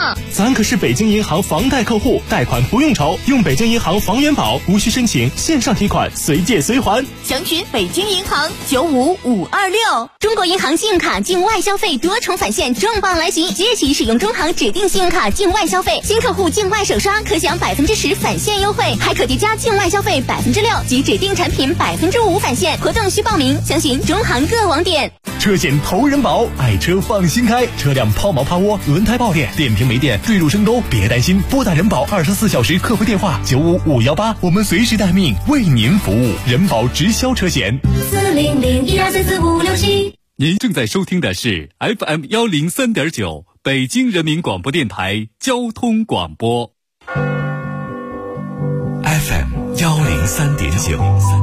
呢？ 咱可是北京银行房贷客户，贷款不用愁，用北京银行房元宝，无需申请，线上提款，随借随还。 详询北京银行95526。中国银行信用卡境外消费多重返现重磅来袭，即日起使用中行指定信用卡境外消费，新客户境外首刷可享10%返现优惠，还可叠加境外消费6%及指定产品5%返现。活动需报名，详询中行各网点。 车险投人保，爱车放心开，车辆抛锚趴窝、轮胎爆裂、电瓶没电、坠入深沟，别担心，拨打人保24小时客服电话95518，我们随时待命，为您服务。人保直销车险 40012344567。您正在收听的是 FM 103.9北京人民广播电台交通广播。 FM 103.9，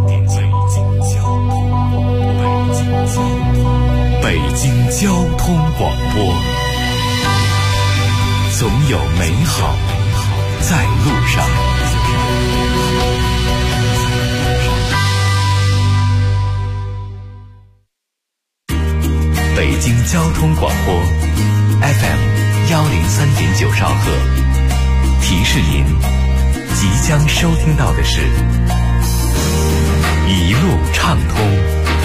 北京交通广播，总有美好在路上。北京交通广播 FM 103.9兆赫，提示您即将收听到的是一路畅通。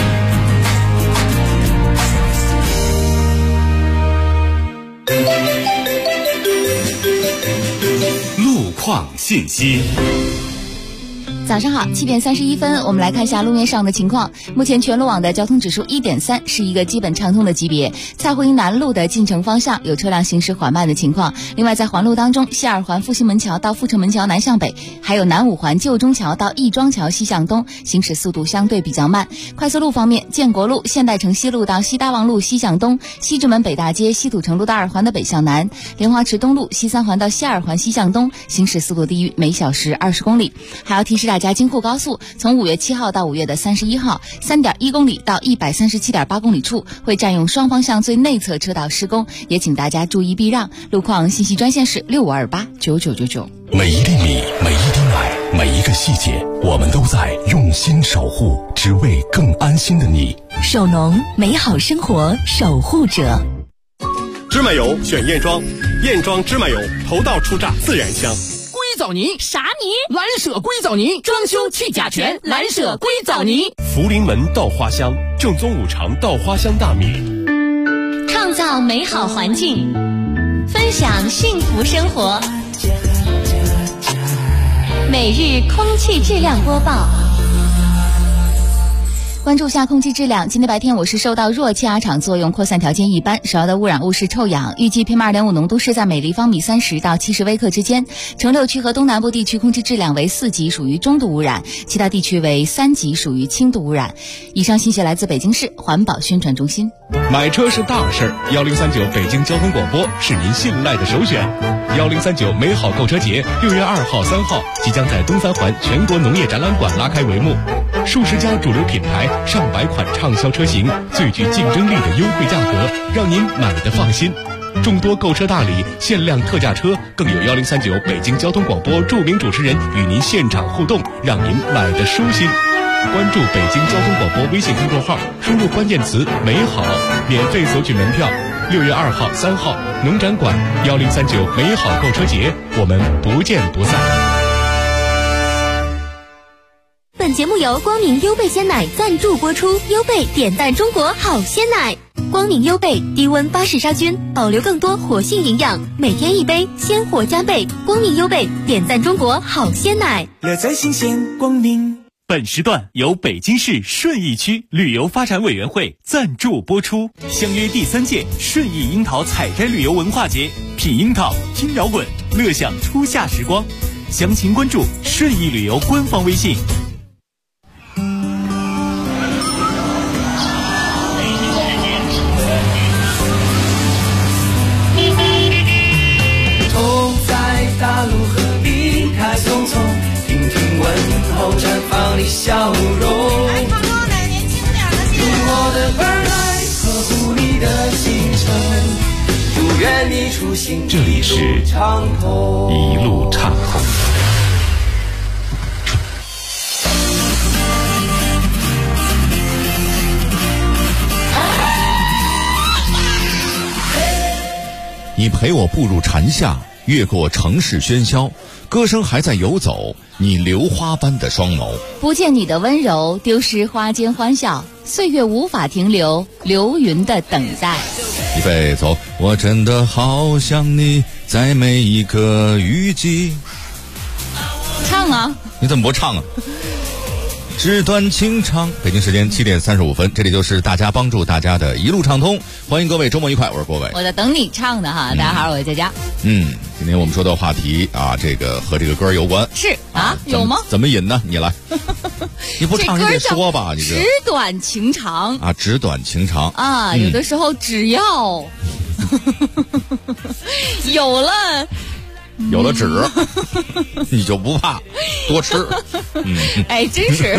路况信息。 早上好，7点31分，我们来看一下路面上的情况。目前全路网的交通指数1.3，是一个基本畅通的级别。蔡胡营南路的进城方向有车辆行驶缓慢的情况。另外，在环路当中，西二环复兴门桥到阜成门桥南向北，还有南五环旧中桥到亦庄桥西向东，行驶速度相对比较慢。快速路方面，建国路、现代城西路到西大望路西向东，西直门北大街、西土城路到2环的北向南，莲花池东路西3环到西2环西向东，行驶速度低于每小时20公里。还要提示大家，京沪高速从5月7号到5月的31号 3.1 公里到 137.8 公里处会占用双方向最内侧车道施工，也请大家注意避让。路况信息专线是65289999。 每一粒米，每一滴奶，每一个细节，我们都在用心守护，只为更安心的你。 守农，美好生活守护者。 芝麻油选燕庄，燕庄芝麻油头道出榨自然香。 硅藻泥啥泥？ 蓝舍硅藻泥，装修去甲醛，蓝舍硅藻泥。 福临门稻花香，正宗5常稻花香大米。 创造美好环境，分享幸福生活。每日空气质量播报。 关注下空气质量，今天白天我市受到弱气压场作用，扩散条件一般，首要的污染物是臭氧，预计 PM2.5 浓度是在每立方米30到70微克之间。城6区和东南部地区空气质量为4级，属于中度污染，其他地区为3级，属于轻度污染。以上信息来自北京市环保宣传中心。 买车是大事，1039北京交通广播是您信赖的首选。1039美好购车节6月2号、3号即将在东三环全国农业展览馆拉开帷幕，数十家主流品牌、上百款畅销车型，最具竞争力的优惠价格，让您买得放心。众多购车大礼、限量特价车，更有1039北京交通广播著名主持人与您现场互动，让您买得舒心。关注北京交通广播微信公众号，输入关键词美好，免费索取门票。6月2号、3号农展馆1039美好购车节，我们不见不散。 本节目由光明优贝鲜奶赞助播出，优贝点赞中国好鲜奶。光明优贝低温巴氏杀菌，保留更多活性营养，每天一杯，鲜活加倍。光明优贝点赞中国好鲜奶， 乐在新鲜光明。 本时段由北京市顺义区旅游发展委员会赞助播出，相约第3届顺义樱桃采摘旅游文化节，品樱桃，听摇滚，乐享初夏时光。详情关注顺义旅游官方微信。 走在大路和避开匆匆，听听问候绽放的笑容。 来唱歌的年轻点的用我的耳来呵护你的行程，祝愿你出行这里是一路畅通。 你陪我步入蝉夏，越过城市喧嚣，歌声还在游走，你榴花般的双眸。 不见你的温柔，丢失花间欢笑，岁月无法停留，流云的等待。 预备走，我真的好想你，在每一个雨季。 唱啊！ 你怎么不唱啊？纸短情长，北京时间7点35分，这里就是大家帮助大家的一路畅通，欢迎各位周末愉快，我是郭伟。 我在等你唱的哈，大家好，我是佳佳。 今天我们说的话题啊，这个和这个歌有关。 是啊，有吗？ 怎么引呢？你来，你不唱你得说吧？你这纸短情长啊，纸短情长啊，有的时候只要有了纸， 你就不怕多吃。 哎，真是。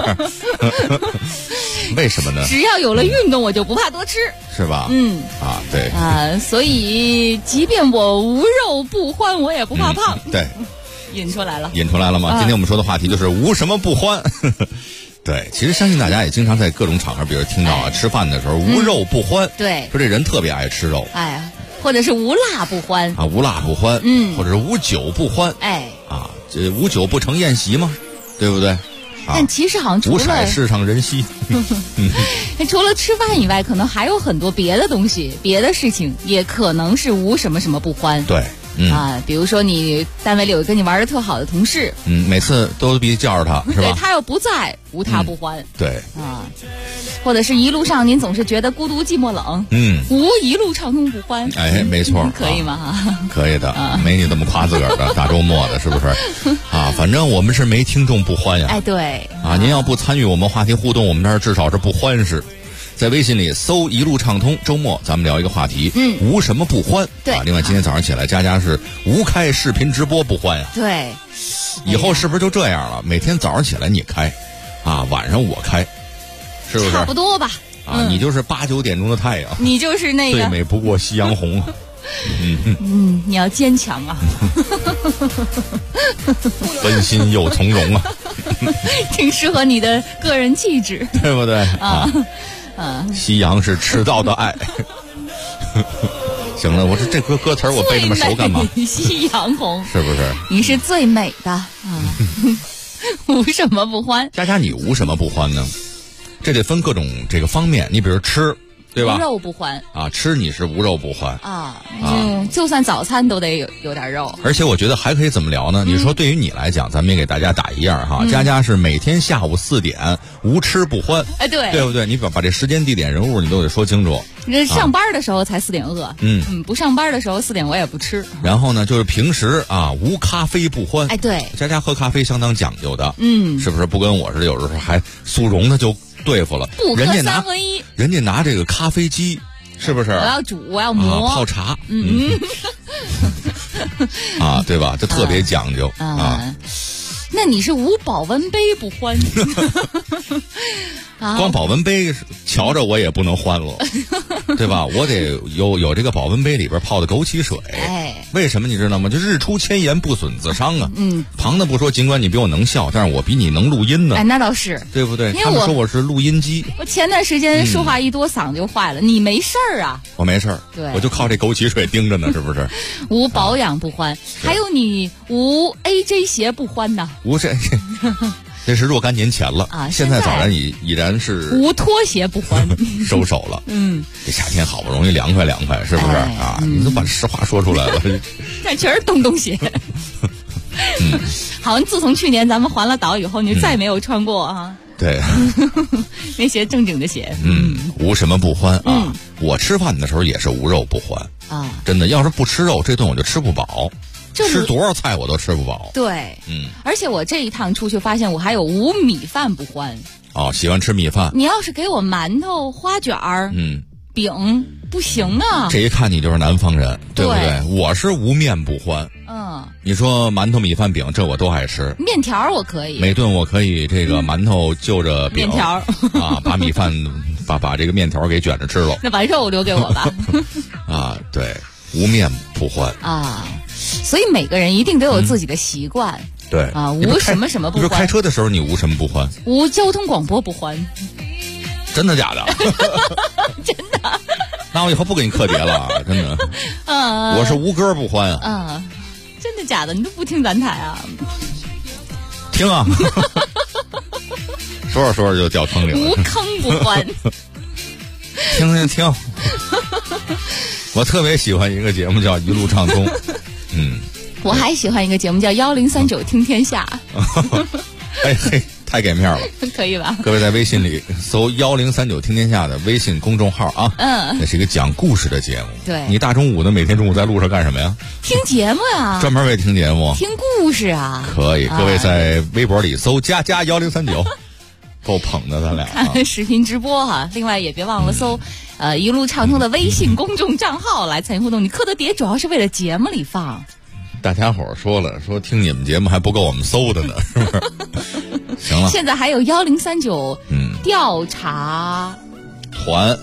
为什么呢？ 只要有了运动，我就不怕多吃， 是吧？对啊，所以即便我无肉不欢，我也不怕胖。 对， 引出来了吗？今天我们说的话题就是无什么不欢。对，其实相信大家也经常在各种场合，比如听到吃饭的时候无肉不欢， 对， 说这人特别爱吃肉， 或者是无辣不欢啊，无辣不欢，或者是无酒不欢，这无酒不成宴席嘛，对不对？ 但其实好像除了五彩世上人稀， 除了吃饭以外，可能还有很多别的东西、别的事情，也可能是无什么不欢。 对。 比如说你单位里有跟你玩的特好的同事， 每次都必须叫着他，是吧？ 对，他要不在，无他不欢。 对或者是一路上您总是觉得孤独寂寞冷，无一路畅通不欢。 哎，没错， 可以吗？ 可以的，没你这么夸自个儿的，大周末的，是不是？反正我们是没听众不欢呀。 哎，对您要不参与我们话题互动，我们这儿至少是不欢实。在微信里搜一路畅通，周末咱们聊一个话题，无什么不欢。 对另外今天早上起来，佳佳是无开视频直播不欢呀。 对， 以后是不是就这样了？每天早上起来你开，晚上我开，是不是？ 差不多吧。 你就是8、9点钟的太阳， 你就是那个最美不过夕阳红。 你要坚强啊， 温馨又从容啊， 挺适合你的个人气质， 对不对？夕阳是迟到的爱。行了，我说这歌词我背那么熟干嘛？ 夕阳红是不是？ 你是最美的无什么不欢。 佳佳，你无什么不欢呢？这得分各种这个方面，你比如吃，对吧？ 无肉不欢吃你是无肉不欢就算早餐都得有点肉。 而且我觉得还可以怎么聊呢？你说对于你来讲，咱们也给大家打一样哈。佳佳是每天下午4点无吃不欢，对不对？你把这时间、地点、人物你都得说清楚。 上班的时候才4点饿，不上班的时候4点我也不吃。 然后呢，就是平时无咖啡不欢。 哎，对， 佳佳喝咖啡相当讲究的，是不是？不跟我似的，有时候还速溶的就对付了。 不喝3合1， 人家拿这个咖啡机。是不是？ 我要煮，我要磨， 泡茶，对吧？这特别讲究那你是无保温杯不欢？ 光保温杯瞧着我也不能欢了，对吧？我得有这个保温杯里边泡的枸杞水。为什么你知道吗？就日出千言不损自伤啊。旁的不说，尽管你比我能笑，但是我比你能录音呢。 那倒是， 对不对？他们说我是录音机。 我前段时间说话一多嗓子就坏了，你没事儿啊？ 我没事儿， 对， 我就靠这枸杞水盯着呢，是不是？ 无保养不欢，还有你无 AJ 鞋不欢呢？ 无这是若干年前了现在早然已然是无拖鞋不欢， 收手了。这夏天好不容易凉快，是不是你都把实话说出来了， 但全是洞鞋。好像自从去年咱们环了岛以后，你再没有穿过对， 那些正经的鞋。 无什么不欢我吃饭的时候也是无肉不欢真的，要是不吃肉，这顿我就吃不饱。吃多少菜我都吃不饱。 对，而且我这一趟出去发现我还有无米饭不欢。 喜欢吃米饭。 你要是给我馒头、花卷儿、饼，不行啊。 这一看你就是南方人，对不对？我是无面不欢。你说馒头、米饭、饼，这我都爱吃。 面条我可以， 每顿我可以这个馒头就着饼， 面条把米饭把这个面条给卷着吃了。 那把肉留给我吧。 对，无面不欢所以每个人一定都有自己的习惯。 对无什么不欢。 你开车的时候你无什么不欢？ 无交通广播不欢。 真的假的？ 真的。 那我以后不给你刻碟了，真的。我是无歌不欢啊。 真的假的？你都不听咱台啊？ 听啊。说着说着就掉坑里了。 无坑不欢。 听。我特别喜欢一个节目叫《一路畅通》。 我还喜欢一个节目叫1039听天下。 哎嘿。太给面了， 可以吧？ 各位在微信里搜1039听天下的微信公众号啊，那是一个讲故事的节目。 对， 你大中午的每天中午在路上干什么呀？ 听节目呀， 专门为听节目， 听故事啊。 可以，各位在微博里搜加1039，够捧的咱俩。 看视频直播哈，另外也别忘了搜一路畅通的微信公众账号来参与互动。你刻的碟主要是为了节目里放。 大家伙说了，说听你们节目还不够我们搜的呢，是不是？行了， 现在还有1039调查团，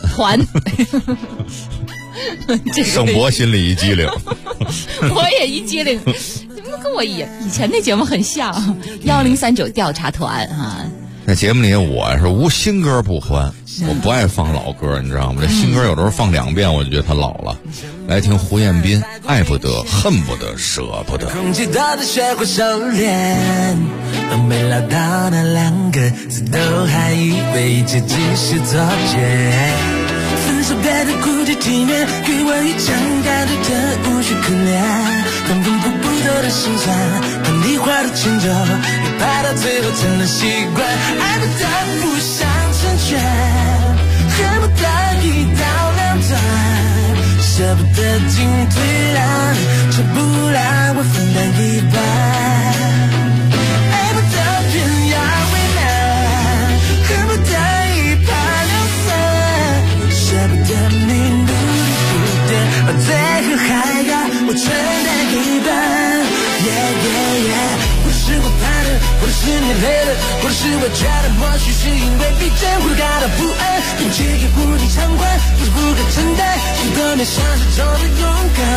盛博心里一激灵， 我也一激灵，跟我以前那节目很像。1039调查团啊， 在节目里我是无新歌不欢，我不爱放老歌，你知道吗？这新歌有时候放2遍我就觉得它老了。来听胡彦斌，爱不得，恨不得，舍不得。 空气大的学会收敛，没料到那2个字都还以为一切只是错觉。分手别的固执体面，给我一张感觉的无需可怜，缝缝补补的心酸，把你画的迁就，也怕到最后成了习惯。爱不得不想成全，恨不得一刀两断，舍不得进退让，却不让我分担一半。爱不得偏要为难，恨不得一拍两散，舍不得你努力不变，最后还要我承担一半。不是我怕的，或者是你累的，或者是我觉得或许是因为逼真，或者感到不安，并且也无力偿还，不是不可承担，许多年像是中的勇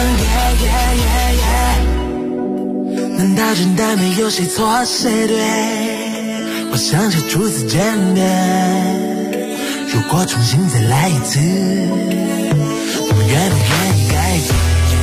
敢。难道真的没有谁错谁对？我想起初次见面，如果重新再来一次，我们愿不愿意改变？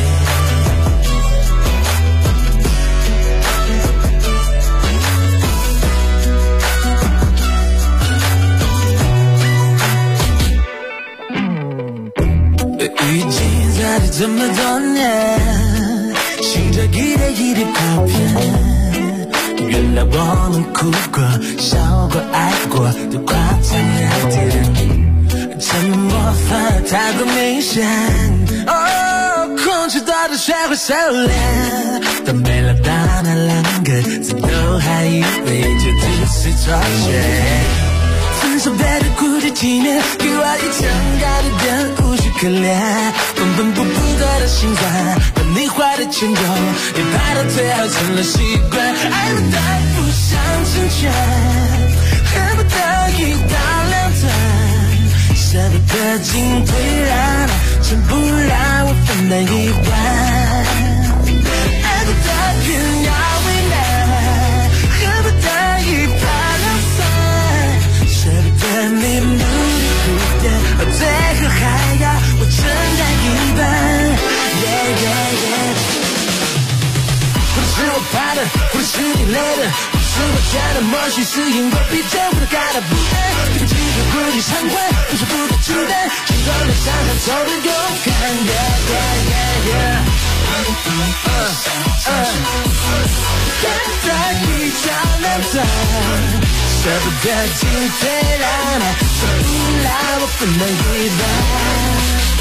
遇见在这么多年，心着一点一滴跑偏。原来我们哭过、笑过、爱过，都夸张了点，沉默反而太过明显。空气多的学会收敛，当没料到那2个字都还以为就只是错觉。分手别的固执体面，给我一张高的点，无需可怜，缝缝补补的心酸，把你画的迁就，也怕到最后成了习惯。爱不得不想成全，恨不得一刀两断，舍不得进退让，全部让我分担一半。爱不得偏要为难，恨不得一拍两散，舍不得你努力不变，最后还要我承担一半。或者是我怕的，或者是你累的，或者是我觉得或许是因为逼真，或者感到不安，对不起也不去偿还，不是不可承担，许多年向上走的勇敢。恨不得一刀两断，舍不得进退让，却不让我分担一半。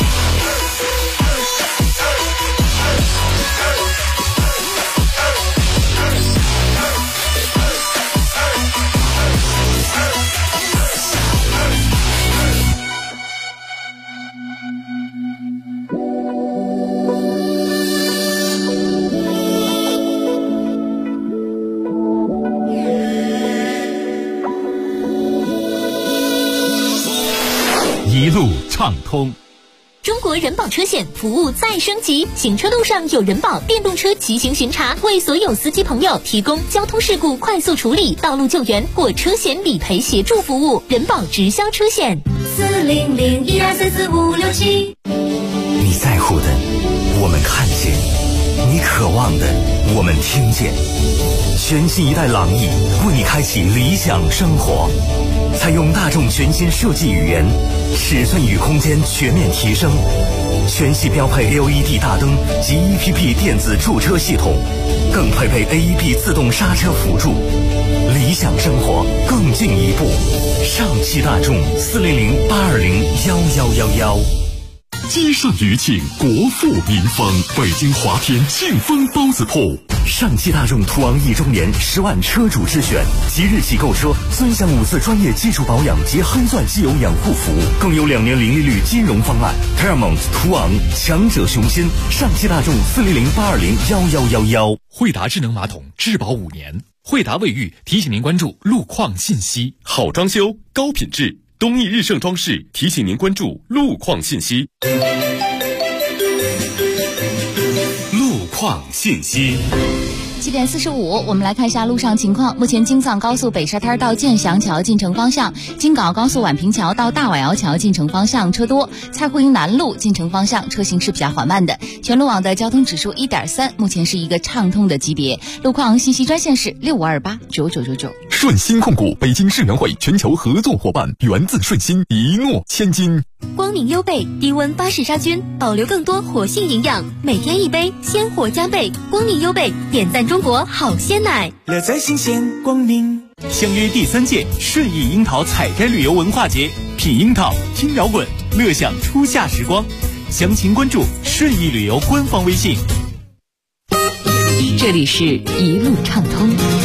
一路畅通。 中国人保车险服务再升级，行车路上有人保电动车骑行巡查，为所有司机朋友提供交通事故快速处理、道路救援或车险理赔协助服务。人保直销车险。 40012344567。 你在乎的，我们看见；你渴望的，我们听见。全新一代朗逸为你开启理想生活，采用大众全新设计语言，尺寸与空间全面提升，全系标配 LED 大灯及 EPP 电子驻车系统，更配备 AEB 自动刹车辅助，理想生活更进一步。上汽大众400-820-1111。 积善余庆，国富民丰。北京华天庆丰包子铺， 上汽大众途昂1周年10万车主之选，即日起购车尊享5次专业技术保养及黑钻机油养护服务，更有2年零利率金融方案。Paramount 途昂，强者雄心。上汽大众400-820-1111。 惠达智能马桶质保5年。惠达卫浴提醒您关注路况信息。 好装修，高品质。东义日盛装饰提醒您关注路况信息。路况信息。 7点45，我们来看一下路上情况。目前京藏高速北沙滩到建祥桥进城方向，京港高速宛平桥到大瓦窑桥进城方向车多，蔡胡营南路进城方向车行是比较缓慢的。全路网的交通指数1.3，目前是一个畅通的级别。路况信息专线是65289999。 顺鑫控股北京世园会全球合作伙伴，源自顺鑫，一诺千金。 光明优贝低温巴氏杀菌，保留更多活性营养，每天一杯，鲜活加倍。光明优贝点赞中国好鲜奶， 乐在新鲜光明。 相约第3届顺义樱桃采摘旅游文化节，品樱桃，听摇滚，乐享初夏时光。详情关注顺义旅游官方微信。 这里是一路畅通。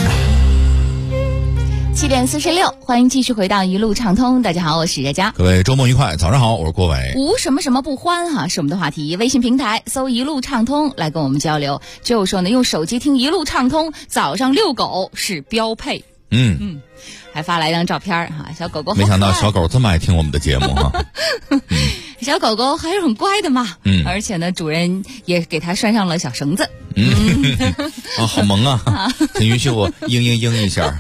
7点46，欢迎继续回到一路畅通。大家好，我是佳佳。 各位周末愉快，早上好，我是郭伟。 无什么什么不欢哈，是我们的话题。微信平台搜一路畅通来跟我们交流。就说呢，用手机听一路畅通，早上遛狗是标配。还发来一张照片哈，小狗狗好可爱。 没想到小狗这么爱听我们的节目哈。 小狗狗还是很乖的嘛，而且呢，主人也给它拴上了小绳子。 好萌啊！请允许我嘤一下，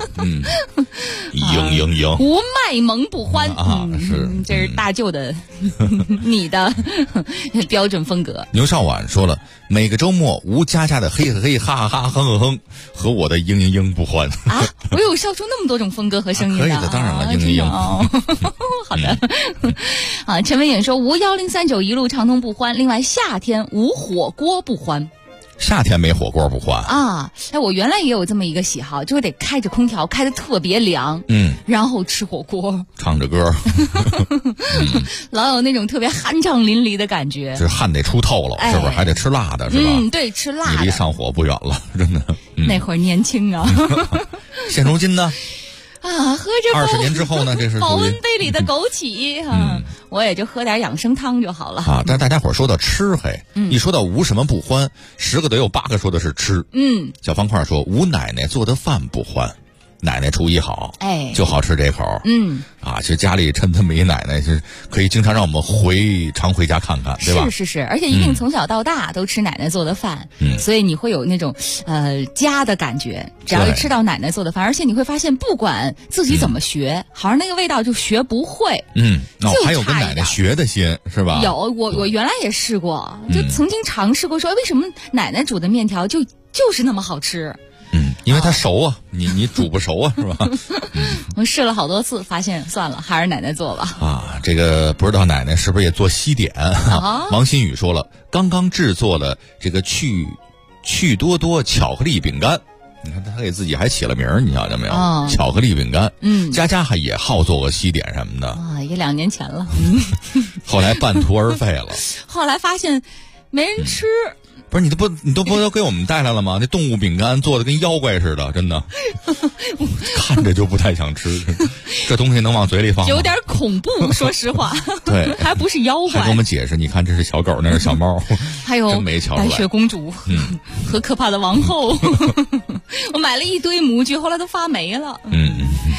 嘤。 无卖萌不欢是， 这是大舅的你的标准风格。 牛少晚说了，每个周末吴佳佳的嘿嘿嘿哈哈哈哼和我的嘤不欢啊！我有笑出那么多种风格和声音可以的，当然了，嘤。 好的啊，陈文颖说无1039一路畅通不欢，另外夏天无火锅不欢。 夏天没火锅不欢啊！我原来也有这么一个喜好，就是得开着空调，开得特别凉，然后吃火锅， 唱着歌， 老有那种特别酣畅淋漓的感觉。 这汗得出透了，是不是？还得吃辣的，是吧？ 对，吃辣的。 你离上火不远了，真的。 那会儿年轻啊。 现如今呢？ 啊，喝着 20年之后呢，这是保温杯里的枸杞我也就喝点养生汤就好了啊。但是大家伙说到吃一说到无什么不欢，10个得有8个说的是吃。小方块说吴奶奶做的饭不欢，奶奶厨艺好，就好吃这口。其实家里趁这么一奶奶，是可以经常让我们常回家看看，对吧？ 是，而且一定从小到大都吃奶奶做的饭，所以你会有那种家的感觉。只要吃到奶奶做的饭，而且你会发现，不管自己怎么学，好像那个味道就学不会。 还有跟奶奶学的心是吧？ 有，我原来也试过，就曾经尝试过说，为什么奶奶煮的面条就是那么好吃？ 因为它熟啊，你煮不熟啊，是吧？ 我试了好多次，发现算了，还是奶奶做吧。 这个不知道奶奶是不是也做西点？王新宇说了，刚刚制作了这个趣多多巧克力饼干。你看他给自己还起了名儿，你瞧见没有？巧克力饼干。佳佳还也好做过西点什么的也2年前了。 后来半途而废了。 后来发现没人吃。 不是你都不给我们带来了吗？那动物饼干做的跟妖怪似的，真的，看着就不太想吃。这东西能往嘴里放吗？ 有点恐怖，说实话。 对， 还不是妖怪。 还跟我们解释，你看这是小狗，那是小猫， 还有真没瞧出来。 白雪公主和可怕的王后。我买了一堆模具，后来都发霉了。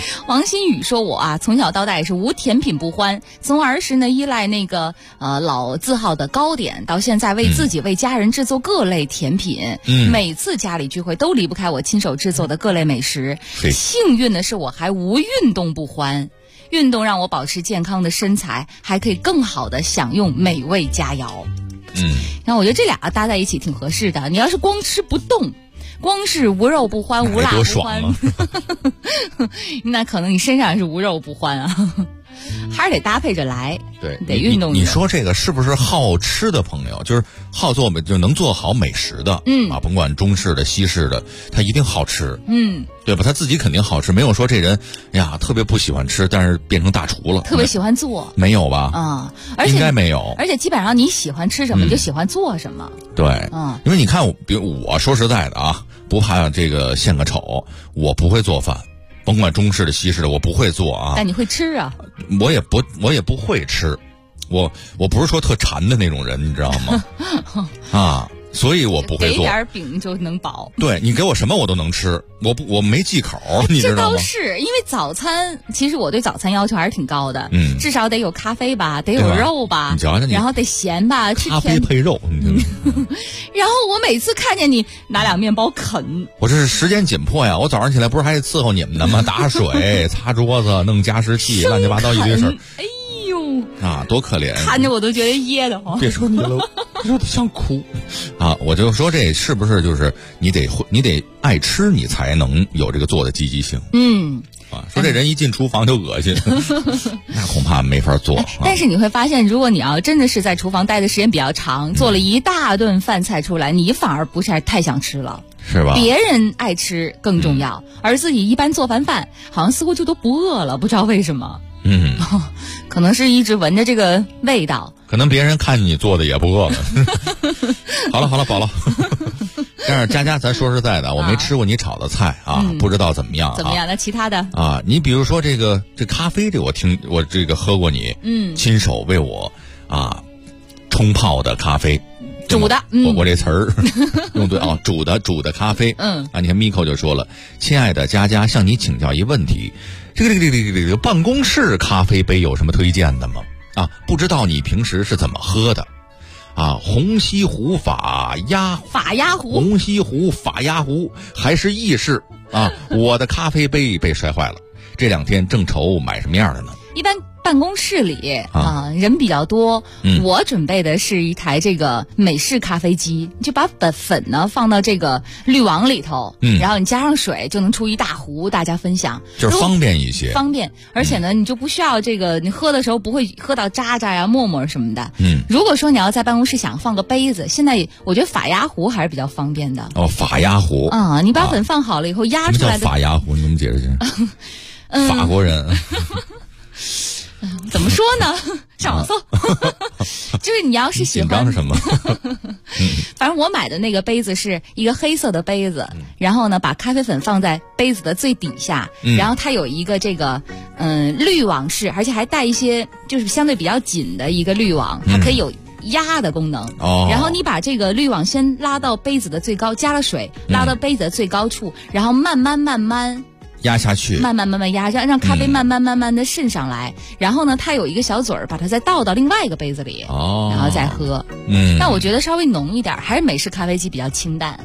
王新宇说：“我啊，从小到大也是无甜品不欢，从儿时呢依赖那个老字号的糕点，到现在为自己为家人制作各类甜品。每次家里聚会都离不开我亲手制作的各类美食。幸运的是，我还无运动不欢。”运动让我保持健康的身材，还可以更好的享用美味佳肴。然后我觉得这俩搭在一起挺合适的。你要是光吃不动，光是无肉不欢、无辣不欢，那可能你身上是无肉不欢啊。还是得搭配着来， 对， 得运动。 你说这个是不是好吃的朋友，就是好做美，就能做好美食的，甭管中式的、西式的，他一定好吃，对吧？他自己肯定好吃，没有说这人呀特别不喜欢吃，但是变成大厨了， 特别喜欢做， 没有吧？ 而且应该没有。 而且基本上你喜欢吃什么，你就喜欢做什么。 对，因为你看，比如我说实在的啊，不怕这个献个丑，我不会做饭。甭管中式的西式的，我不会做啊。 但你会吃啊？ 我也不会吃，我不是说特馋的那种人，你知道吗？啊，所以我不会做。给点饼就能饱。 对，你给我什么我都能吃，我没忌口，你知道吗？ 这倒是，因为早餐其实我对早餐要求还是挺高的，至少得有咖啡吧，得有肉吧， 你瞧瞧你， 然后得咸吧， 咖啡配肉， 然后我每次看见你拿两面包啃， 我这是时间紧迫呀！我早上起来不是还得伺候你们呢吗？打水、擦桌子、弄加湿器，乱七八糟一堆事儿。 哎呦啊，多可怜！ 看着我都觉得噎得慌。 别说你了，你说想哭啊！我就说这是不是就是你得爱吃，你才能有这个做的积极性。说这人一进厨房就恶心，那恐怕没法做。 但是你会发现，如果你要真的是在厨房待的时间比较长，做了一大顿饭菜出来，你反而不是太想吃了， 是吧？ 别人爱吃更重要，而自己一般做完饭，好像似乎就都不饿了，不知道为什么。可能是一直闻着这个味道， 可能别人看你做的也不饿了。好了，饱了。但是佳佳，咱说实在的，我没吃过你炒的菜啊，不知道怎么样。 怎么样？那其他的啊，你比如说这咖啡，我这个喝过你亲手为我冲泡的咖啡， 煮的。 我这词儿用对啊，煮的咖啡。你看 Miko 就说了，亲爱的佳佳，向你请教一问题，这个办公室咖啡杯有什么推荐的吗？不知道你平时是怎么喝的？红西湖法压壶，红西湖法压壶还是意式我的咖啡杯被摔坏了，这2天正愁买什么样的呢？ 一般办公室里人比较多，我准备的是一台这个美式咖啡机，就把粉呢放到这个滤网里头，然后你加上水就能出一大壶，大家分享， 就是方便一些。 方便，而且呢，你就不需要这个，你喝的时候不会喝到渣渣呀、沫沫什么的。如果说你要在办公室想放个杯子，现在我觉得法压壶还是比较方便的。 法压壶你把粉放好了以后压出来的。 什么叫法压壶？你怎么解释去？法国人。 怎么说呢？上网搜，就是你要是喜欢紧张是什么？ 反正我买的那个杯子是一个黑色的杯子，然后呢把咖啡粉放在杯子的最底下，然后它有一个这个滤网式，而且还带一些就是相对比较紧的一个滤网，它可以有压的功能。然后你把这个滤网先拉到杯子的最高，加了水拉到杯子的最高处，然后慢慢压下去， 慢慢压，让咖啡慢慢的渗上来。然后呢，它有一个小嘴儿，把它再倒到另外一个杯子里，然后再喝。但我觉得稍微浓一点，还是美式咖啡机比较清淡。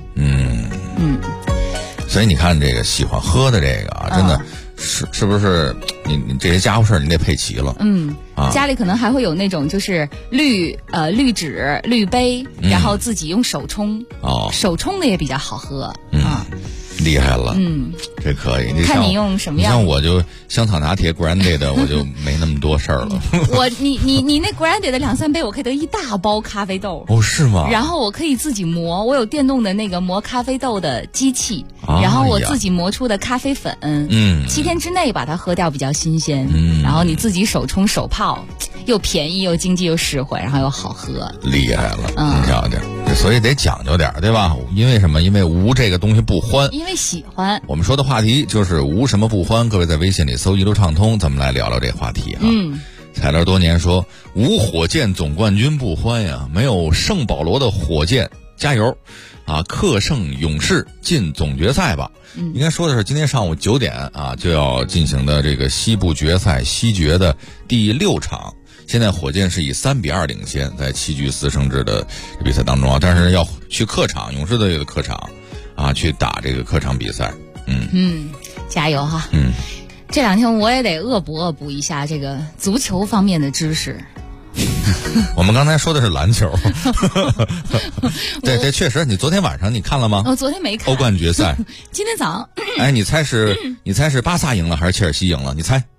所以你看，这个喜欢喝的这个真的是不是你这些家伙事儿你得配齐了。 家里可能还会有那种就是滤纸、滤杯，然后自己用手冲。手冲的也比较好喝。 厉害了，这可以。 看你用什么样。 像我就香草拿铁 Grande 的，我就没那么多事儿了。 你那 Grande 的2-3杯，我可以得一大包咖啡豆。 是吗？ 然后我可以自己磨，我有电动的那个磨咖啡豆的机器，然后我自己磨出的咖啡粉，7天之内把它喝掉比较新鲜。然后你自己手冲手泡，又便宜又经济又实惠，然后又好喝。 厉害了，你瞧瞧。所以得讲究点，对吧？因为什么？因为无这个东西不欢， 因为喜欢。 我们说的话题就是无什么不欢。各位在微信里搜一路畅通，咱们来聊聊这话题彩乐多年说，无火箭总冠军不欢呀，没有圣保罗的火箭加油克胜勇士进总决赛吧。应该说的是今天上午9点啊就要进行的这个西部决赛西决的第6场。现在火箭是以3-2领先，在7局4胜制的比赛当中啊，但是要去客场，勇士队的客场啊，去打这个客场比赛。 加油哈！这2天我也得恶补一下这个足球方面的知识。 我们刚才说的是篮球。对，确实，你昨天晚上你看了吗？ 我昨天没看。 欧冠决赛。 今天早上。 哎，你猜是巴萨赢了还是切尔西赢了？你猜？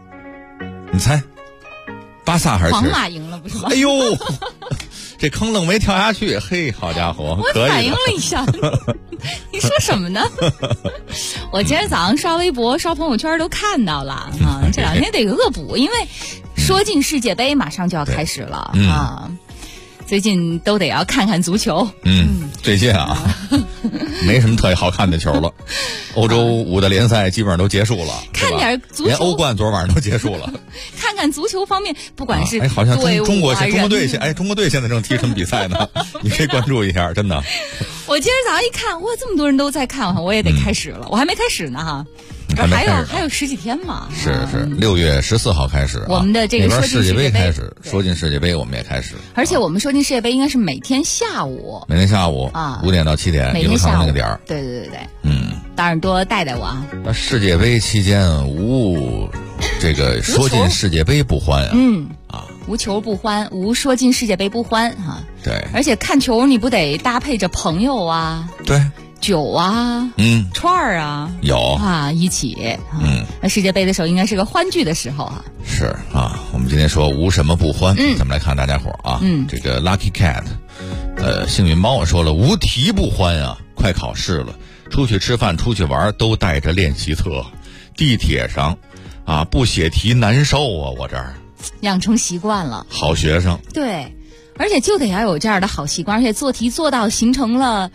巴萨还是皇马赢了不是吗？ 哎呦，这坑愣没跳下去，嘿，好家伙， 我反应了一下。你说什么呢？我今天早上刷微博、刷朋友圈都看到了啊。这2天得恶补，因为说进世界杯马上就要开始了啊。最近都得要看看足球。 最近啊，没什么特别好看的球了。欧洲5大联赛基本上都结束了， 看点足球， 连欧冠昨晚上都结束了。 看看足球方面，不管是好像中国队现在正踢什么比赛呢？你可以关注一下，真的。 我今天早上一看，哇，这么多人都在看，我也得开始了。我还没开始呢哈。还有10几天嘛。 是6月14号开始。 我们的这个说进世界杯开始，说进世界杯我们也开始。 而且我们说进世界杯应该是每天下午啊5点到7点， 每天下午那个点儿。 对。当然多带我啊。 那世界杯期间无这个说进世界杯不欢啊。 无球不欢，无说进世界杯不欢哈。 对。 而且看球你不得搭配着朋友啊。 对。 酒啊，串儿啊， 有啊，一起，那世界杯的时候应该是个欢聚的时候啊。 是啊，我们今天说无什么不欢，咱们来看大家伙啊，这个 Lucky Cat，幸运猫说了无题不欢啊，快考试了，出去吃饭、出去玩都带着练习册，地铁上啊不写题难受啊，我这儿养成习惯了， 好学生， 对，而且就得要有这样的好习惯，而且做题做到形成了，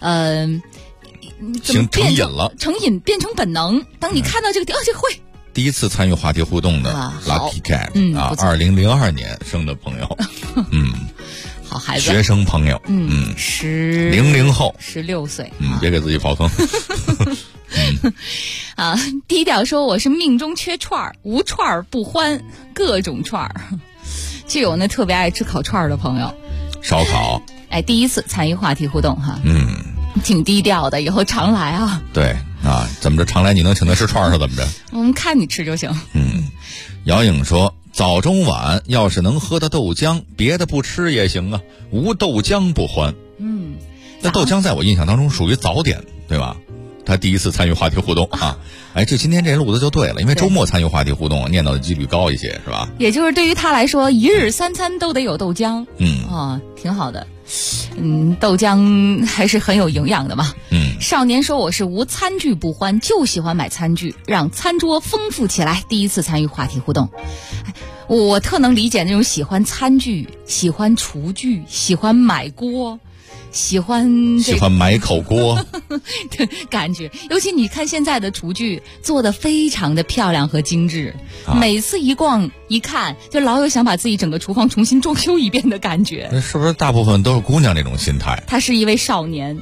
成瘾了， 成瘾变成本能。当你看到这个题，这会。 第一次参与话题互动的 Lucky Cat 2002年生的朋友， 好孩子， 学生朋友，00后 ，16岁， 别给自己刨坑。 啊，低调说我是命中缺串儿，无串儿不欢，各种串儿。就有那特别爱吃烤串儿的朋友， 烧烤。 哎，第一次参与话题互动哈，挺低调的，以后常来啊。 对啊，怎么着常来你能请他吃串是怎么着？ 我们看你吃就行。 姚颖说早中晚要是能喝的豆浆，别的不吃也行啊，无豆浆不欢。那豆浆在我印象当中属于早点，对吧？他第一次参与话题互动啊，哎，今天这路子就对了，因为周末参与话题互动，念叨的几率高一些，是吧？ 也就是对于他来说，一日3餐都得有豆浆，挺好的。豆浆还是很有营养的嘛。少年说我是无餐具不欢，就喜欢买餐具，让餐桌丰富起来。第一次参与话题互动，我特能理解那种喜欢餐具、喜欢厨具、喜欢买锅。喜欢买口锅的感觉，尤其你看现在的厨具做得非常的漂亮和精致，每次一逛一看就老有想把自己整个厨房重新装修一遍的感觉。 是不是大部分都是姑娘这种心态？ 他是一位少年，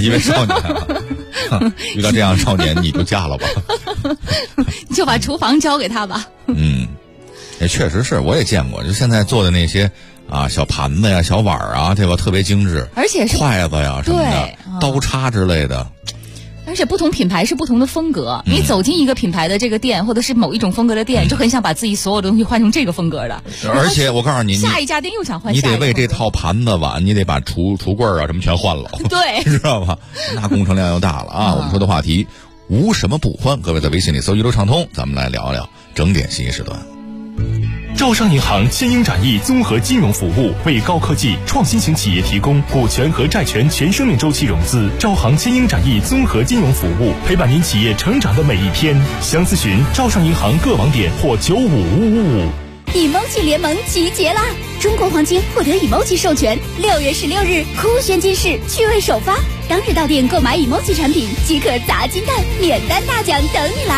遇到这样的少年你就嫁了吧。 你就把厨房交给他吧。 也确实是，我也见过，就现在做的那些小盘子呀、小碗啊，对吧？特别精致， 而且是筷子呀什么的，刀叉之类的。 而且不同品牌是不同的风格，你走进一个品牌的这个店，或者是某一种风格的店，就很想把自己所有的东西换成这个风格的。 而且我告诉你， 下一家店又想换， 你得为这套盘子碗，你得把橱柜啊什么全换了， 对， 知道吧？那工程量又大了啊！我们说的话题无什么不欢，各位在微信里搜一路畅通，咱们来聊聊整点信息时段。 招商银行千英展翼综合金融服务，为高科技创新型企业提供股权和债权全生命周期融资。招行千英展翼综合金融服务，陪伴您企业成长的每一天。详咨询招商银行各网点或95555。 emoji 联盟集结啦！中国黄金获得 emoji 授权，6月16日酷炫金市趣味首发，当日到店购买 emoji 产品即可砸金蛋，免单大奖等你来！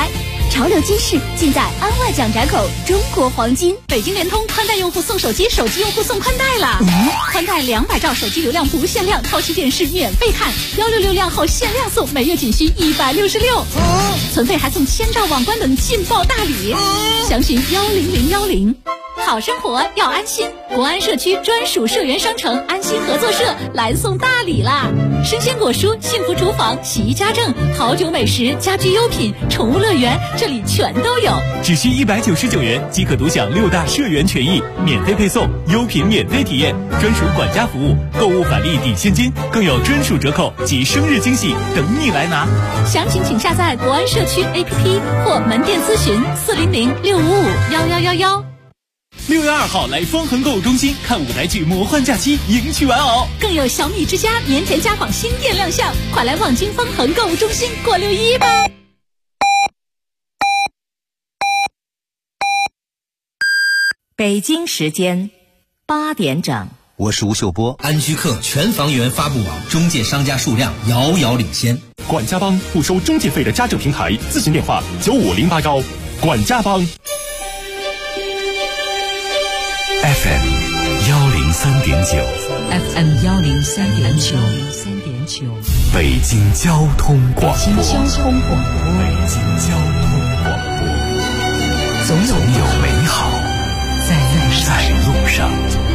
潮流今世尽在安万奖窄口中国黄金。 北京联通宽带用户送手机，手机用户送宽带啦！宽带200兆手机流量不限量，超级电视免费看，166量后限量送，每月仅需166。存费还送1000兆网关等劲爆大礼，详询10010。好生活要安心，国安社区专属社员商城安心合作社来送大礼啦！生鲜果蔬、幸福厨房、洗衣家政、好酒美食、家居优品、宠物乐园，这里全都有。 只需199元即可独享6大社员权益，免费配送，优品免费体验，专属管家服务，购物返利抵现金，更有专属折扣及生日惊喜等你来拿。 详情请下载国安社区 APP 或门店咨询400-655-1111。 6月2号来方恒购物中心看舞台剧《魔幻假期》，迎娶玩偶， 更有小米之家年前家纺新店亮相，快来望京方恒购物中心过6·1吧！ 北京时间8点整， 我是吴秀波。 安居客全房源发布网中介商家数量遥遥领先， 管家帮不收中介费的家政平台，咨询电话95080，管家帮。 FM 103.9 FM 103.9， 北京交通广播， 北京交通广播， 总有美好在路上。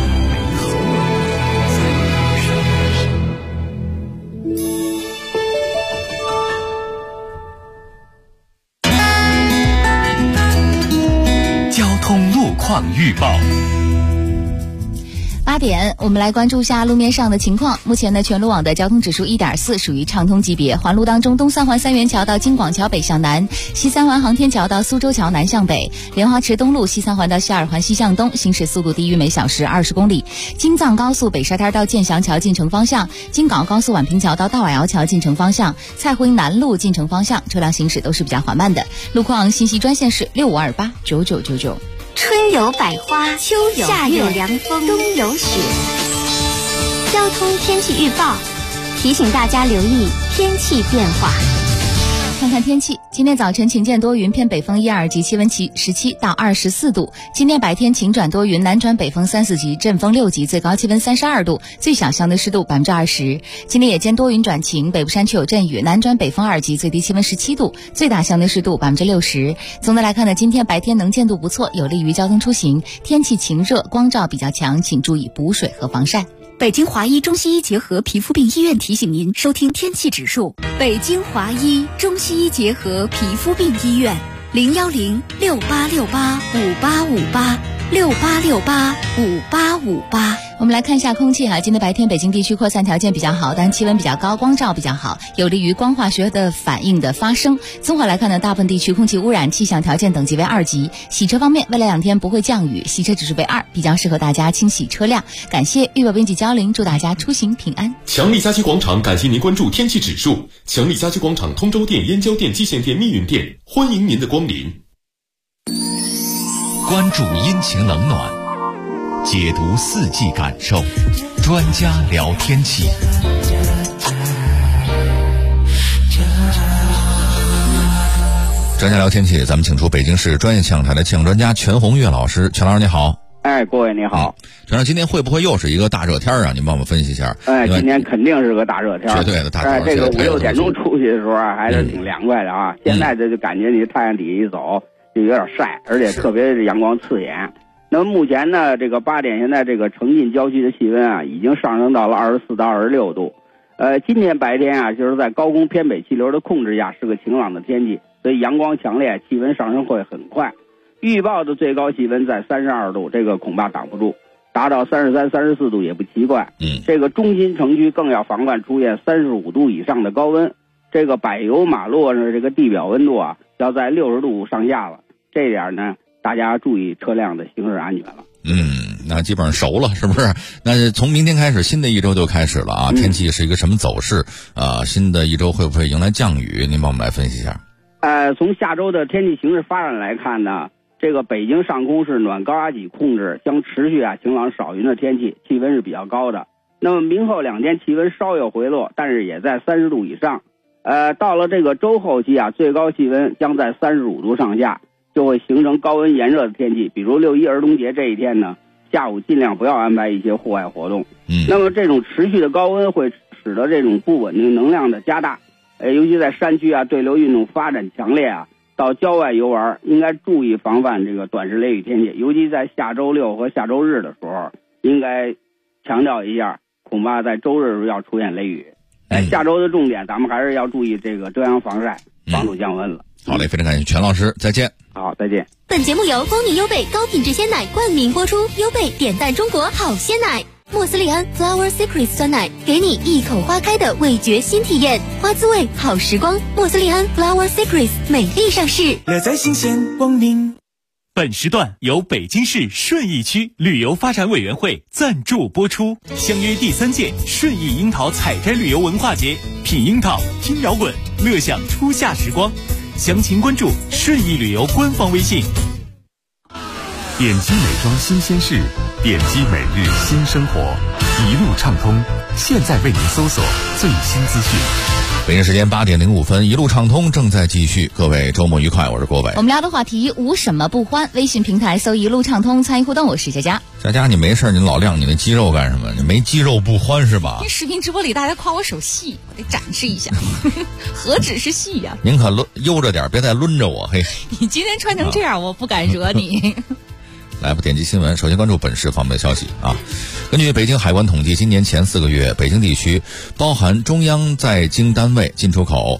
交通路况预报。 8点，我们来关注一下路面上的情况。目前呢，全路网的交通指数1.4，属于畅通级别。环路当中，东三环三元桥到京广桥北向南，西三环航天桥到苏州桥南向北，莲花池东路西三环到西二环西向东，行驶速度低于每小时20公里。京藏高速北沙滩到建祥桥进城方向，京港高速宛平桥到大瓦窑桥进城方向，蔡湖营南路进城方向，车辆行驶都是比较缓慢的。路况信息专线是65289999。 春有百花，秋有夏有凉风，冬有雪。交通天气预报提醒大家留意天气变化。 看看天气，今天早晨晴间多云，偏北风1、2级，气温17到24度。今天白天晴转多云，南转北风3、4级，阵风6级，最高气温32度，最小相对湿度20%。今天夜间多云转晴，北部山区有阵雨，南转北风2级，最低气温17度，最大相对湿度60%。总的来看呢，今天白天能见度不错，有利于交通出行。天气晴热，光照比较强，请注意补水和防晒。 北京华医中西医结合皮肤病医院提醒您收听天气指数。北京华医中西医结合皮肤病医院，0106868585858。 我们来看一下空气哈，今天白天北京地区扩散条件比较好，但气温比较高，光照比较好，有利于光化学的反应的发生。综合来看呢，大部分地区空气污染气象条件等级为2级。洗车方面，未来2天不会降雨，洗车指数为2，比较适合大家清洗车辆。感谢预报编辑焦玲，祝大家出行平安。 强力家居广场感谢您关注天气指数。强力家居广场通州店、燕郊店、蓟县店、密云店，欢迎您的光临。 关注阴晴冷暖，解读四季感受，专家聊天气。 专家聊天气，咱们请出北京市专业气象台的气象专家全红月老师。全老师你好。 各位你好。 全老师，今天会不会又是一个大热天啊？您帮我们分析一下。 今天肯定是个大热天， 绝对的大热天。 这个5、6点钟出去的时候还是挺凉快的啊。现在这就感觉你太阳底下一走就有点晒，而且特别是阳光刺眼。那么目前呢，这个8点现在这个城近郊区的气温啊，已经上升到了24到26度。今天白天啊，就是在高空偏北气流的控制下，是个晴朗的天气，所以阳光强烈，气温上升会很快。预报的最高气温在32度，这个恐怕挡不住，达到33、34度也不奇怪。这个中心城区更要防范出现35度以上的高温。这个柏油马路上的这个地表温度啊，要在60度上下了。这点呢，大家注意车辆的行驶安全了。 那基本上熟了，是不是？那从明天开始，新的一周就开始了啊！天气是一个什么走势啊？新的一周会不会迎来降雨？您帮我们来分析一下。 从下周的天气形势发展来看呢，这个北京上空是暖高压脊控制，将持续晴朗少云的天气，气温是比较高的。那么明后2天气温稍有回落，但是也在30度以上。 到了这个周后期啊，最高气温将在35度上下，就会形成高温炎热的天气。比如6·1儿童节这一天呢，下午尽量不要安排一些户外活动。那么这种持续的高温会使得这种不稳定能量的加大，尤其在山区啊，对流运动发展强烈啊，到郊外游玩应该注意防范这个短时雷雨天气，尤其在下周6和下周日的时候，应该强调一下，恐怕在周日要出现雷雨。下周的重点咱们还是要注意这个遮阳防晒，防暑降温了。 好嘞，非常感谢全老师，再见。 好，再见。 本节目由丰宁优贝高品质鲜奶冠名播出，优贝点赞中国好鲜奶，莫斯利安 Flower Secret 酸奶，给你一口花开的味觉新体验，花滋味好时光。莫斯利安 Flower Secret 美丽上市， 乐在新鲜光明。 本时段由北京市顺义区旅游发展委员会赞助播出，相约第3届顺义樱桃采摘旅游文化节，品樱桃，听摇滚，乐享初夏时光。详情关注顺义旅游官方微信。 点击美妆新鲜事，点击每日新生活，一路畅通，现在为您搜索最新资讯。 北京时间8点05分，一路畅通正在继续。各位周末愉快，我是郭伟。 我们聊的话题无什么不欢，微信平台搜一路畅通参与互动，我是佳佳。 佳佳，你没事你老亮你那肌肉干什么？你没肌肉不欢是吧？ 视频直播里大家夸我手细，我得展示一下。何止是细呀！ 您可悠着点，别再抡着我。嘿， 你今天穿成这样，我不敢惹你。 来吧，点击新闻，首先关注本市方面的消息啊。根据北京海关统计，今年前4个月，北京地区包含中央在京单位进出口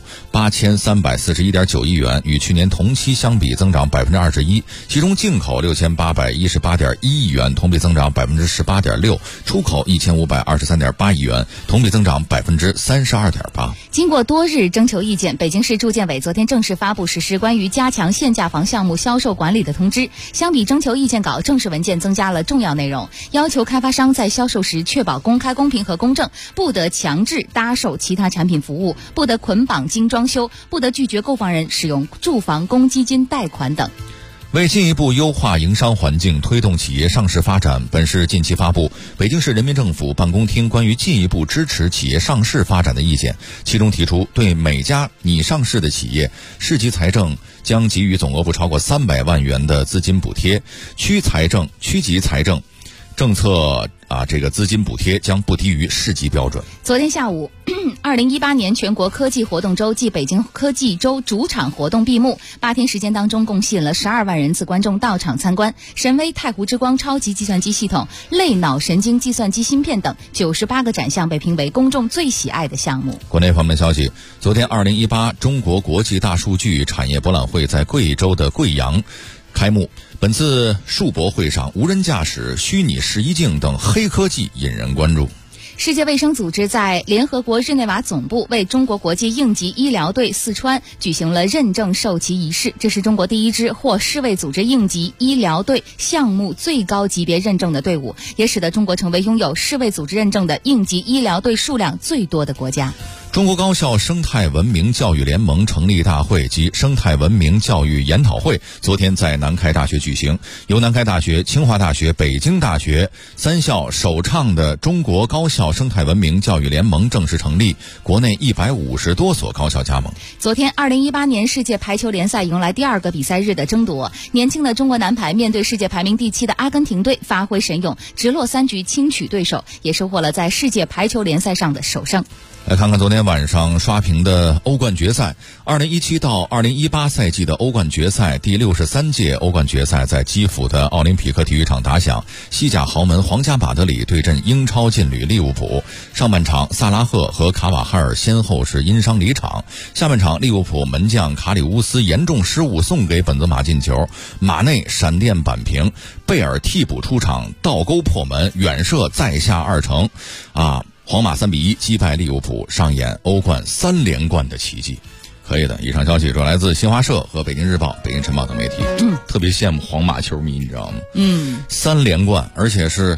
8341.9亿元，与去年同期相比增长21%，其中进口6818.1亿元，同比增长18.6%，出口1523.8亿元，同比增长32.8%。 经过多日征求意见，北京市住建委昨天正式发布实施关于加强限价房项目销售管理的通知。相比征求意见稿，正式文件增加了重要内容，要求开发商在销售时确保公开、公平和公正，不得强制搭售其他产品服务，不得捆绑精装修，不得拒绝购房人使用住房公积金贷款等。 为进一步优化营商环境，推动企业上市发展，本市近期发布《北京市人民政府办公厅关于进一步支持企业上市发展的意见》，其中提出，对每家拟上市的企业，市级财政将给予总额不超过300万元的资金补贴，区级财政政策这个资金补贴将不低于市级标准。 昨天下午2018年全国科技活动周暨北京科技周主场活动闭幕，8天时间当中共吸引了12万人次观众到场参观。神威太湖之光超级计算机系统、类脑神经计算机芯片等98个展项被评为公众最喜爱的项目。 国内方面消息，昨天2018中国国际大数据产业博览会在贵州的贵阳开幕。本次数博会上，无人驾驶、虚拟试衣镜等黑科技引人关注。 世界卫生组织在联合国日内瓦总部为中国国际应急医疗队四川举行了认证授旗仪式，这是中国第一支获世卫组织应急医疗队项目最高级别认证的队伍，也使得中国成为拥有世卫组织认证的应急医疗队数量最多的国家。 中国高校生态文明教育联盟成立大会及生态文明教育研讨会昨天在南开大学举行，由南开大学、清华大学、北京大学3校首倡的中国高校生态文明教育联盟正式成立，国内150多所高校加盟。 昨天2018年世界排球联赛迎来第2个比赛日的争夺，年轻的中国男排面对世界排名第7的阿根廷队发挥神勇，直落3局轻取对手，也收获了在世界排球联赛上的首胜。 来看看昨天晚上刷屏的欧冠决赛，2017到2018赛季的欧冠决赛第63届欧冠决赛在基辅的奥林匹克体育场打响，西甲豪门皇家马德里对阵英超劲旅利物浦。上半场萨拉赫和卡瓦哈尔先后是因伤离场，下半场利物浦门将卡里乌斯严重失误送给本泽马进球，马内闪电扳平，贝尔替补出场倒钩破门，远射再下2城皇马3-1击败利物浦，上演欧冠3连冠的奇迹。可以的，以上消息主要来自新华社和北京日报、北京晨报等媒体。特别羡慕皇马球迷，你知道吗？3连冠，而且是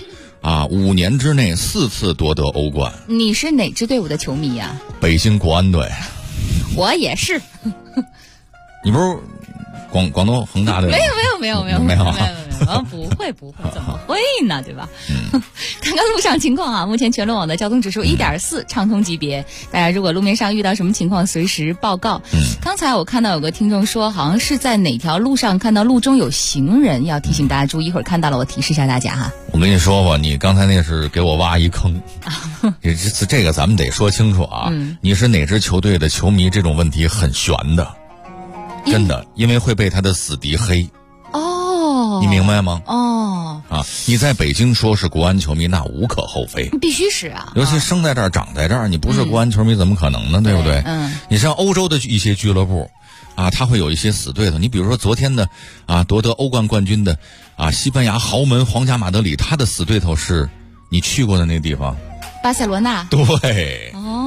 5年之内4次夺得欧冠。 你是哪支队伍的球迷呀？ 北京国安队。 我也是。 你不是广东恒大队？ 没有。 不会，怎么会呢？对吧？看看路上情况啊，目前全路网的交通指数1.4，畅通级别。大家如果路面上遇到什么情况，随时报告。刚才我看到有个听众说，好像是在哪条路上看到路中有行人，要提醒大家注意。一会儿看到了，我提示一下大家哈。 我跟你说吧，你刚才那是给我挖一坑，这个咱们得说清楚啊。你是哪支球队的球迷，这种问题很悬的，真的，因为会被他的死敌黑。你明白吗？你在北京说是国安球迷，那无可厚非， 必须是啊。 尤其生在这儿长在这儿，你不是国安球迷怎么可能呢？对不对？你像欧洲的一些俱乐部啊，他会有一些死对头。你比如说昨天的夺得欧冠冠军的西班牙豪门皇家马德里，他的死对头是你去过的那个地方， 巴塞罗那。 对。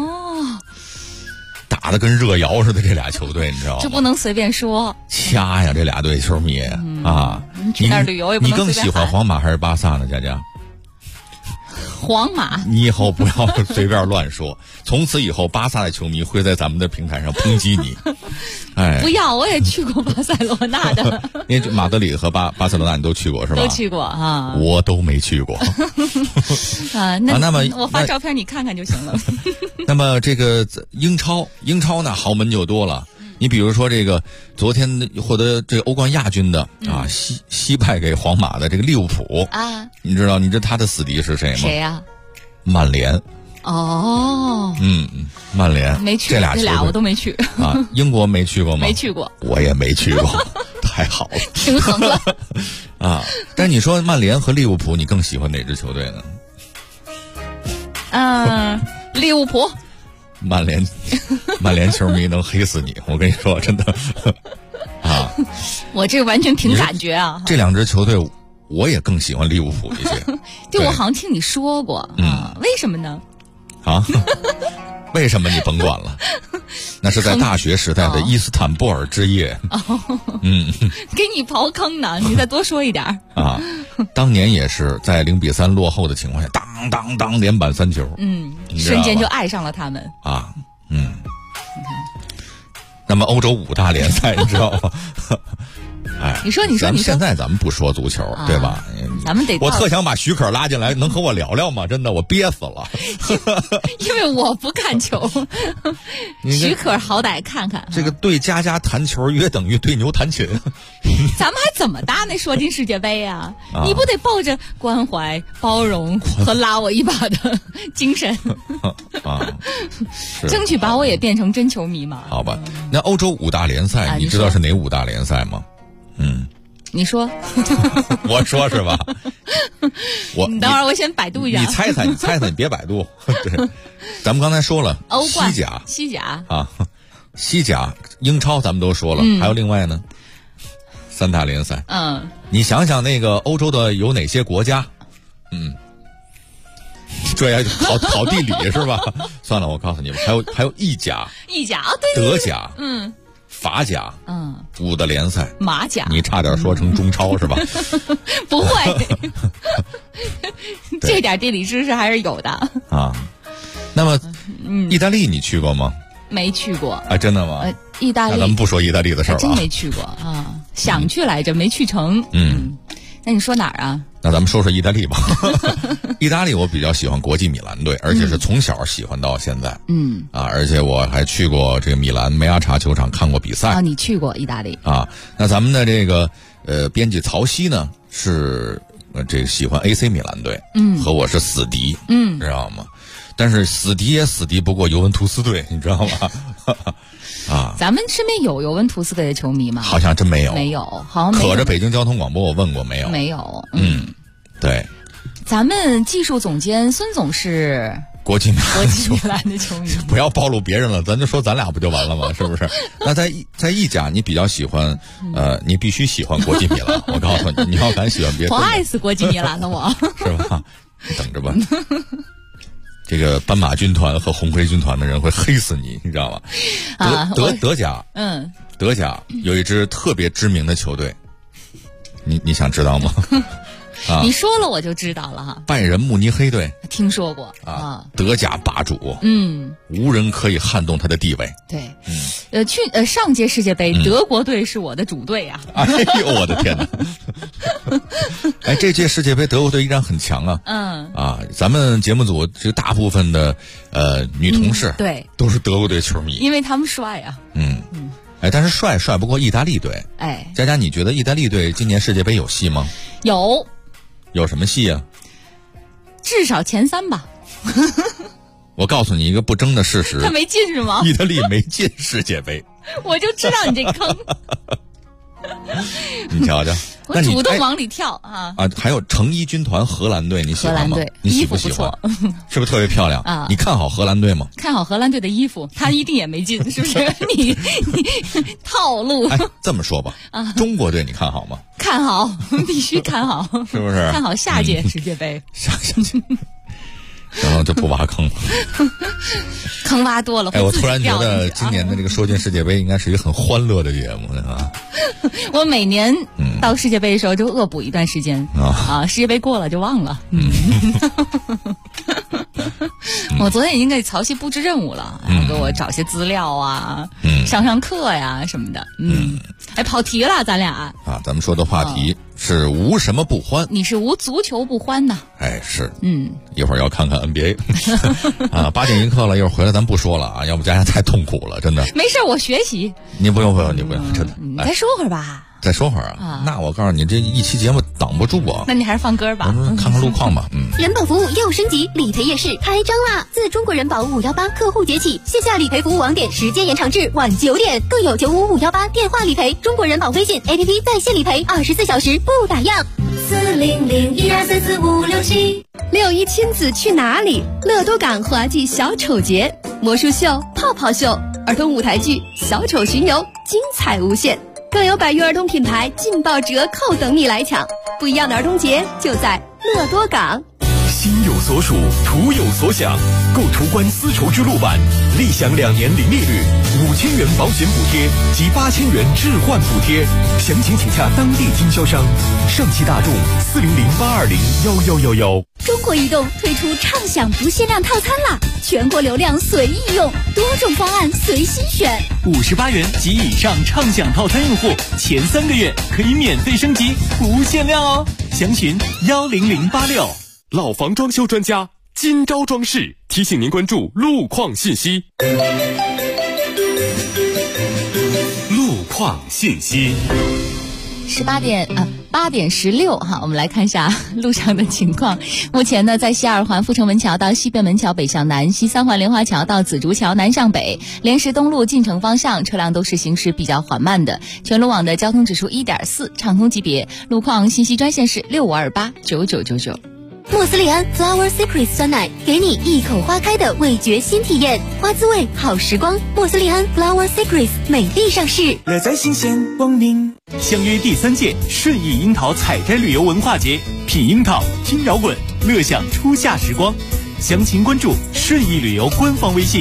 打得跟热窑似的，这俩球队你知道吗？ 这不能随便说。 掐呀，这俩队球迷去那儿旅游也不能随便喊。 你更喜欢皇马还是巴萨呢，佳佳？ 皇马。 你以后不要随便乱说，从此以后巴萨的球迷会在咱们的平台上抨击你。 不要，我也去过巴塞罗那的。 因为马德里和巴塞罗那你都去过是吧？ 都去过啊。 我都没去过。那么我发照片你看看就行了。 那么这个英超呢，豪门就多了。你比如说这个昨天获得这个欧冠亚军的惜败给皇马的这个利物浦你知道他的死敌是谁吗？ 谁呀？ 曼联。曼联没去， 这俩我都没去英国没去过吗？ 没去过， 我也没去过。太好了， 平衡了但你说曼联和利物浦，你更喜欢哪支球队呢？利物浦。 曼联球迷能黑死你，我跟你说真的我这完全凭感觉啊。 这两支球队我也更喜欢利物浦一些。 对，我好像听你说过为什么呢？ 为什么你甭管了？那是在大学时代的伊斯坦布尔之夜。 给你刨坑呢，你再多说一点当年也是在0-3落后的情况下，当当连扳3球。 瞬间就爱上了他们你看，那么欧洲5大联赛你知道吗？ 你说现在咱们不说足球对吧？ 咱们得我特想把许可拉进来，能和我聊聊吗？真的我憋死了。 因为我不看球。许可好歹看看。 这个对佳佳弹球约等于对牛弹琴。 咱们还怎么搭那说进世界杯啊？你不得抱着关怀、包容和拉我一把的精神争取把我也变成真球迷嘛？ 好吧，那欧洲5大联赛你知道是哪5大联赛吗？ 你说。 我说是吧？ 你等会儿我先百度一下。 你猜猜，你别百度。对，咱们刚才说了欧冠、 西甲、英超咱们都说了，还有另外呢3大联赛。你想想那个欧洲的有哪些国家？这要考地理是吧？算了，我告诉你们，还有意甲、 对， 德甲，法甲，5的联赛， 马甲， 你差点说成中超是吧？ 不会，这点地理知识还是有的那么，意大利你去过吗？ 没去过真的吗？ 意大利， 那咱们不说意大利的事了， 真没去过想去来着，没去成。那你说哪儿啊？ 那咱们说说意大利吧。意大利我比较喜欢国际米兰队，而且是从小喜欢到现在。而且我还去过这个米兰梅阿查球场看过比赛。 你去过意大利那咱们的这个编辑曹曦呢是这个喜欢 AC 米兰队，和我是死敌，知道吗？但是死敌也死敌不过尤文图斯队，你知道吗？ 咱们身边有尤文图斯队的球迷吗？ 好像真没有， 好像没有。 可着北京交通广播我问过没有？ 没有。 对。 咱们技术总监孙总是国际米兰的球迷。 不要暴露别人了，咱就说咱俩不就完了吗？是不是？那在意甲你比较喜欢你必须喜欢国际米兰。我告诉你，你要敢喜欢别的， 我爱死国际米兰了我。 是吧？你等着吧。这个斑马军团和红盔军团的人会黑死你，你知道吗？德甲，德甲有一支特别知名的球队，你想知道吗？ 你说了我就知道了哈。 拜仁慕尼黑队听说过德甲霸主，无人可以撼动他的地位。 对， 上届世界杯德国队是我的主队啊！ 哎呦，我的天哪！哎，这届世界杯德国队依然很强啊！咱们节目组这大部分的女同事对都是德国队球迷， 因为他们帅啊。 哎，但是帅不过意大利队。 哎， 佳佳，你觉得意大利队今年世界杯有戏吗？ 有什么戏啊？ 至少前3吧。 我告诉你一个不争的事实， 他没进是吗？ 意大利没进世界杯。 我就知道你这坑。 你瞧瞧， 我主动往里跳啊！ 还有成衣军团荷兰队，你喜欢吗？你喜不喜欢？是不是特别漂亮啊？你看好荷兰队吗？ 看好荷兰队的衣服，他一定也没进，是不是？你套路。 哎，这么说吧，中国队你看好吗？ 看好，必须看好， 是不是？ 看好下届世界杯。 下届。然后就不挖坑了， 坑挖多了。 哎，我突然觉得今年的这个说进世界杯应该是一个很欢乐的节目，啊。 我每年到世界杯的时候就恶补一段时间世界杯过了就忘了。我昨天已经给曹曦布置任务了，给我找些资料啊，上课呀什么的。哎，跑题了，咱俩啊。 咱们说的话题是无什么不欢， 你是无足球不欢呐？ 哎，是。一会儿要看看 NBA 8点一刻了，一会儿回来咱不说了啊，要不佳佳太痛苦了，真的。 没事，我学习。 你不用，真的。 你再说会儿吧。 再说会儿啊！那我告诉你，这一期节目挡不住啊！ 那你还是放歌吧。 看看路况吧。 人保服务又升级，理赔夜市开张啦！自中国人保518客户节起，线下理赔服务网点时间延长至晚9点，更有95518电话理赔，中国人保微信 APP 在线理赔，24小时不打烊。40012344567。 6·1亲子去哪里？乐多港滑稽小丑节、魔术秀、泡泡秀、儿童舞台剧、小丑巡游，精彩无限。更有百余儿童品牌劲爆折扣等你来抢，不一样的儿童节就在乐多港。 心有所属，图有所想，购途观丝绸之路版，立享2年零利率，5000元保险补贴及8000元置换补贴，详情请洽当地经销商。上汽大众40082011111。 中国移动推出畅享不限量套餐啦，全国流量随意用，多种方案随心选。 58元及以上畅享套餐用户，前3个月可以免费升级，不限量哦。详询10086。 老房装修专家金招装饰提醒您关注路况信息。 路况信息。 8点16哈，我们来看一下路上的情况。目前呢，在西2环阜成门桥到西便门桥北向南，西3环莲花桥到紫竹桥南向北，莲石东路进城方向车辆都是行驶比较缓慢的。全路网的交通指数1.4，畅通级别。路况信息专线是65289999。 莫斯利安 Flower Secrets 酸奶，给你一口花开的味觉新体验，花滋味好时光。莫斯利安 Flower Secrets 美丽上市， 乐在新鲜光临。 相约第3届顺义樱桃采摘旅游文化节，品樱桃，听摇滚，乐享初夏时光。详情关注顺义旅游官方微信。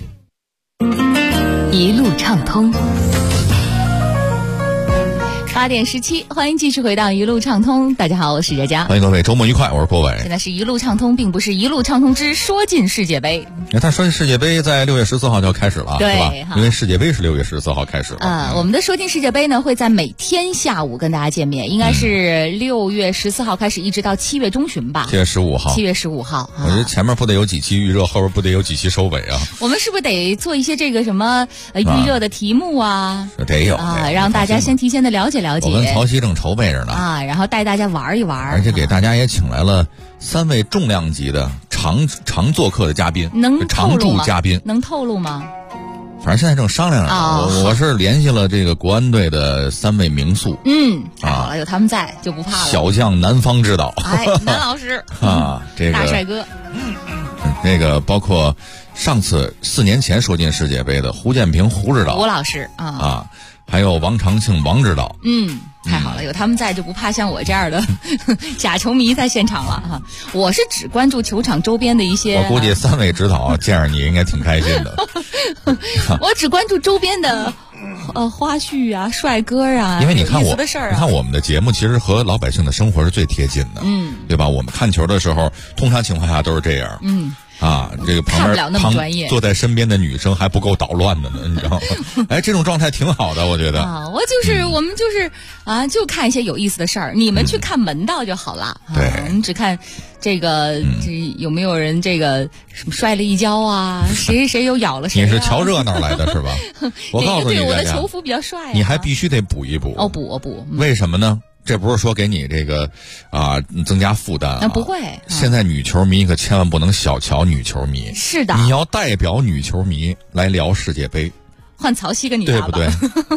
一路畅通。8点17，欢迎继续回到一路畅通。大家好，我是佳佳， 欢迎各位，周末愉快，我是郭伟。 现在是一路畅通，并不是一路畅通之说进世界杯。 他说世界杯在6月14号就要开始了， 对吧？因为世界杯是6月14号开始了。 我们的说进世界杯呢，会在每天下午跟大家见面，应该是6月14号开始，一直到7月中旬吧。7月15号。 我觉得前面不得有几期预热，后边不得有几期收尾啊。 我们是不是得做一些这个什么预热的题目啊？ 得有让大家先提前的了解了解。 我跟曹曦正筹备着呢然后带大家玩一玩， 而且给大家也请来了3位重量级的常做客的嘉宾，常驻嘉宾， 能透露吗？ 反正现在正商量着呢。我是联系了这个国安队的3位名宿， 好了，有他们在就不怕了。 小将南方指导， 南老师这个大帅哥， 那个包括上次4年前说进世界杯的胡建平胡指导， 胡老师还有王长庆王指导， 太好了，有他们在就不怕像我这样的假球迷在现场了哈。我是只关注球场周边的一些， 我估计3位指导见着你应该挺开心的。 我只关注周边的花絮啊、帅哥啊， 因为你看有意思的事儿你看我们的节目其实和老百姓的生活是最贴近的，对吧？我们看球的时候，通常情况下都是这样， 啊，这个旁边坐在身边的女生还不够捣乱的呢，你知道吗？哎，这种状态挺好的，我觉得。 啊，我们就是啊，就看一些有意思的事儿，你们去看门道就好了。 对， 我们只看这个这有没有人这个什么摔了一跤啊，谁又咬了谁。 你是瞧热闹来的是吧？我告诉你， 我的球服比较帅。 你还必须得补一补。 我补。 为什么呢？这不是说给你这个增加负担啊？ 不会。 现在女球迷可千万不能小瞧女球迷。 是的。 你要代表女球迷来聊世界杯， 换曹曦跟你对不对？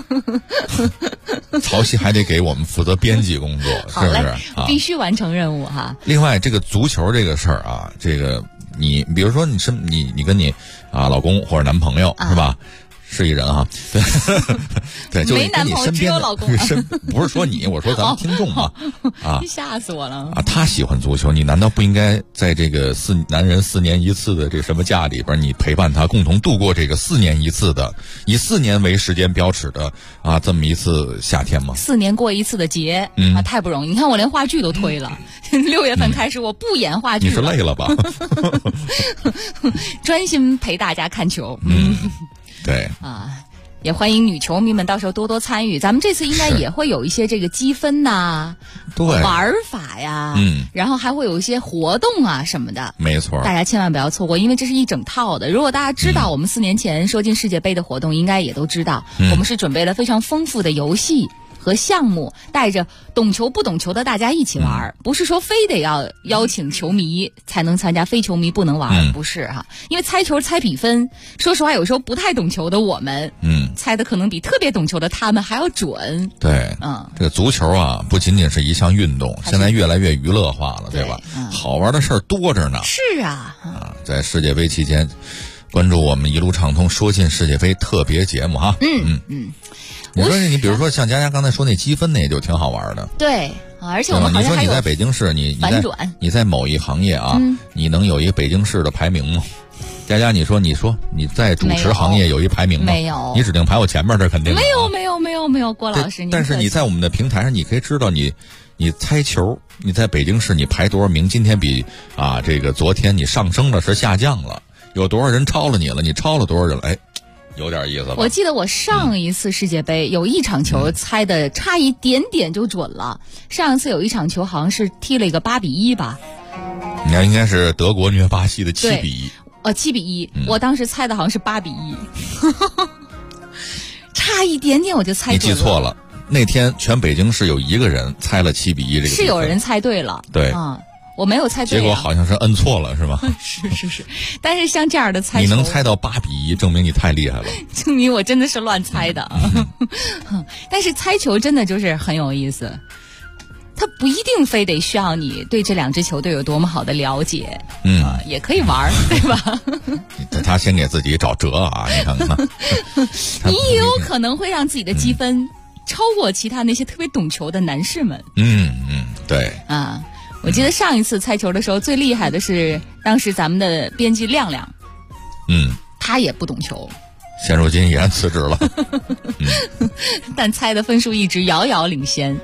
曹曦还得给我们负责编辑工作，是不是？ 必须完成任务哈。 另外，这个足球这个事儿啊，这个你比如说你跟你老公或者男朋友是吧？是一人哈，对，就跟你身边的不是说你，我说咱们听众嘛，啊， 吓死我了啊！他喜欢足球，你难道不应该在这个男人4年一次的这什么假里边，你陪伴他共同度过这个4年一次的，以4年为时间标尺的这么一次夏天吗 ？4年过一次的节啊，太不容易！你看我连话剧都推了，6月份开始我不演话剧了。 你是累了吧？ 专心陪大家看球。 对啊，也欢迎女球迷们到时候多多参与。咱们这次应该也会有一些这个积分呐， 对， 玩法呀，然后还会有一些活动啊什么的。 没错， 大家千万不要错过，因为这是一整套的。如果大家知道我们4年前说进世界杯的活动，应该也都知道，我们是准备了非常丰富的游戏和项目，带着懂球不懂球的大家一起玩，不是说非得要邀请球迷才能参加，非球迷不能玩，不是哈。因为猜球猜比分，说实话有时候不太懂球的我们，猜的可能比特别懂球的他们还要准。 对，这个足球啊，不仅仅是一项运动，现在越来越娱乐化了，对吧？好玩的事儿多着呢。 是啊， 在世界杯期间，关注我们一路畅通说进世界杯特别节目哈。你说你比如说像佳佳刚才说那积分那也就挺好玩的。 对，而且我们好像还有你说你在北京市，你在某一行业啊，你能有一个北京市的排名吗？佳佳，你说你在主持行业有一排名吗？ 没有， 你指定排我前面，这肯定没有，郭老师。 但是你在我们的平台上，你可以知道你猜球，你在北京市你排多少名？今天比这个昨天你上升了是下降了？有多少人超了你了？你超了多少人了？哎。有点意思吧？ 我记得我上一次世界杯有一场球猜的差一点点就准了。上一次有一场球好像是踢了一个8-1吧？ 那应该是德国虐巴西的7-1。 7-1，我当时猜的好像是8-1，差一点点我就猜准了。 你记错了，那天全北京市有一个人猜了7-1这个。 是有人猜对了。 对我没有猜对， 结果好像是摁错了，是吧？ 是，但是像这样的猜球， 你能猜到8-1，证明你太厉害了。 证明我真的是乱猜的。但是猜球真的就是很有意思，他不一定非得需要你对这2支球队有多么好的了解，也可以玩，对吧？ 他先给自己找辙啊，你看看。 你也有可能会让自己的积分超过其他那些特别懂球的男士们。 对啊。我记得上一次猜球的时候最厉害的是当时咱们的编辑亮亮，他也不懂球， 现如今已然辞职了， 但猜的分数一直遥遥领先。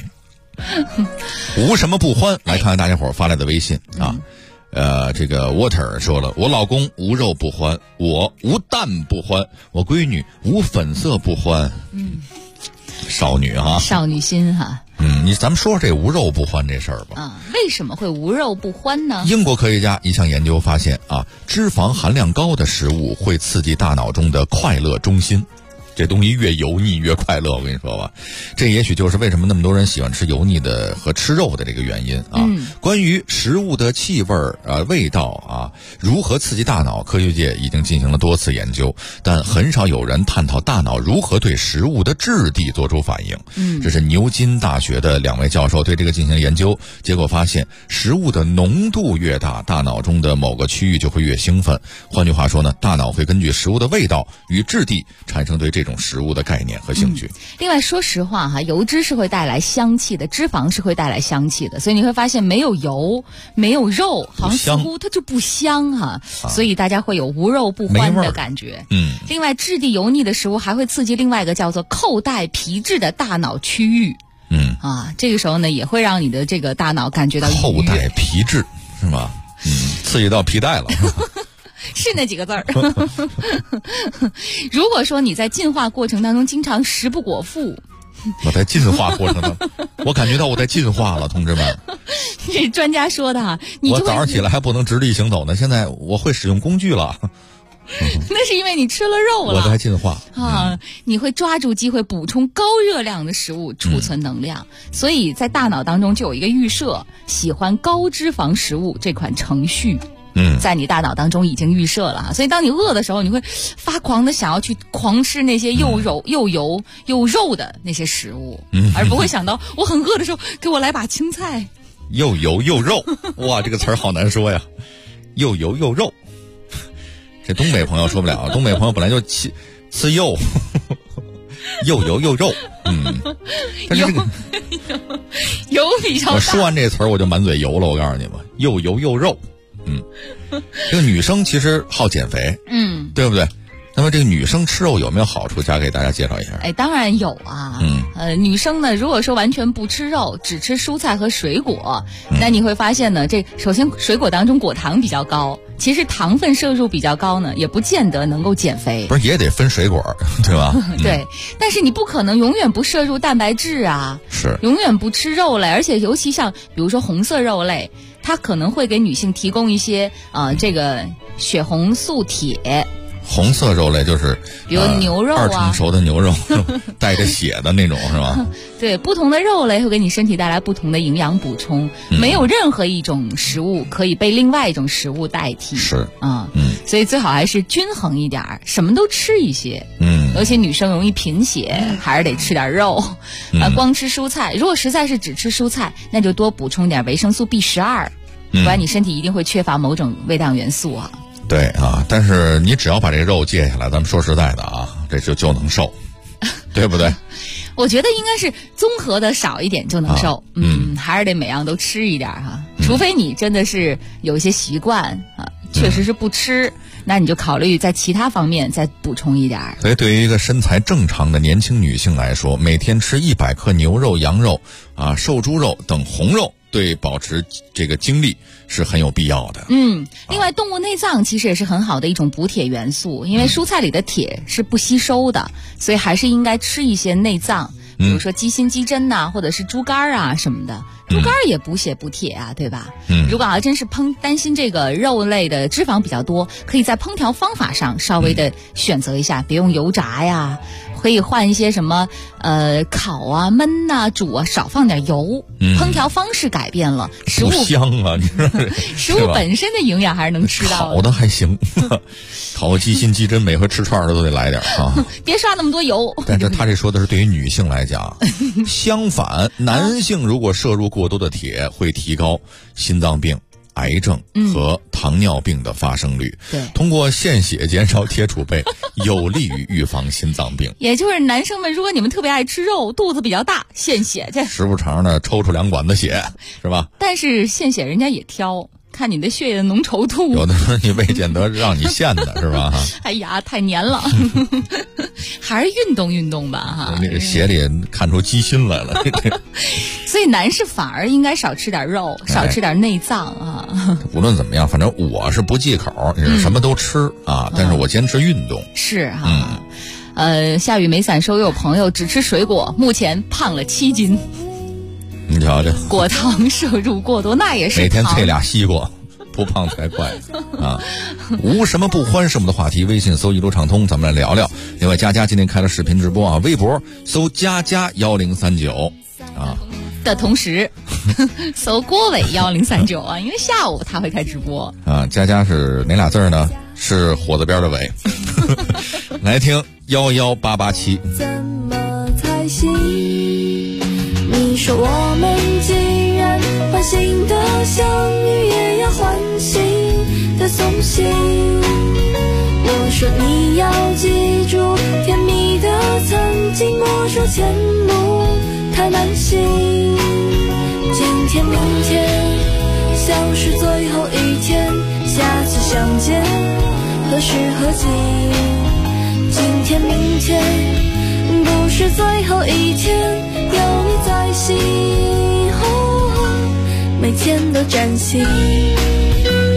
无什么不欢，来看看大家伙发来的微信啊。这个 Water 说了，我老公无肉不欢，我无蛋不欢，我闺女无粉色不欢。少女哈， 少女心哈。 咱们说说这无肉不欢这事儿吧。 为什么会无肉不欢呢？ 英国科学家一项研究发现脂肪含量高的食物会刺激大脑中的快乐中心。这东西越油腻越快乐，我跟你说吧，这也许就是为什么那么多人喜欢吃油腻的和吃肉的这个原因啊。关于食物的气味味道如何刺激大脑，科学界已经进行了多次研究，但很少有人探讨大脑如何对食物的质地做出反应。这是牛津大学的2位教授对这个进行研究，结果发现食物的浓度越大，大脑中的某个区域就会越兴奋。换句话说呢，大脑会根据食物的味道与质地产生对这种食物的概念和兴趣。 另外说实话油脂是会带来香气的，脂肪是会带来香气的，所以你会发现没有油没有肉好像似乎它就不香所以大家会有无肉不欢的感觉。另外质地油腻的食物还会刺激另外一个叫做扣带皮质的大脑区域。这个时候呢也会让你的这个大脑感觉到扣带皮质是吗？ 刺激到皮带了。 是那几个字儿。如果说你在进化过程当中经常食不果腹， 我在进化过程当中，我感觉到我在进化了，同志们。 这是专家说的哈。 我早上起来还不能直立行走呢，现在我会使用工具了。 那是因为你吃了肉了。 我在进化啊！你会抓住机会补充高热量的食物，储存能量。所以在大脑当中就有一个预设，喜欢高脂肪食物这款程序。在你大脑当中已经预设了，所以当你饿的时候，你会发狂的想要去狂吃那些又油又肉的那些食物，而不会想到我很饿的时候，给我来把青菜。 又油又肉，哇，这个词儿好难说呀！又油又肉，这东北朋友说不了，东北朋友本来就吃肉，又油又肉，但是这个油比较大。 我说完这词儿我就满嘴油了，我告诉你们，又油又肉。这个女生其实好减肥，对不对？那么这个女生吃肉有没有好处？加给大家介绍一下。 当然有啊。女生呢，如果说完全不吃肉，只吃蔬菜和水果，那你会发现呢，这首先水果当中果糖比较高，其实糖分摄入比较高呢，也不见得能够减肥。 不是也得分水果，对吧？ 对，但是你不可能永远不摄入蛋白质啊， 是永远不吃肉类，而且尤其像比如说红色肉类。它可能会给女性提供一些这个血红素铁。 红色肉类就是比如牛肉啊， 二成熟的牛肉带着血的那种是吧？ 对，不同的肉类会给你身体带来不同的营养补充，没有任何一种食物可以被另外一种食物代替。 是所以最好还是均衡一点，什么都吃一些。尤其女生容易贫血，还是得吃点肉。光吃蔬菜，如果实在是只吃蔬菜，那就多补充点维生素 B12，不然你身体一定会缺乏某种微量元素啊。 对啊，但是你只要把这肉戒下来，咱们说实在的啊，这就能瘦，对不对？ 我觉得应该是综合的少一点就能瘦，还是得每样都吃一点哈。除非你真的是有一些习惯啊，确实是不吃，那你就考虑在其他方面再补充一点。 所以对于一个身材正常的年轻女性来说，每天吃100克牛肉、羊肉啊、瘦猪肉等红肉，对保持这个精力是很有必要的。 另外动物内脏其实也是很好的一种补铁元素，因为蔬菜里的铁是不吸收的，所以还是应该吃一些内脏，比如说鸡心、鸡胗呐，或者是猪肝啊什么的。猪肝也补血补铁啊，对吧？如果要真是担心这个肉类的脂肪比较多，可以在烹调方法上稍微的选择一下，别用油炸呀，可以换一些什么烤啊、焖啊、煮啊，少放点油。烹调方式改变了，食物不香啊！你说食物本身的营养还是能吃到的。 烤的还行，烤个鸡心、鸡胗，每回吃串的都得来点啊！ 别刷那么多油。 但是他这说的是对于女性来讲，相反，男性如果摄入过多的铁，会提高心脏病、癌症和糖尿病的发生率。 对， 通过献血减少铁储备，有利于预防心脏病。 也就是男生们，如果你们特别爱吃肉，肚子比较大，献血去， 时不常的抽出2管子血，是吧？ 但是献血人家也挑。看你的血液的浓稠度， 有的时候你未见得让你献的是吧？ 哎呀，太黏了，还是运动运动吧哈。 那个血里看出鸡心来了， 所以男士反而应该少吃点肉，少吃点内脏啊。 无论怎么样，反正我是不忌口，什么都吃啊，但是我坚持运动。 是哈，下雨没伞收，有朋友只吃水果，目前胖了7斤。 你瞧瞧， 果糖摄入过多，那也是每天啐俩西瓜，不胖才怪啊！无什么不欢什么的话题，微信搜一路畅通，咱们来聊聊。另外，佳佳今天开了视频直播啊，微博搜佳佳1039啊的同时，搜郭伟1039啊，因为下午他会开直播啊。佳佳是哪俩字呢？是火字边的伟。来听11887。 怎么才行？你说我们既然欢欣的相遇，也要欢欣的送行。我说你要记住甜蜜的曾经，莫说前路太难行。今天明天像是最后一天，下次相见何时何地？今天明天不是最后一天，有你在心，每天都崭新。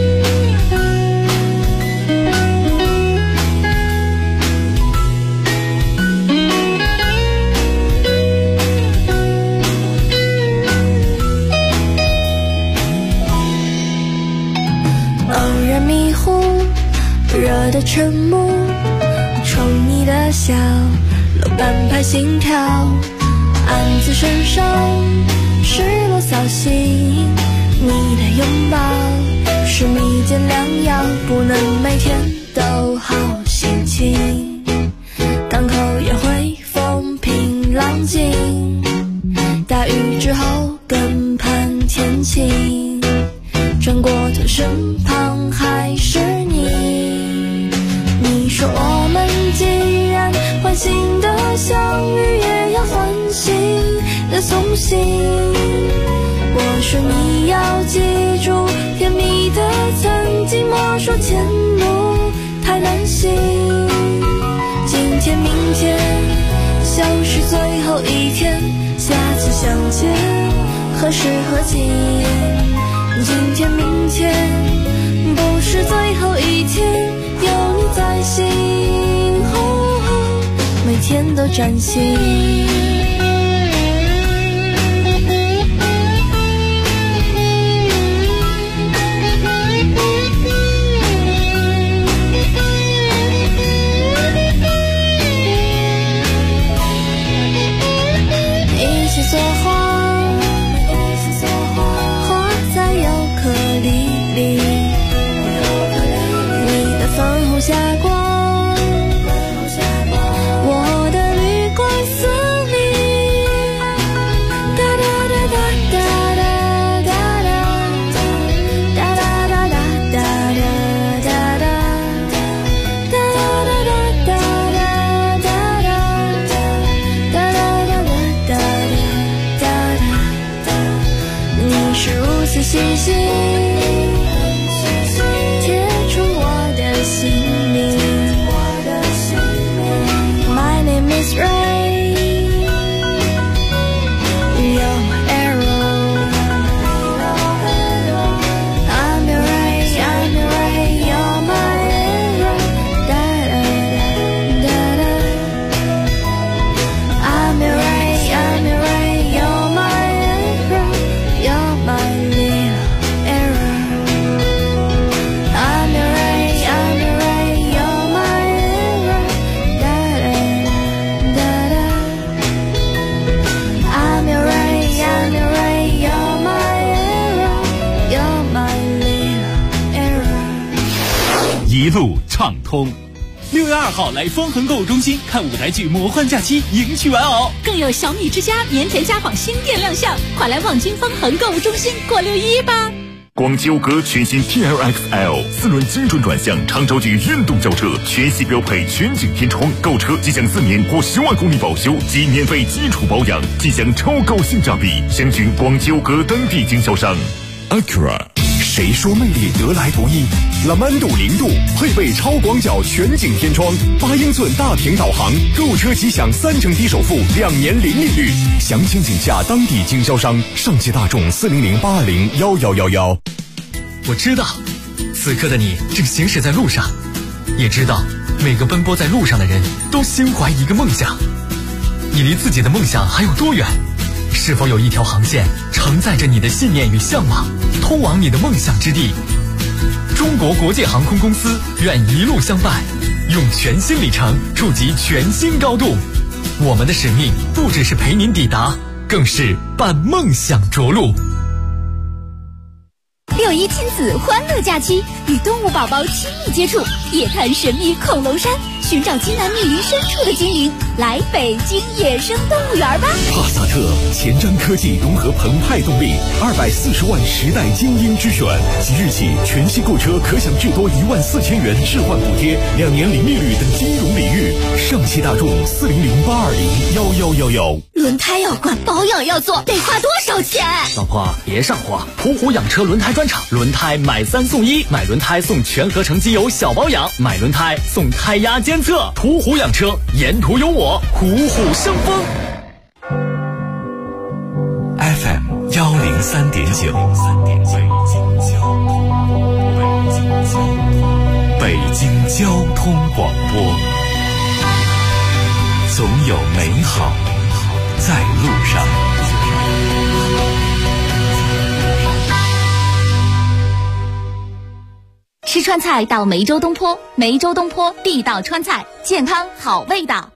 沉默，宠你的笑，漏半拍心跳，暗自身上失落扫兴，你的拥抱是蜜饯良药，不能每天都好心情。港口也会风平浪静，大雨之后更盼天晴，转过头身旁还是你。你说我们既然欢欣的相遇，也要欢欣的送行。我说你要记住甜蜜的曾经，莫说前路太难行。今天明天像是最后一天，下次相见何时何景。今天明天不是最后一天，有你在心，每天都崭新。做花，花在尤克里里，你的粉红霞光，我的绿光丝里，哒哒哒哒哒哒哒哒哒哒哒哒哒哒是如此细心，贴出我的姓名。My name is Ray, you're my arrow. I'm your Ray, I'm your Ray, you're my arrow. Da da da da. I'm your Ray, I'm your Ray, you're my arrow. You're my little arrow. I'm your Ray, I'm your Ray, you're my arrow. Da da da da. I'm your Ray, I'm your Ray, you're my arrow. You're my little arrow. 一路畅通。6月2号来方恒购物中心看舞台剧《魔幻假期》，迎娶玩偶， 更有小米之家年前家纺新店亮相，快来望京方恒购物中心过6·1吧！ 广汽欧歌全新 TLX-L 4轮精准转向长轴距运动轿车，全系标配全景天窗，购车即享4年或10万公里保修及免费基础保养，即享超高性价比。详询广汽欧歌当地经销商。Acura， 谁说魅力得来不易？拉曼度0度配备超广角全景天窗，8英寸大屏导航，购车即享3成低首付，2年零利率。详情请洽当地经销商。上汽大众400-820-1111。 我知道，此刻的你正行驶在路上，也知道每个奔波在路上的人都心怀一个梦想。你离自己的梦想还有多远？是否有一条航线承载着你的信念与向往，通往你的梦想之地？中国国际航空公司愿一路相伴，用全新里程触及全新高度。我们的使命不只是陪您抵达，更是伴梦想着陆。 6·1亲子欢乐假期，与动物宝宝亲密接触，夜探神秘恐龙山，寻找津南密林深处的精灵，来北京野生动物园吧！ 帕萨特前瞻科技融合澎湃动力，240万时代精英之选。即日起，全系购车可享至多14000元置换补贴，2年零利率等金融礼遇。上汽大众400-820-1111。 轮胎要换，保养要做，得花多少钱？ 老婆，别上火！途虎养车轮胎专场，轮胎买3送1，买轮胎送全合成机油小保养，买轮胎送胎压监测。途虎养车，沿途有我，虎虎生风。 FM 103.9，北京交通广播，总有美好在路上。 吃川菜到梅州东坡，梅州东坡地道川菜，健康好味道。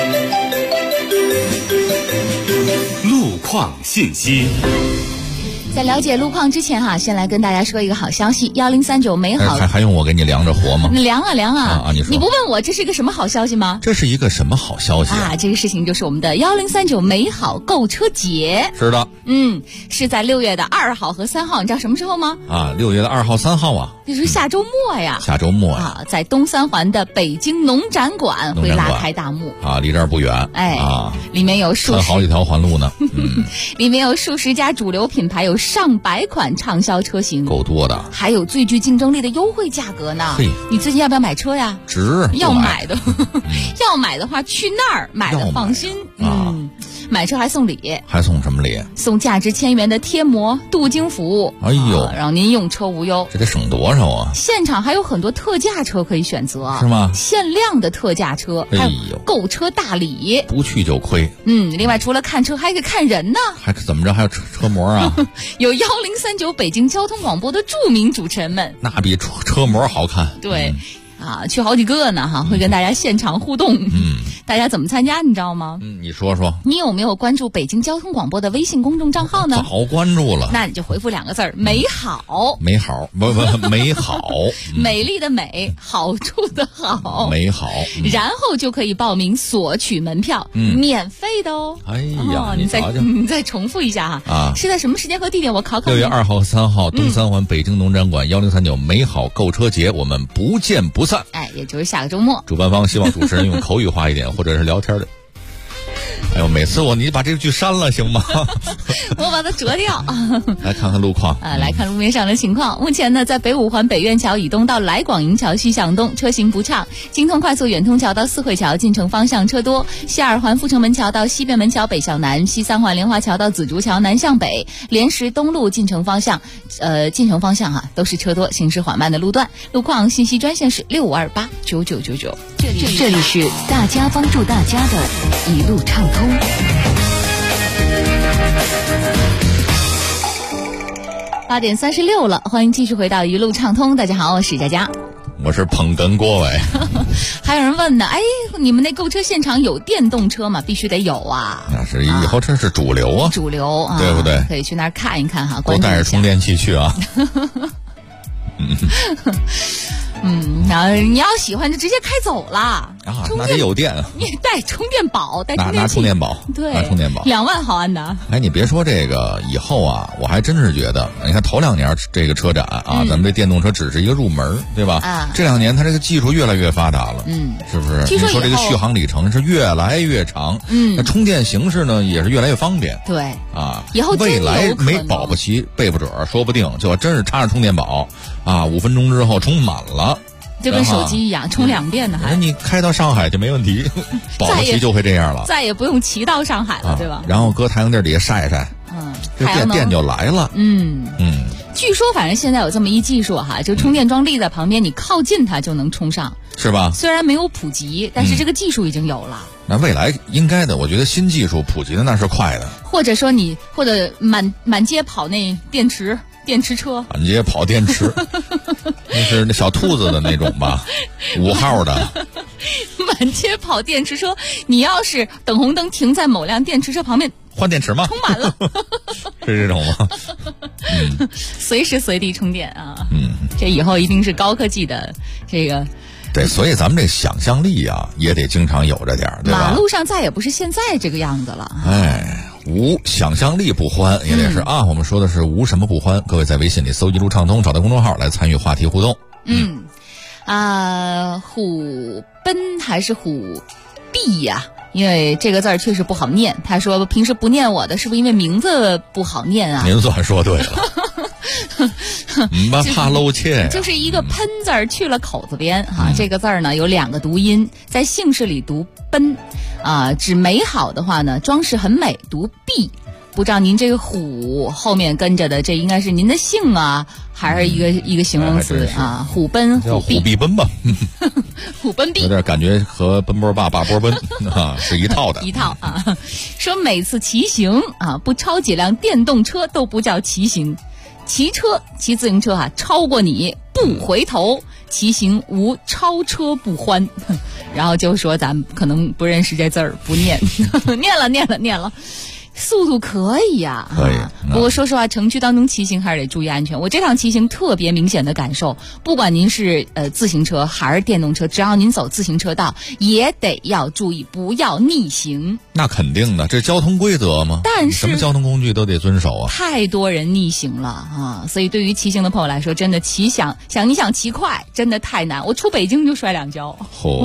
路况信息。 在了解路况之前先来跟大家说一个好消息，1039美好还用我给你量着活吗？ 量啊！ 你说你不问我这是一个什么好消息吗？ 这是一个什么好消息啊？ 这个事情就是我们的1039美好购车节。 是的， 是在6月的2号和3号，你知道什么时候吗 ？6月的2号、3号啊， 就是下周末呀。 下周末呀， 在东三环的北京农展馆会拉开大幕离这儿不远。 里面有分好几条环路呢。 里面有数十家主流品牌，有上百款畅销车型， 够多的， 还有最具竞争力的优惠价格呢。你最近要不要买车呀？ 值， 要买的，要买的话去那儿买的放心。买车还送礼， 还送什么礼？ 送价值1000元的贴膜镀金服务。 哎呦， 让您用车无忧。 这得省多少啊？ 现场还有很多特价车可以选择， 是吗？ 限量的特价车，还有购车大礼， 不去就亏。 另外除了看车，还可以看人呢。 还怎么着？还有车模啊？ 有1039北京交通广播的著名主持人们， 那比车模好看。 对。去好几个呢会跟大家现场互动。大家怎么参加你知道吗？ 你说说。 你有没有关注北京交通广播的微信公众账号呢？ 早关注了。 那你就回复2个字美好。 美好不美好。 美丽的美，好处的好。 美好。 然后就可以报名索取门票，免费的哦。 哎呀， 你再重复一下是在什么时间和地点？我考考你。 6月2号、3号，东三环北京农展馆1039美好购车节，我们不见不散。 也就是下个周末。 主办方希望主持人用口语化一点，或者是聊天的。哎呦，每次你把这个句删了行吗？ 我把它折掉。 来看看路况来看路面上的情况。目前呢，在北五环北苑桥以东到来广营桥西向东车行不畅，京通快速远通桥到四惠桥进城方向车多，西二环阜成门桥到西便门桥北向南，西三环莲花桥到紫竹桥南向北，莲石东路进城方向都是车多，行驶缓慢的路段。路况信息专线是65289999。 这里是大家帮助大家的一路畅通。 8点36了，欢迎继续回到一路畅通。大家好，我是佳佳， 我是捧哏郭伟。 还有人问呢，你们那购车现场有电动车吗？必须得有啊！ 那是以后这是主流啊， 主流啊， 对不对？ 可以去那儿看一看都带着充电器去啊。 然后你要喜欢就直接开走了那得有电啊！ 你带充电宝，带充电器， 拿充电宝， 对， 拿充电宝 ，2万毫安的。 你别说这个，以后我还真是觉得，你看头2年这个车展咱们这电动车只是一个入门，对吧？这2年它这个技术越来越发达了，是不是？你说这个续航里程是越来越长，那充电形式呢也是越来越方便， 对以后未来没保不齐备不准，说不定就真是插上充电宝5分钟之后充满了。 就跟手机一样，充2遍的你开到上海就没问题，保不齐就会这样了， 再也不用骑到上海了，对吧？ 然后搁太阳地底下晒晒，这电就来了。 据说反正现在有这么一技术就充电桩立在旁边，你靠近它就能充上， 是吧？ 虽然没有普及，但是这个技术已经有了。 那未来应该的，我觉得新技术普及的那是快的。 或者说或者满街跑那电池车， 满街跑电池，那是那小兔子的那种吧，5号的。 满街跑电池车，你要是等红灯停在某辆电池车旁边， 换电池吗？ 充满了， 是这种吗？ 随时随地充电这以后一定是高科技的这个。 对，所以咱们这想象力也得经常有着点，对吧？ 马路上再也不是现在这个样子了。 无想象力不欢也得是我们说的是无什么不欢。各位在微信里搜一路畅通，找到公众号来参与话题互动。 虎奔还是虎臂呀？因为这个字儿确实不好念。他说平时不念我的，是不是因为名字不好念啊？ 您算说对了。怕露怯， 就是一个喷字儿去了口字边这个字儿呢有2个读音，在姓氏里读奔指美好的话呢，装饰很美，读璧。不知道您这个虎后面跟着的，这应该是您的姓还是一个形容词虎奔虎臂，虎臂奔吧。 虎奔臂有点感觉和奔波霸波奔是一套的。 一套说每次骑行不超几辆电动车都不叫骑行。骑自行车超过你不回头，骑行无超车不欢。然后就说咱可能不认识这字儿，不念，念了。速度可以呀， 可以。 不过说实话，城区当中骑行还是得注意安全。我这趟骑行特别明显的感受，不管您是自行车还是电动车，只要您走自行车道，也得要注意不要逆行。 那肯定的，这交通规则嘛。 但是什么交通工具都得遵守啊。 太多人逆行了啊，所以对于骑行的朋友来说，真的你想骑快，真的太难。我出北京就摔2跤。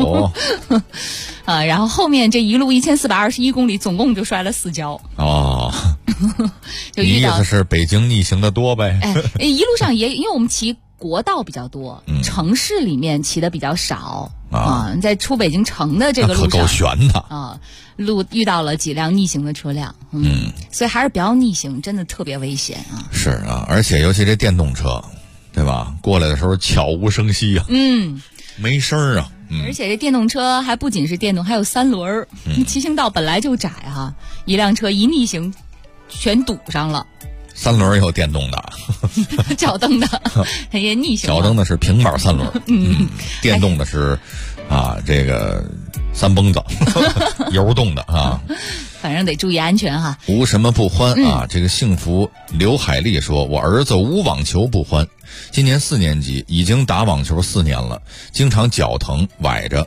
然后后面这一路1421公里，总共就摔了4跤。 哦， 就遇到你意思是北京逆行的多呗？ 一路上也因为我们骑国道比较多，城市里面骑的比较少啊。在出北京城的这个路上， 可够悬的啊，遇到了几辆逆行的车辆，所以还是不要逆行，真的特别危险啊。 是啊，而且尤其这电动车，对吧？过来的时候悄无声息啊，没声儿啊。 而且这电动车还不仅是电动，还有3轮。骑行道本来就窄哈，一辆车一逆行，全堵上了。 3轮有电动的， 脚蹬的，它也逆行了。 脚蹬的是平板3轮，电动的是这个3蹦子，油动的啊。 反正得注意安全哈。 无什么不欢啊！这个幸福刘海丽说，我儿子无网球不欢，今年4年级，已经打网球4年了，经常脚疼崴着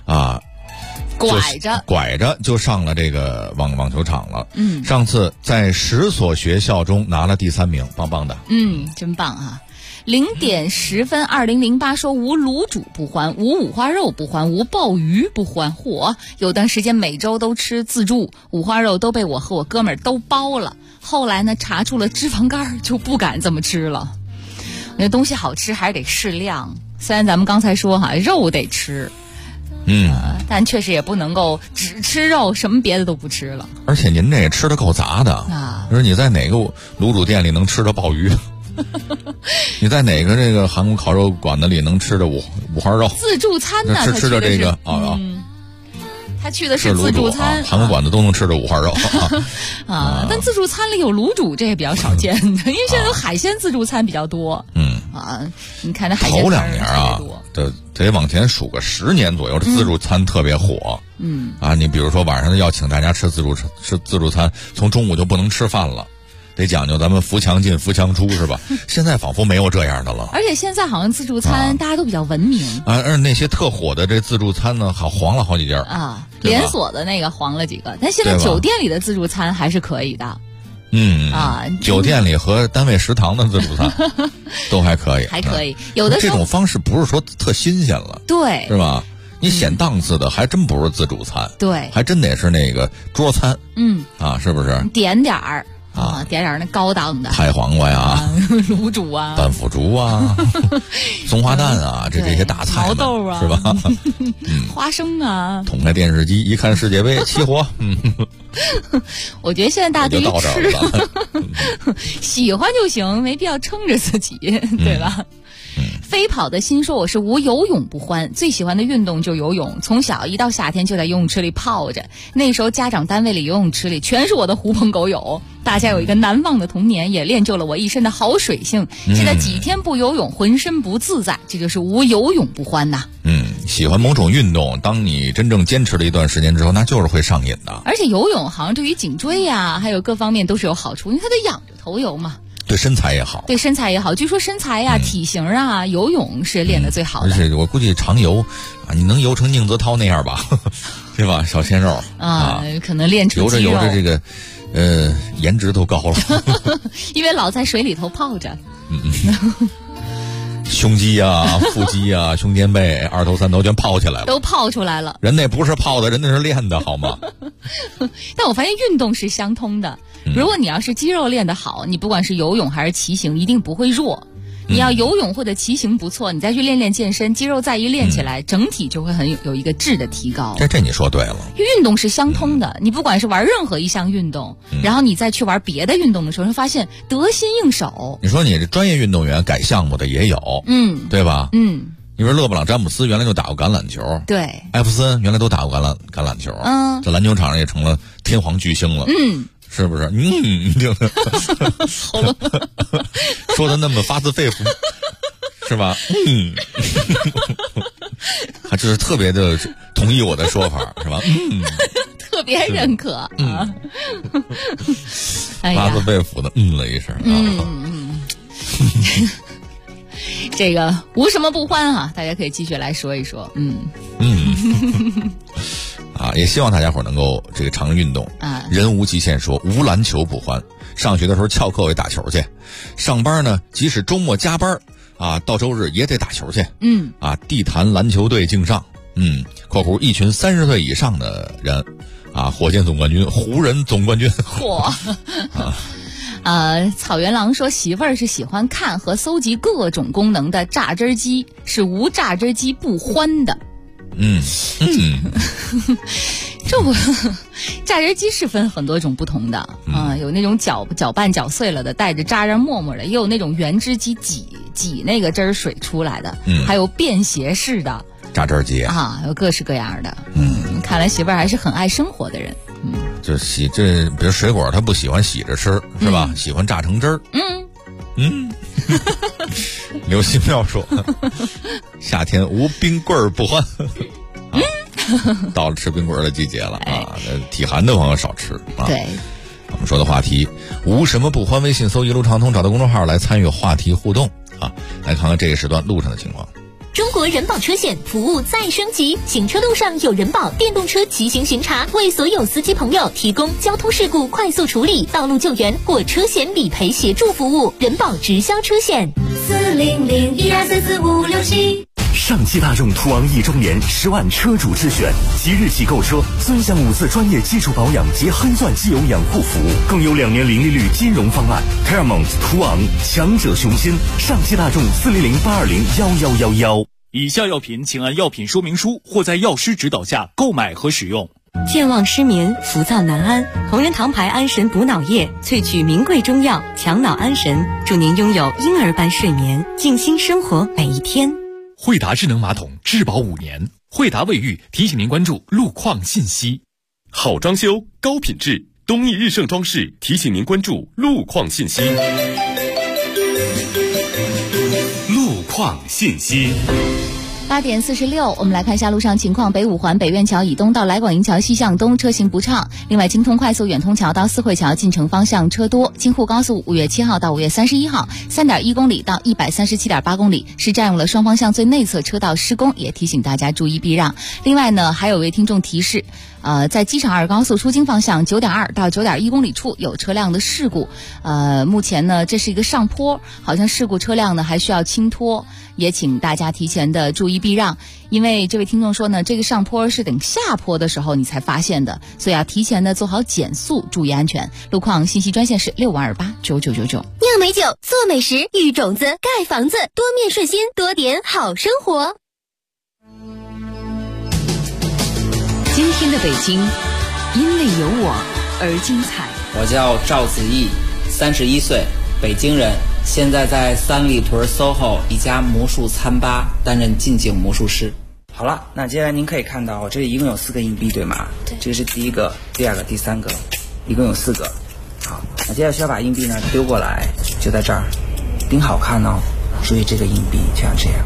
拐着就上了这个网球场了。上次在10所学校中拿了第3名，棒棒的。 真棒啊！0点10分2008说，无卤煮不欢，无五花肉不欢，无鲍鱼不欢。有段时间每周都吃自助，五花肉都被我和我哥们儿都包了。后来呢，查出了脂肪肝，就不敢这么吃了。那东西好吃还是得适量，虽然咱们刚才说肉得吃，但确实也不能够只吃肉，什么别的都不吃了。 而且您这也吃的够杂的啊！就是你在哪个卤煮店里能吃到鲍鱼？你在哪个这个韩国烤肉馆子里能吃着五花肉？ 自助餐呢？ 吃着这个他去的是自助餐， 韩国馆子都能吃着五花肉但自助餐里有卤煮，这也比较少见的，因为现在有海鲜自助餐比较多。你看那海鲜头2年啊，得往前数个10年左右，这自助餐特别火。你比如说晚上要请大家吃自助餐，从中午就不能吃饭了。得讲究咱们扶墙进扶墙出是吧？现在仿佛没有这样的了。 而且现在好像自助餐大家都比较文明而那些特火的这自助餐呢，黄了好几家连锁的那个黄了几个，但现在酒店里的自助餐还是可以的。 酒店里和单位食堂的自助餐都还可以， 还可以。有的时候这种方式不是说特新鲜了， 对， 是吧？你显档次的还真不是自助餐， 对， 还真得是那个桌餐。是不是？ 点点儿。点点那高档的拍黄瓜呀， 卤煮啊， 拌腐竹啊，松花蛋啊，这些大菜毛豆啊， 是吧？ 花生啊， 捅开电视机一看世界杯，起火。 我觉得现在大家对于到这儿了， 喜欢就行，没必要撑着自己，对吧？飞跑的心说，我是无游泳不欢，最喜欢的运动就游泳，从小一到夏天就在游泳池里泡着，那时候家长单位里游泳池里全是我的狐朋狗友，大家有一个难忘的童年，也练就了我一身的好水性，现在几天不游泳浑身不自在，这就是无游泳不欢呐。 喜欢某种运动，当你真正坚持了一段时间之后，那就是会上瘾的。 而且游泳好像对于颈椎呀还有各方面都是有好处，因为它得仰着头游嘛， 对身材也好， 对身材也好。据说身材呀、体型啊，游泳是练得最好的。 而且我估计常游你能游成宁泽涛那样吧，对吧？小鲜肉可能练出肌肉。 游着这个，颜值都高了， 因为老在水里头泡着。 胸肌啊、腹肌啊、胸肩背、2头3头全泡起来了， 都泡出来了。 人那不是泡的，人那是练的，好吗？ 但我发现运动是相通的。如果你要是肌肉练得好，你不管是游泳还是骑行，一定不会弱。你要游泳或者骑行不错，你再去练练健身，肌肉再一练起来，整体就会有一个质的提高。 这你说对了， 运动是相通的。你不管是玩任何一项运动，然后你再去玩别的运动的时候，会发现得心应手。 你说你这专业运动员改项目的也有，对吧？你说勒布朗詹姆斯原来就打过橄榄球， 对， 艾弗森原来都打过橄榄球，在篮球场上也成了天皇巨星了，是不是？就说的那么发自肺腑， 是吧？他就是特别的同意我的说法，是吧？ 特别认可啊。 八字被斧的了一声这个无什么不欢啊，大家可以继续来说一说。 也希望大家伙能够这个常运动啊。人无极限说无篮球不欢，上学的时候翘课为打球去，上班呢即使周末加班啊，到周日也得打球去。地坛篮球队竞上，括弧一群30岁以上的人啊，火箭总冠军，湖人总冠军。 嚯草原狼说媳妇儿是喜欢看和搜集各种功能的榨汁机，是无榨汁机不欢的。这我榨汁机是分很多种不同的有那种搅拌搅碎了的，带着渣渣沫沫的，也有那种原汁机挤那个汁儿水出来的，还有便携式的榨汁机有各式各样的。看来媳妇儿还是很爱生活的人。 就比如水果，他不喜欢洗着吃，是吧？喜欢榨成汁儿。刘新妙说，夏天无冰棍儿不欢。到了吃冰棍儿的季节了体寒的朋友少吃啊。 对， 我们说的话题无什么不欢，微信搜一路畅通，找到公众号来参与话题互动啊。来看看这个时段路上的情况。 中国人保车险服务再升级，行车路上有人保电动车骑行巡查，为所有司机朋友提供交通事故快速处理、道路救援或车险理赔协助服务。人保直销车险40012445567。 上汽大众途昂1周年10万车主之选，即日起购车尊享5次专业基础保养及黑钻机油养护服务，更有2年零利率金融方案。Paramount 途昂，强者雄心。上汽大众40082011111。 以下药品请按药品说明书或在药师指导下购买和使用。 健忘失眠、浮躁难安，同仁堂牌安神补脑液萃取名贵中药，强脑安神，祝您拥有婴儿般睡眠，静心生活每一天。 惠达智能马桶质保5年，惠达卫浴提醒您关注路况信息。 好装修高品质，东益日盛装饰提醒您关注路况信息。路况信息。 8点46，我们来看一下路上情况。北五环北苑桥以东到来广营桥西向东车行不畅，另外京通快速远通桥到四惠桥进城方向车多。京沪高速5月7号到5月31号 3.1 公里到 137.8 公里是占用了双方向最内侧车道施工，也提醒大家注意避让。另外呢，还有位听众提示在机场2高速出京方向 9.2 到 9.1 公里处有车辆的事故，目前呢这是一个上坡，好像事故车辆呢还需要清拖，也请大家提前的注意避让。因为这位听众说呢，这个上坡是等下坡的时候你才发现的，所以要提前的做好减速，注意安全。路况信息专线是65289999。 酿美酒，做美食，育种子，盖房子，多面顺心，多点好生活。 今天的北京，因为有我而精彩。 我叫赵子毅，31岁，北京人，现在在三里屯 SOHO 一家魔术餐吧担任近景魔术师。好了，那接下来您可以看到，这里一共有4个硬币，对吗？对。这个是第1个、第2个、第3个，一共有4个。好，那接下来需要把硬币呢丢过来，就在这儿，盯好看哦。注意这个硬币就像这样，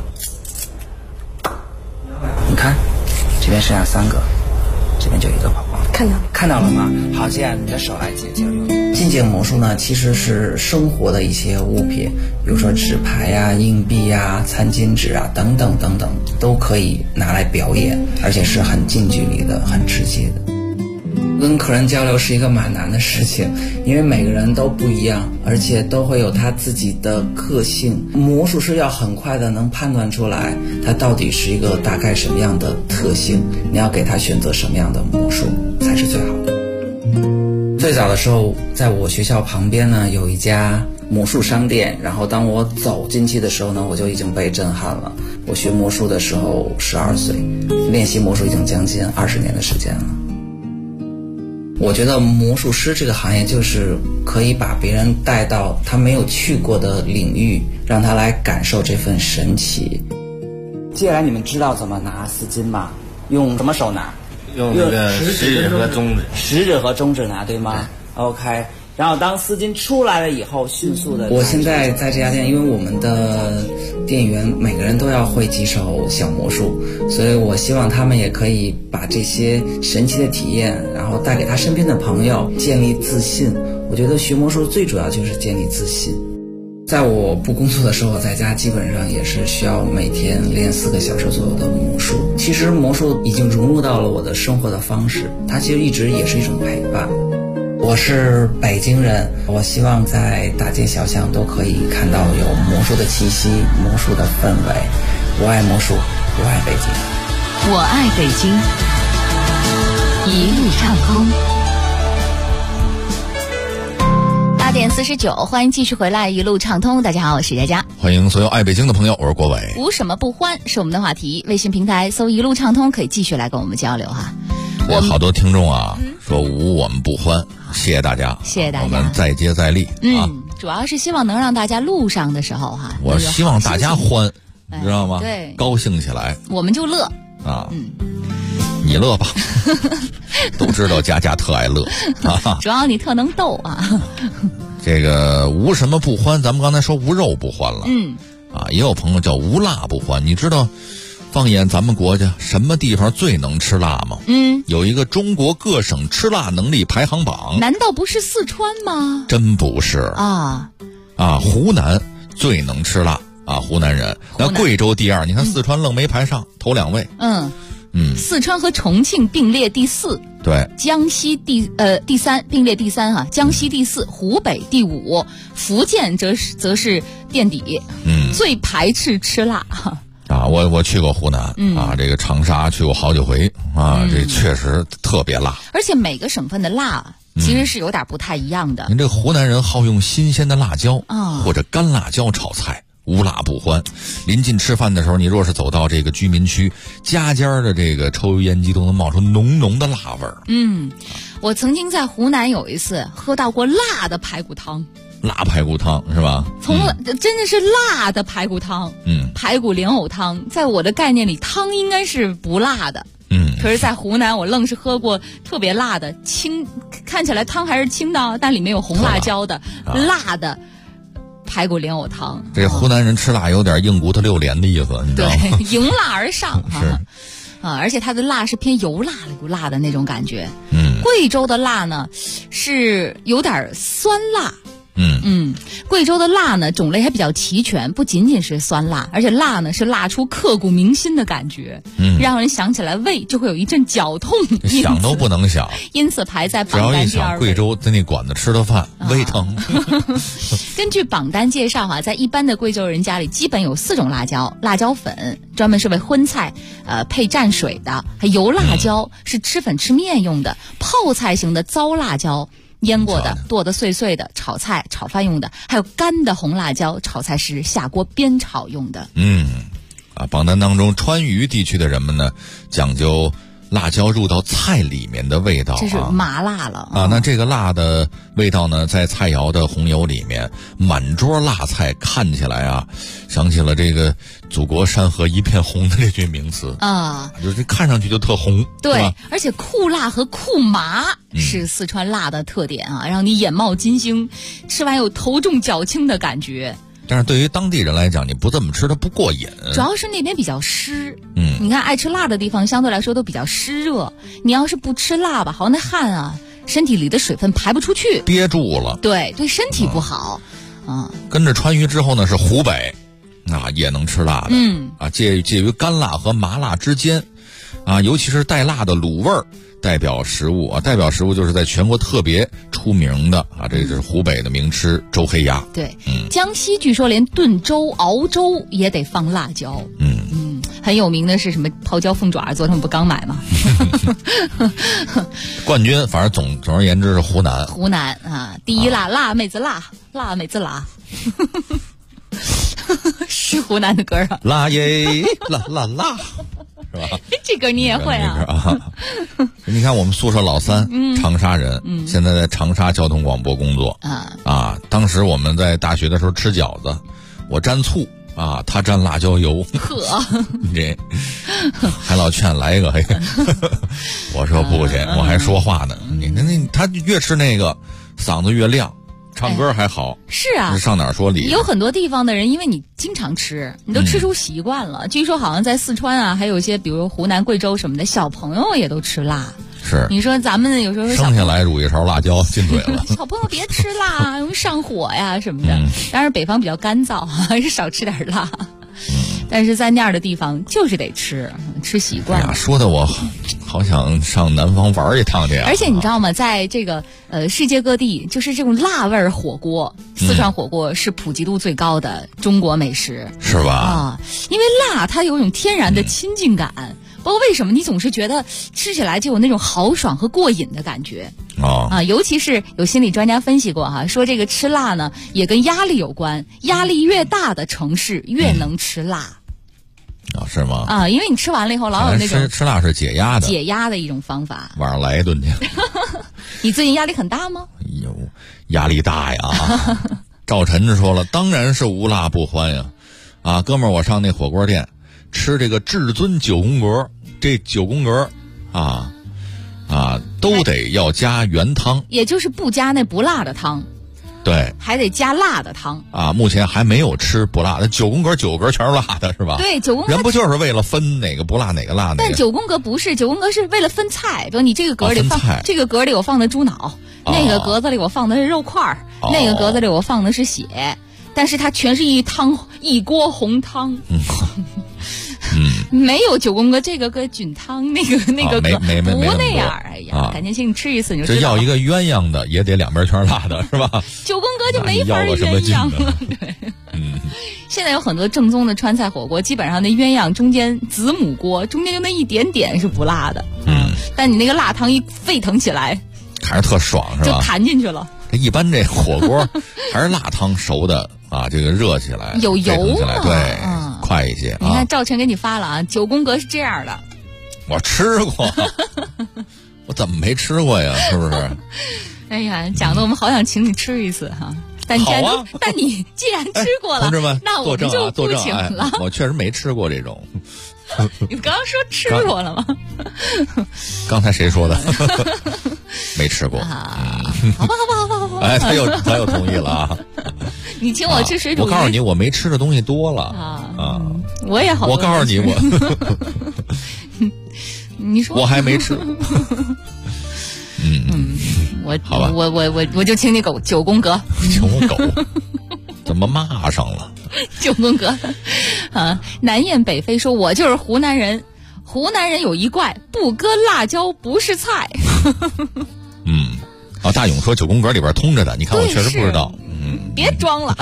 你看，这边剩下3个。这边就1个跑光，看到了吗？好，接下来你的手来解解用。近景魔术呢，其实是生活的一些物品，比如说纸牌呀、硬币呀、餐巾纸啊等等等等，都可以拿来表演，而且是很近距离的、很直接的。跟客人交流是一个蛮难的事情，因为每个人都不一样，而且都会有他自己的个性。魔术师要很快的能判断出来他到底是一个大概什么样的特性，你要给他选择什么样的魔术才是最好的。最早的时候，在我学校旁边呢有一家魔术商店，然后当我走进去的时候呢，我就已经被震撼了。我学魔术的时候12岁，练习魔术已经将近20年的时间了。我觉得魔术师这个行业就是可以把别人带到他没有去过的领域，让他来感受这份神奇。接下来你们知道怎么拿丝巾吗？用什么手拿？ 用那个食指和中指。 食指和中指拿，对吗？ OK， 然后当丝巾出来了以后，迅速的。我现在在这家店，因为我们的店员每个人都要会几手小魔术，所以我希望他们也可以把这些神奇的体验，然后带给他身边的朋友，建立自信。我觉得学魔术最主要就是建立自信。在我不工作的时候，在家基本上也是需要每天练4个小时左右的魔术。其实魔术已经融入到了我的生活的方式，它其实一直也是一种陪伴。我是北京人，我希望在大街小巷都可以看到有魔术的气息，魔术的氛围。我爱魔术，我爱北京， 我爱北京，一路畅通。 8点49，欢迎继续回来，一路畅通。大家好，我是佳佳， 欢迎所有爱北京的朋友，我是国伟。 无什么不欢是我们的话题，微信平台搜一路畅通，可以继续来跟我们交流哈。 我好多听众啊，说无我们不欢，谢谢大家， 谢谢大家， 我们再接再厉啊。 主要是希望能让大家路上的时候哈， 我希望大家欢，你知道吗？ 对， 高兴起来， 我们就乐啊。你乐吧，都知道佳佳特爱乐啊。 主要你特能逗啊。 这个无什么不欢，咱们刚才说无肉不欢了，也有朋友叫无辣不欢。你知道放眼咱们国家什么地方最能吃辣吗？有一个中国各省吃辣能力排行榜。 难道不是四川吗？ 真不是啊，湖南最能吃辣啊，湖南人。那贵州第2，你看四川愣没排上头2位。 四川和重庆并列第4， 对， 江西第3并列第3哈，江西第4，湖北第5，福建则是垫底，最排斥吃辣啊。我去过湖南啊，这个长沙去过好几回啊，这确实特别辣， 而且每个省份的辣其实是有点不太一样的。 您这个湖南人好用新鲜的辣椒或者干辣椒炒菜。无辣不欢。临近吃饭的时候，你若是走到这个居民区，家家的这个抽油烟机都能冒出浓浓的辣味儿。 我曾经在湖南有一次喝到过辣的排骨汤。 辣排骨汤是吧？ 真的是辣的排骨汤。排骨莲藕汤，在我的概念里，汤应该是不辣的。可是在湖南我愣是喝过特别辣的，看起来汤还是清的，但里面有红辣椒的辣的排骨莲藕汤。 这湖南人吃辣有点硬骨头溜连的意思，你知道吗？ 对，迎辣而上是而且它的辣是偏油辣的那种感觉。贵州的辣呢是有点酸辣。贵州的辣呢种类还比较齐全，不仅仅是酸辣，而且辣呢是辣出刻骨铭心的感觉，让人想起来胃就会有一阵绞痛， 想都不能想。 因此排在榜单第2位。 只要一想贵州在那馆子吃的饭，胃疼。 根据榜单介绍在一般的贵州人家里，基本有4种辣椒：辣椒粉专门是为荤菜配蘸水的，还油辣椒是吃粉吃面用的，泡菜型的糟辣椒。腌过的剁得碎碎的炒菜炒饭用的，还有干的红辣椒炒菜时下锅煸炒用的。 榜单当中川渝地区的人们呢讲究辣椒入到菜里面的味道， 这是麻辣了那这个辣的味道呢在菜肴的红油里面，满桌辣菜，看起来想起了这个祖国山河一片红的这句名词就是看上去就特红。 对，而且酷辣和酷麻是四川辣的特点让你眼冒金星，吃完有头重脚轻的感觉。 但是对于当地人来讲，你不这么吃它不过瘾， 主要是那边比较湿。你看爱吃辣的地方相对来说都比较湿热，你要是不吃辣吧，好那汗身体里的水分排不出去， 憋住了， 对身体不好。 跟着川渝之后呢是湖北也能吃辣的介于干辣和麻辣之间尤其是带辣的卤味儿代表食物就是在全国特别出名的这是湖北的名吃周黑鸭。 对，江西据说连炖粥熬粥也得放辣椒。很有名的是什么泡椒凤爪，昨天不刚买吗？ 冠军反正总而言之是湖南第一辣妹子辣妹子辣。是湖南的歌辣耶辣是吧？ 这歌你也会你看我们宿舍老三长沙人现在在长沙交通广播工作当时我们在大学的时候吃饺子，我蘸醋他蘸辣椒油，这还老劝来一个我说不去，我还说话呢。他越吃那个嗓子越亮，唱歌还好。 是啊， 上哪儿说理？ 有很多地方的人，因为你经常吃，你都吃出习惯了。据说好像在四川啊，还有一些比如湖南、贵州什么的，小朋友也都吃辣。 是， 你说咱们有时候生下来煮一勺辣椒进嘴了， 小朋友别吃辣，容易上火呀什么的。当然北方比较干燥，还是少吃点辣。但是在那样的地方就是得吃习惯了。 哎呀，说的我好想上南方玩一趟去啊！ 而且你知道吗，在这个世界各地，就是这种辣味火锅，四川火锅是普及度最高的中国美食， 是吧？ 啊，因为辣它有一种天然的亲近感。包括为什么你总是觉得吃起来就有那种豪爽和过瘾的感觉尤其是有心理专家分析过说这个吃辣呢也跟压力有关，压力越大的城市越能吃辣。 是吗？ 因为你吃完了以后老有那种吃辣是解压的一种方法。 晚上来一顿去。 你最近压力很大吗？ 有压力大呀。赵晨说了，当然是无辣不欢呀。哥们儿，我上那火锅店吃这个至尊9宫格，这9宫格都得要加原汤， 也就是不加那不辣的汤。 对， 还得加辣的汤目前还没有吃不辣的，9宫格9格全是辣的，是吧？ 对，9宫格人不就是为了分哪个不辣哪个辣？ 但9宫格不是，9宫格是为了分菜，比如你这个格里放这个格里我放的猪脑，那个格子里我放的是肉块那个格子里我放的是血，但是它全是一锅红汤。没有9宫格这个菌汤，那个没不那样。哎呀，改天请你吃一次你就知道。 这要一个鸳鸯的，也得两边全是辣的，是吧 ？9宫格就没法鸳鸯了。对，现在有很多正宗的川菜火锅，基本上那鸳鸯中间子母锅中间就那一点点是不辣的。但你那个辣汤一沸腾起来， 还是特爽，是吧？ 就弹进去了。 一般这火锅还是辣汤熟的这个热起来有油起来，对，快一些。 你看赵晨给你发了9宫格是这样的。 我吃过。我怎么没吃过呀？是不是？ 哎呀，讲的我们好想请你吃一次哈。但你既然吃过了， 同志们， 那我们就不请了。 我确实没吃过这种。 你刚刚说吃过了吗？ 刚才谁说的？没吃过。 好吧。 哎，他又同意了啊！ 你请我吃水煮鱼。 我告诉你，我没吃的东西多了我也好多。 我告诉你， 你说我还没吃。好吧， 我就请你9宫格。 9狗怎么骂上了 ？9宫格南雁北飞说，我就是湖南人。湖南人有一怪，不搁辣椒不是菜。 大勇说9宫格里边通着的，你看我确实不知道。 别装了。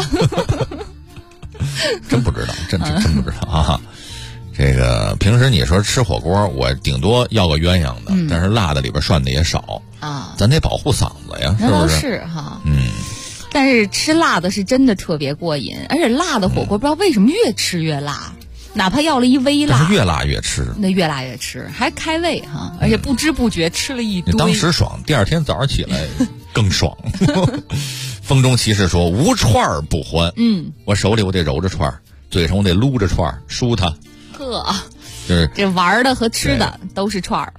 真不知道，真不知道啊！这个平时你说吃火锅，我顶多要个鸳鸯的，但是辣的里边涮的也少咱得保护嗓子呀，是不是？ 是哈。但是吃辣的是真的特别过瘾，而且辣的火锅不知道为什么越吃越辣，哪怕要了一微辣， 但是越辣越吃， 那越辣越吃，还开胃哈，而且不知不觉吃了一堆。 你当时爽，第二天早上起来更爽。风中骑士说无串儿不欢。我手里我得揉着串儿，嘴上我得撸着串儿，舒坦。就是这玩的和吃的都是串儿。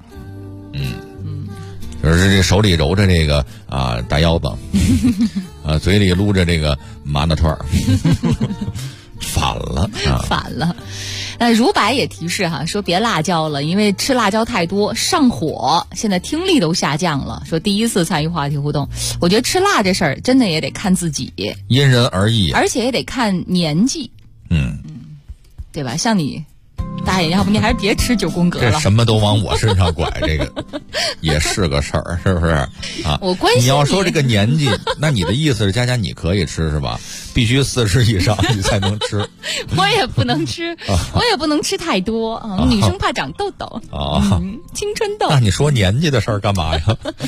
就是这手里揉着这个大腰子，嘴里撸着这个麻辣串儿。反了。 如白也提示说别辣椒了，因为吃辣椒太多上火，现在听力都下降了。说第一次参与话题互动，我觉得吃辣这事儿真的也得看自己， 因人而异， 而且也得看年纪。对吧？像你大爷，要不你还是别吃9宫格了。 这什么都往我身上拐，这个也是个事儿，是不是我关心你要说这个年纪，那你的意思是佳佳你可以吃是吧？必须40以上你才能吃。 我也不能吃，我也不能吃太多女生怕长痘痘青春痘。 那你说年纪的事儿干嘛呀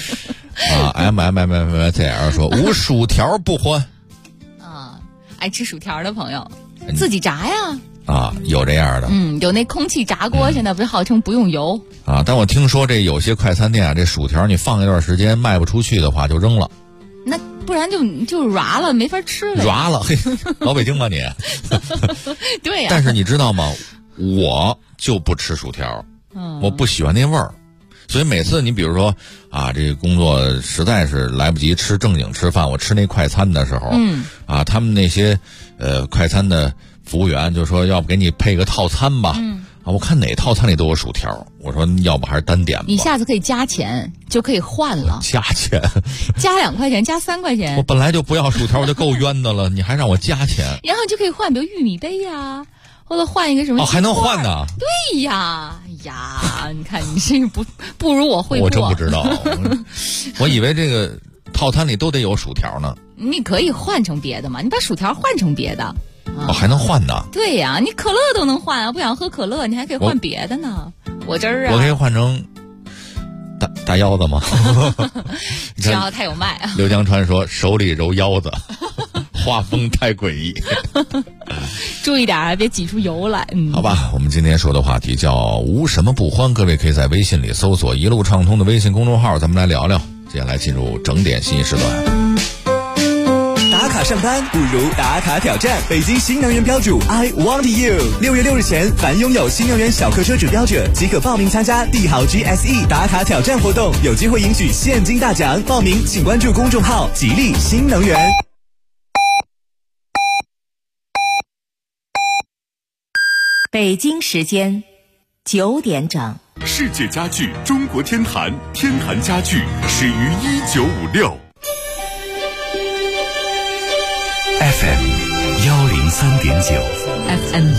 ？MMMMTL 说无薯条不欢爱吃薯条的朋友自己炸呀。 有这样的， 有那空气炸锅，现在不是号称不用油但我听说这有些快餐店这薯条你放一段时间卖不出去的话就扔了， 那不然就软了，没法吃了。 软了，嘿，老北京吧你？ 对呀。 但是你知道吗？我就不吃薯条，我不喜欢那味儿， 所以每次你比如说啊，这个工作实在是来不及吃正经吃饭，我吃那快餐的时候，他们那些快餐的服务员就说要不给你配个套餐吧，我看哪套餐里都有薯条，我说要不还是单点吧。 你下次可以加钱，就可以换了。 加钱？ 加2块钱，加3块钱。 我本来就不要薯条，我就够冤的了，你还让我加钱？ 然后就可以换，比如玉米杯呀，或者换一个什么？ 还能换呢？ 对呀，你看你这不如我会过。 我真不知道，我以为这个套餐里都得有薯条呢。 你可以换成别的嘛？你把薯条换成别的。 还能换呢？ 对呀，你可乐都能换啊！不想喝可乐，你还可以换别的呢。果汁儿啊， 我可以换成大腰子吗？ 只要它有卖啊。 刘江川说手里揉腰子，画风太诡异。 注意点啊，别挤出油来。 好吧，我们今天说的话题叫无什么不欢，各位可以在微信里搜索一路畅通的微信公众号，咱们来聊聊。接下来进入整点新时段。 打卡上班不如打卡挑战，北京新能源标主 I Want You。6月6日前，凡拥有新能源小客车指标者即可报名参加帝豪 GSE 打卡挑战活动，有机会赢取现金大奖。报名请关注公众号吉利新能源。 北京时间9点整。 世界家具中国天坛，天坛家具始于1956。 FM 103.9 FM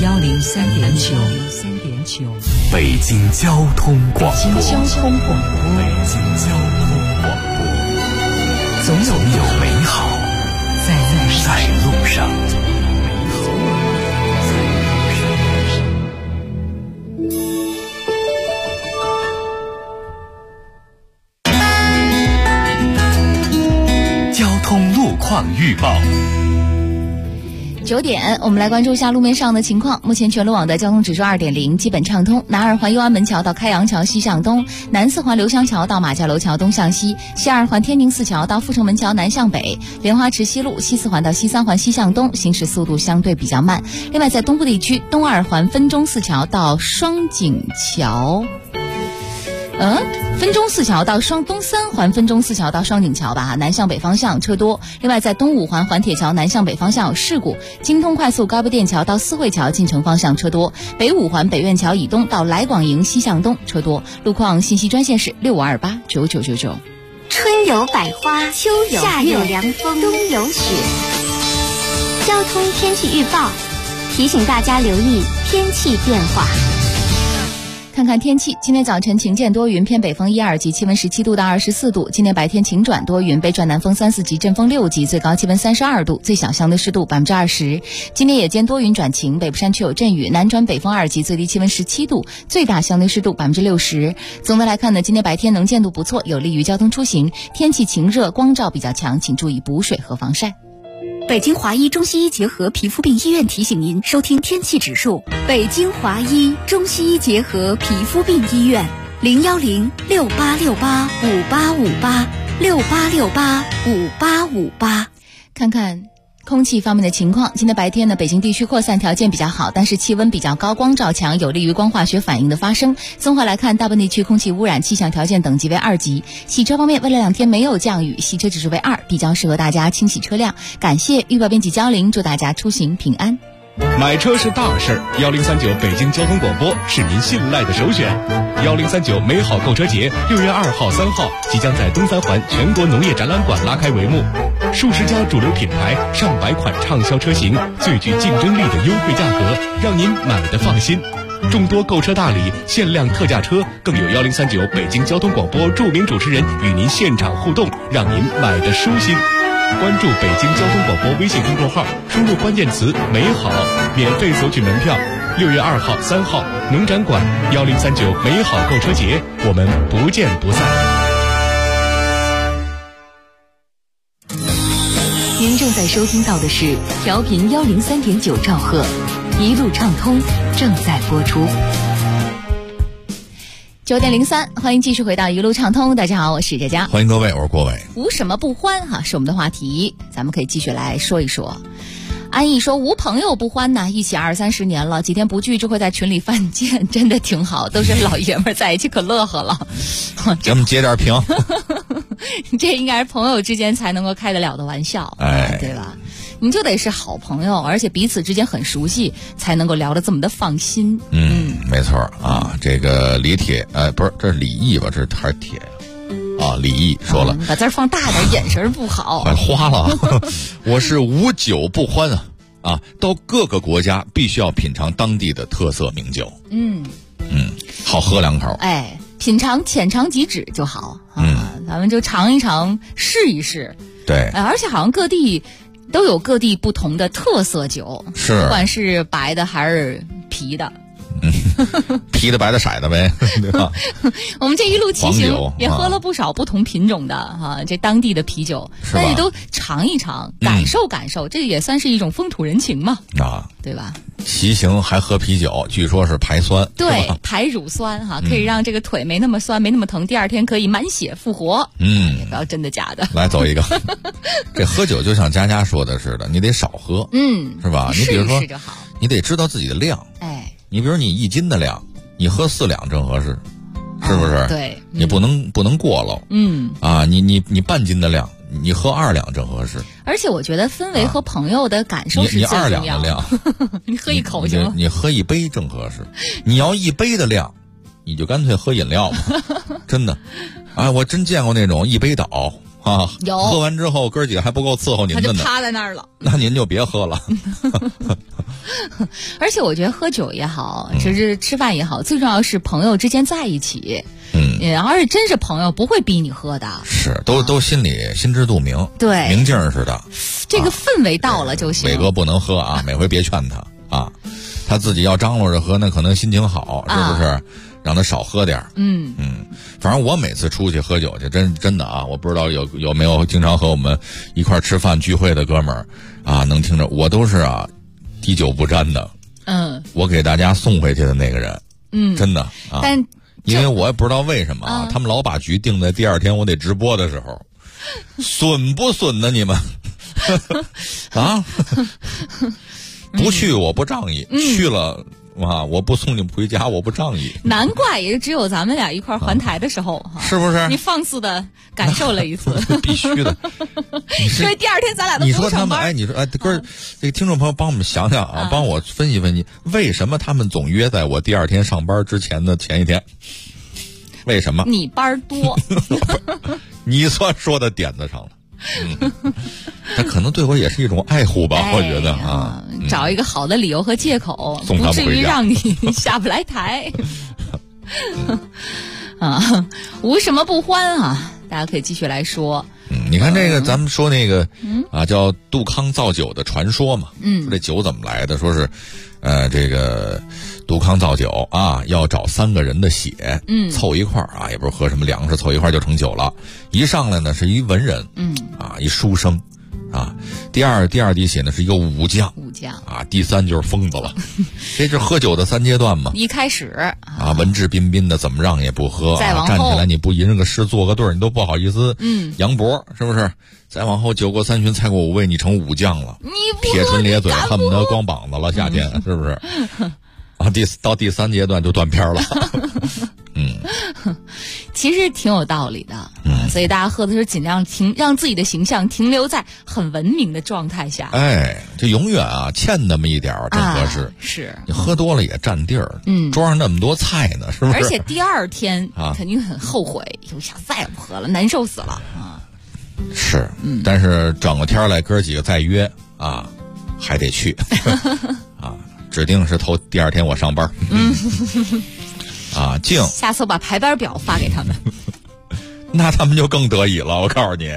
103.9 北京交通广播。总有美好在路上。交通路况预报。 9点，我们来关注一下路面上的情况。目前全路网的交通指数2.0，基本畅通。南二环右安门桥到开阳桥西向东，南四环刘香桥到马家楼桥东向西，西二环天宁寺桥到阜成门桥南向北，莲花池西路西四环到西三环西向东，行驶速度相对比较慢。另外，在东部地区，东二环分钟寺桥到双井桥。分钟寺桥到东三环分钟寺桥到双井桥吧，南向北方向车多。另外，在东五环环铁桥南向北方向有事故，京通快速高碑店桥到四惠桥进城方向车多。北五环北苑桥以东到来广营西向东车多。路况信息专线是65289999。 春有百花，秋有夏有凉风，冬有雪。交通天气预报提醒大家留意天气变化。 看看天气，今天早晨晴间多云，偏北风1、2级，气温17度到24度。今天白天晴转多云，北转南风3、4级，阵风6级，最高气温32度，最小相对湿度20%。今天夜间多云转晴，北部山区有阵雨，南转北风2级，最低气温17度，最大相对湿度60%。总的来看呢，今天白天能见度不错，有利于交通出行。天气晴热，光照比较强，请注意补水和防晒。 北京华医中西医结合皮肤病医院提醒您收听天气指数。北京华医中西医结合皮肤病医院，01068685858，68685858。 看看空气方面的情况，今天白天呢，北京地区扩散条件比较好，但是气温比较高，光照强，有利于光化学反应的发生。综合来看，大部分地区空气污染气象条件等级为2级。洗车方面，未来2天没有降雨，洗车指数为2，比较适合大家清洗车辆。感谢预报编辑焦玲，祝大家出行平安。 买车是大事儿，1039北京交通广播是您信赖的首选。1039美好购车节6月2号、3号即将在东三环全国农业展览馆拉开帷幕，数十家主流品牌、上百款畅销车型，最具竞争力的优惠价格，让您买得放心。众多购车大礼、限量特价车，更有1039北京交通广播著名主持人与您现场互动，让您买得舒心。关注北京交通广播微信公众号，输入关键词美好，免费索取门票。6月2号、3号农展馆1039美好购车节，我们不见不散。 您正在收听到的是调频103.9兆赫，一路畅通正在播出。 9点03，欢迎继续回到一路畅通。大家好，我是佳佳， 欢迎各位，我是郭伟。 无什么不欢哈，是我们的话题，咱们可以继续来说一说。 安逸说无朋友不欢呐，一起20-30年了，几天不聚就会在群里犯贱，真的挺好，都是老爷们儿在一起可乐呵了。 咱们接点评。 这应该是朋友之间才能够开得了的玩笑，对吧？你就得是好朋友，而且彼此之间很熟悉，才能够聊得这么的放心。 没错啊。这个李铁，不是，这是李毅吧？这还是铁啊？李毅说了， 把字放大点，眼神不好。 花了。我是无酒不欢啊！到各个国家必须要品尝当地的特色名酒。好喝两口。 品尝浅尝即止就好啊。咱们就尝一尝，试一试。 对， 而且好像各地都有各地不同的特色酒， 是， 不管是白的还是啤的。 啤的、白的、色的呗，对吧？ 我们这一路骑行也喝了不少不同品种的这当地的啤酒，但是都尝一尝，感受感受，这也算是一种风土人情嘛，对吧？ 骑行还喝啤酒，据说是排酸， 对，排乳酸可以让这个腿没那么酸，没那么疼，第二天可以满血复活。也不知道真的假的。 来走一个。这喝酒就像佳佳说的似的，你得少喝，是吧？你比如说，你得知道自己的量。你比如你1斤的量，你喝4两正合适，是不是？ 对， 你不能过了。你半斤的量，你喝2两正合适。 而且我觉得氛围和朋友的感受是最重要的。 你2两的量， 你喝一口行了。 你喝1杯正合适。你要1杯的量，你就干脆喝饮料吧。真的，我真见过那种1杯倒。 有喝完之后哥几个还不够伺候您的呢， 他就趴在那儿了。 那您就别喝了。 而且我觉得喝酒也好，就是吃饭也好，最重要是朋友之间在一起。而且真是朋友不会逼你喝的， 是都心里心知肚明， 对， 明镜似的。 这个氛围到了就行。 伟哥不能喝啊，每回别劝他他自己要张罗着喝，那可能心情好，是不是？让他少喝点。反正我每次出去喝酒去，真的我不知道有没有经常和我们一块吃饭聚会的哥们儿能听着，我都是滴酒不沾的。我给大家送回去的那个人。真的但因为我也不知道为什么他们老把局定在第二天我得直播的时候，损不损呢你们？不去我不仗义，去了我不送你们回家，我不仗义。 难怪也只有咱们俩一块环台的时候， 是不是？ 你放肆的感受了一次， 必须的。 所以第二天咱俩都你说他们你说哥，这个听众朋友帮我们想想帮我分析分析，为什么他们总约在我第二天上班之前的前一天？为什么？ 你班多， 你算说到点子上了。他可能对我也是一种爱护吧，我觉得找一个好的理由和借口， 送他不至于让你下不来台。无什么不欢大家可以继续来说。 你看这个，咱们说那个叫杜康造酒的传说嘛。说这酒怎么来的？说是这个杜康造酒要找3个人的血，凑一块儿也不是喝什么粮食，凑一块儿就成酒了。一上来呢是一文人，一书生，第二滴血呢是一个武将，第3就是疯子了。这是喝酒的3阶段嘛。 一开始文质彬彬的，怎么让也不喝， 再往后站起来你不吟个诗做个对儿，你都不好意思扬脖，是不是？再往后酒过3巡，菜过5味，你成武将了，铁唇咧嘴，恨不得光膀子了，夏天是不是？到第3阶段就断片了。 其实挺有道理的。所以大家喝的时候尽量让自己的形象停留在很文明的状态下。 就永远欠那么一点正合适。 是你喝多了也占地儿，桌上那么多菜呢，是不是？ 而且第二天肯定很后悔，就想再也不喝了，难受死了是，但是整个天来哥几个再约还得去指定是头第二天我上班。静， 下次我把排班表发给他们。 那他们就更得意了，我告诉你。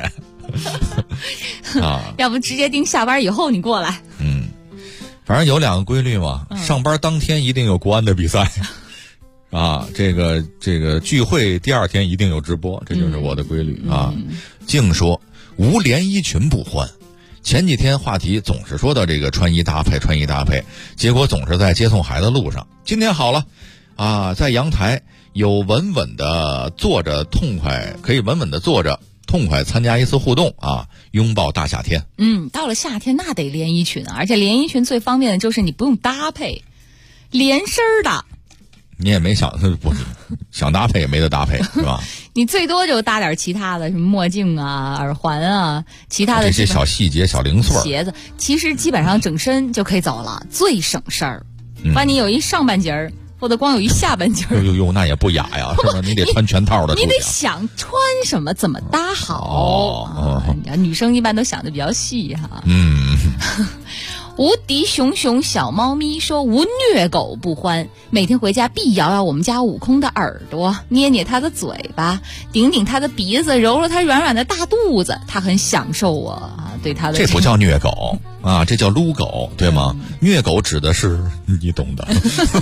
要不直接定下班以后你过来。 反正有2个规律嘛，上班当天一定有国安的比赛。这个聚会第二天一定有直播，这就是我的规律静说无连衣裙不欢。前几天话题总是说到这个穿衣搭配，结果总是在接送孩子路上。今天好了在阳台有稳稳的坐着痛快，可以稳稳的坐着痛快参加一次互动啊，拥抱大夏天。 到了夏天那得连衣裙啊，而且连衣裙最方便的就是你不用搭配，连身的。 你也没想想搭配也没得搭配是吧？ 你最多就搭点其他的，什么墨镜啊、耳环啊，其他的这些小细节、小零碎。 鞋子其实基本上整身就可以走了，最省事儿。不然你有一上半截儿，或者光有一下半截儿， 哟，那也不雅呀，是吧？你得穿全套的。 你得想穿什么，怎么搭好。女生一般都想的比较细哈。无敌熊熊小猫咪说，无虐狗不欢，每天回家必摇摇我们家悟空的耳朵，捏捏他的嘴巴，顶顶他的鼻子，揉揉他软软的大肚子，他很享受我啊，对他的这不叫虐狗啊，这叫撸狗，对吗？虐狗指的是你懂的。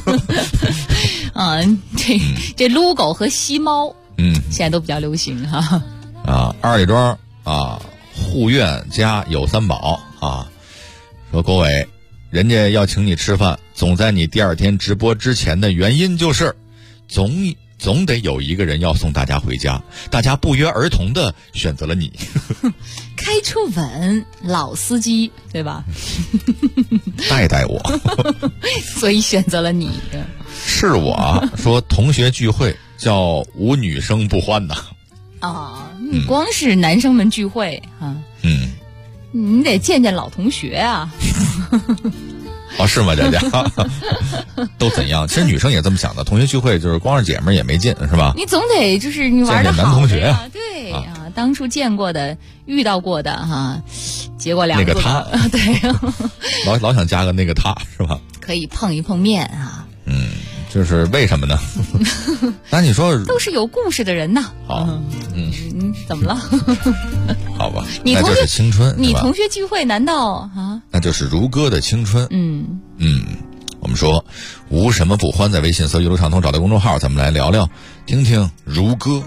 这撸狗和吸猫，现在都比较流行哈。 二里庄啊，护院家有三宝啊。说郭伟，人家要请你吃饭，总在你第二天直播之前的原因就是，总得有一个人要送大家回家，大家不约而同的选择了你。 开车稳，老司机对吧？ 带我， 所以选择了你。 是我说同学聚会叫无女生不欢呐。 你光是男生们聚会啊。你得见见老同学啊。 是吗，佳佳？都怎样？其实女生也这么想的，同学聚会就是光是姐们也没劲，是吧？ 你总得就是你玩的好， 见见男同学啊， 对当初见过的、遇到过的哈，结果两个他，对， 老想加个那个他，是吧？ 可以碰一碰面啊。 就是为什么呢？那你说都是有故事的人呐。 好， 怎么了？ 好吧，那就是青春。 你同学聚会难道啊？ 那就是如歌的青春。我们说无什么不欢，在微信搜一路畅通找到公众号，咱们来聊聊，听听如歌。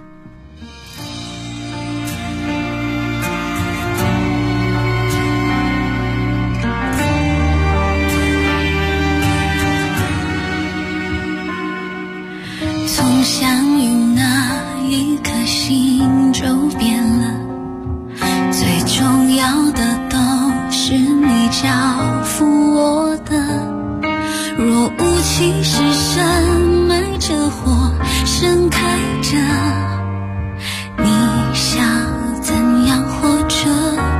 从相遇那一刻，心就变了。最重要的都是你交付我的。若无其事深埋着或盛开着，你想怎样活着？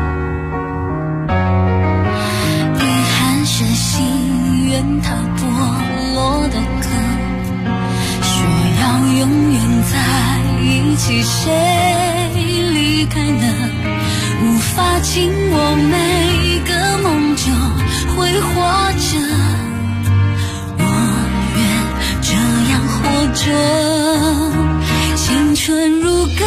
遗憾是心愿它剥落的壳。要永远在一起，谁离开了？无法紧握每个梦就会活着，我愿这样活着。青春如歌，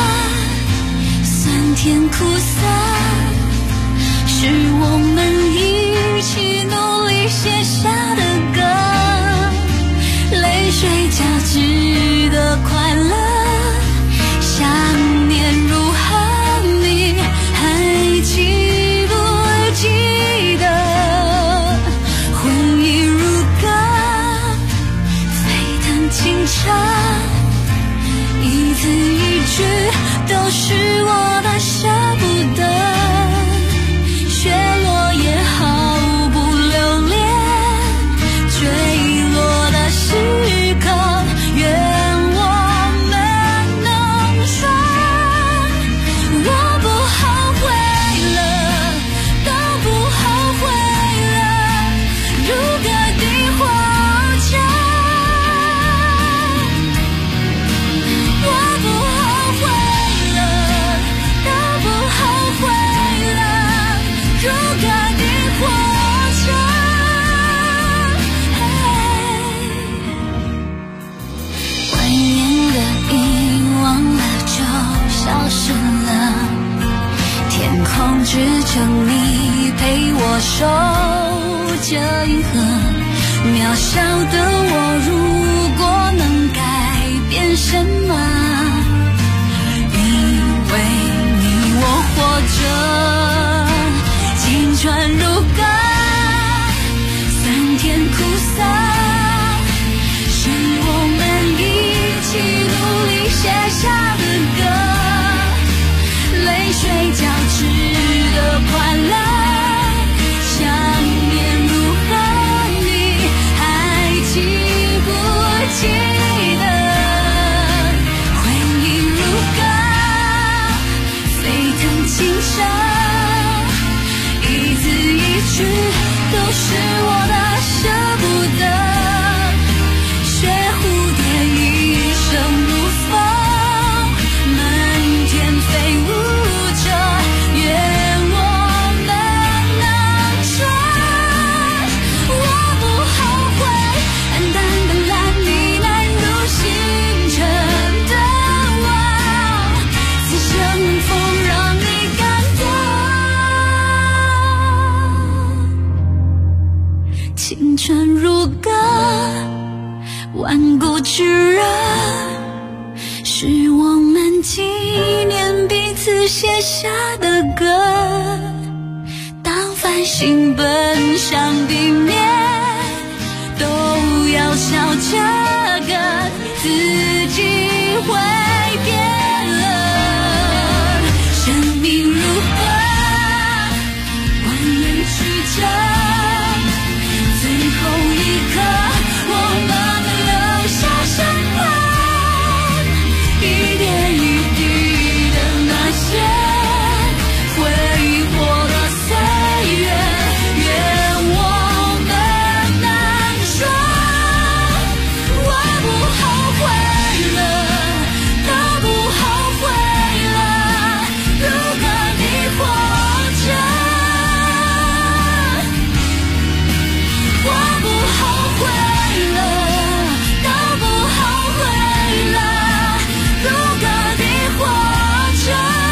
酸甜苦涩，是我们一起努力写下的歌，泪水交织的快乐，想念如何，你还记不记得？回忆如歌，沸腾清澈，一字一句都是我的舍不得，雪落也毫不留恋，坠落的时刻，愿我们能说，我不后悔了，都不后悔了，如歌地活着，我不后悔了，都不后悔了，如歌地活着。怀念的遗忘了就消失了，天空只剩你陪我守着银河，渺小的我如果能改变什么，因为你我活着，青春如歌，酸甜苦涩，是我们一起努力写下的歌， 去都是我的舍不得。学蝴蝶一生如风，满天飞舞着，愿我们能追。我不后悔暗淡的蓝呢喃入星辰的网，此生能否让你感动？青春如歌，万古巨人，是我们纪念彼此写下的歌。当繁星奔向地面，都要笑这个自己会变了。生命如歌，蜿蜒曲折，最后一刻我们留下伤痕，一点一滴的那些挥霍的岁月，愿我们能说我不后悔了，都不后悔了。如果你活着，我不后悔了，都不后悔了。如果你活着，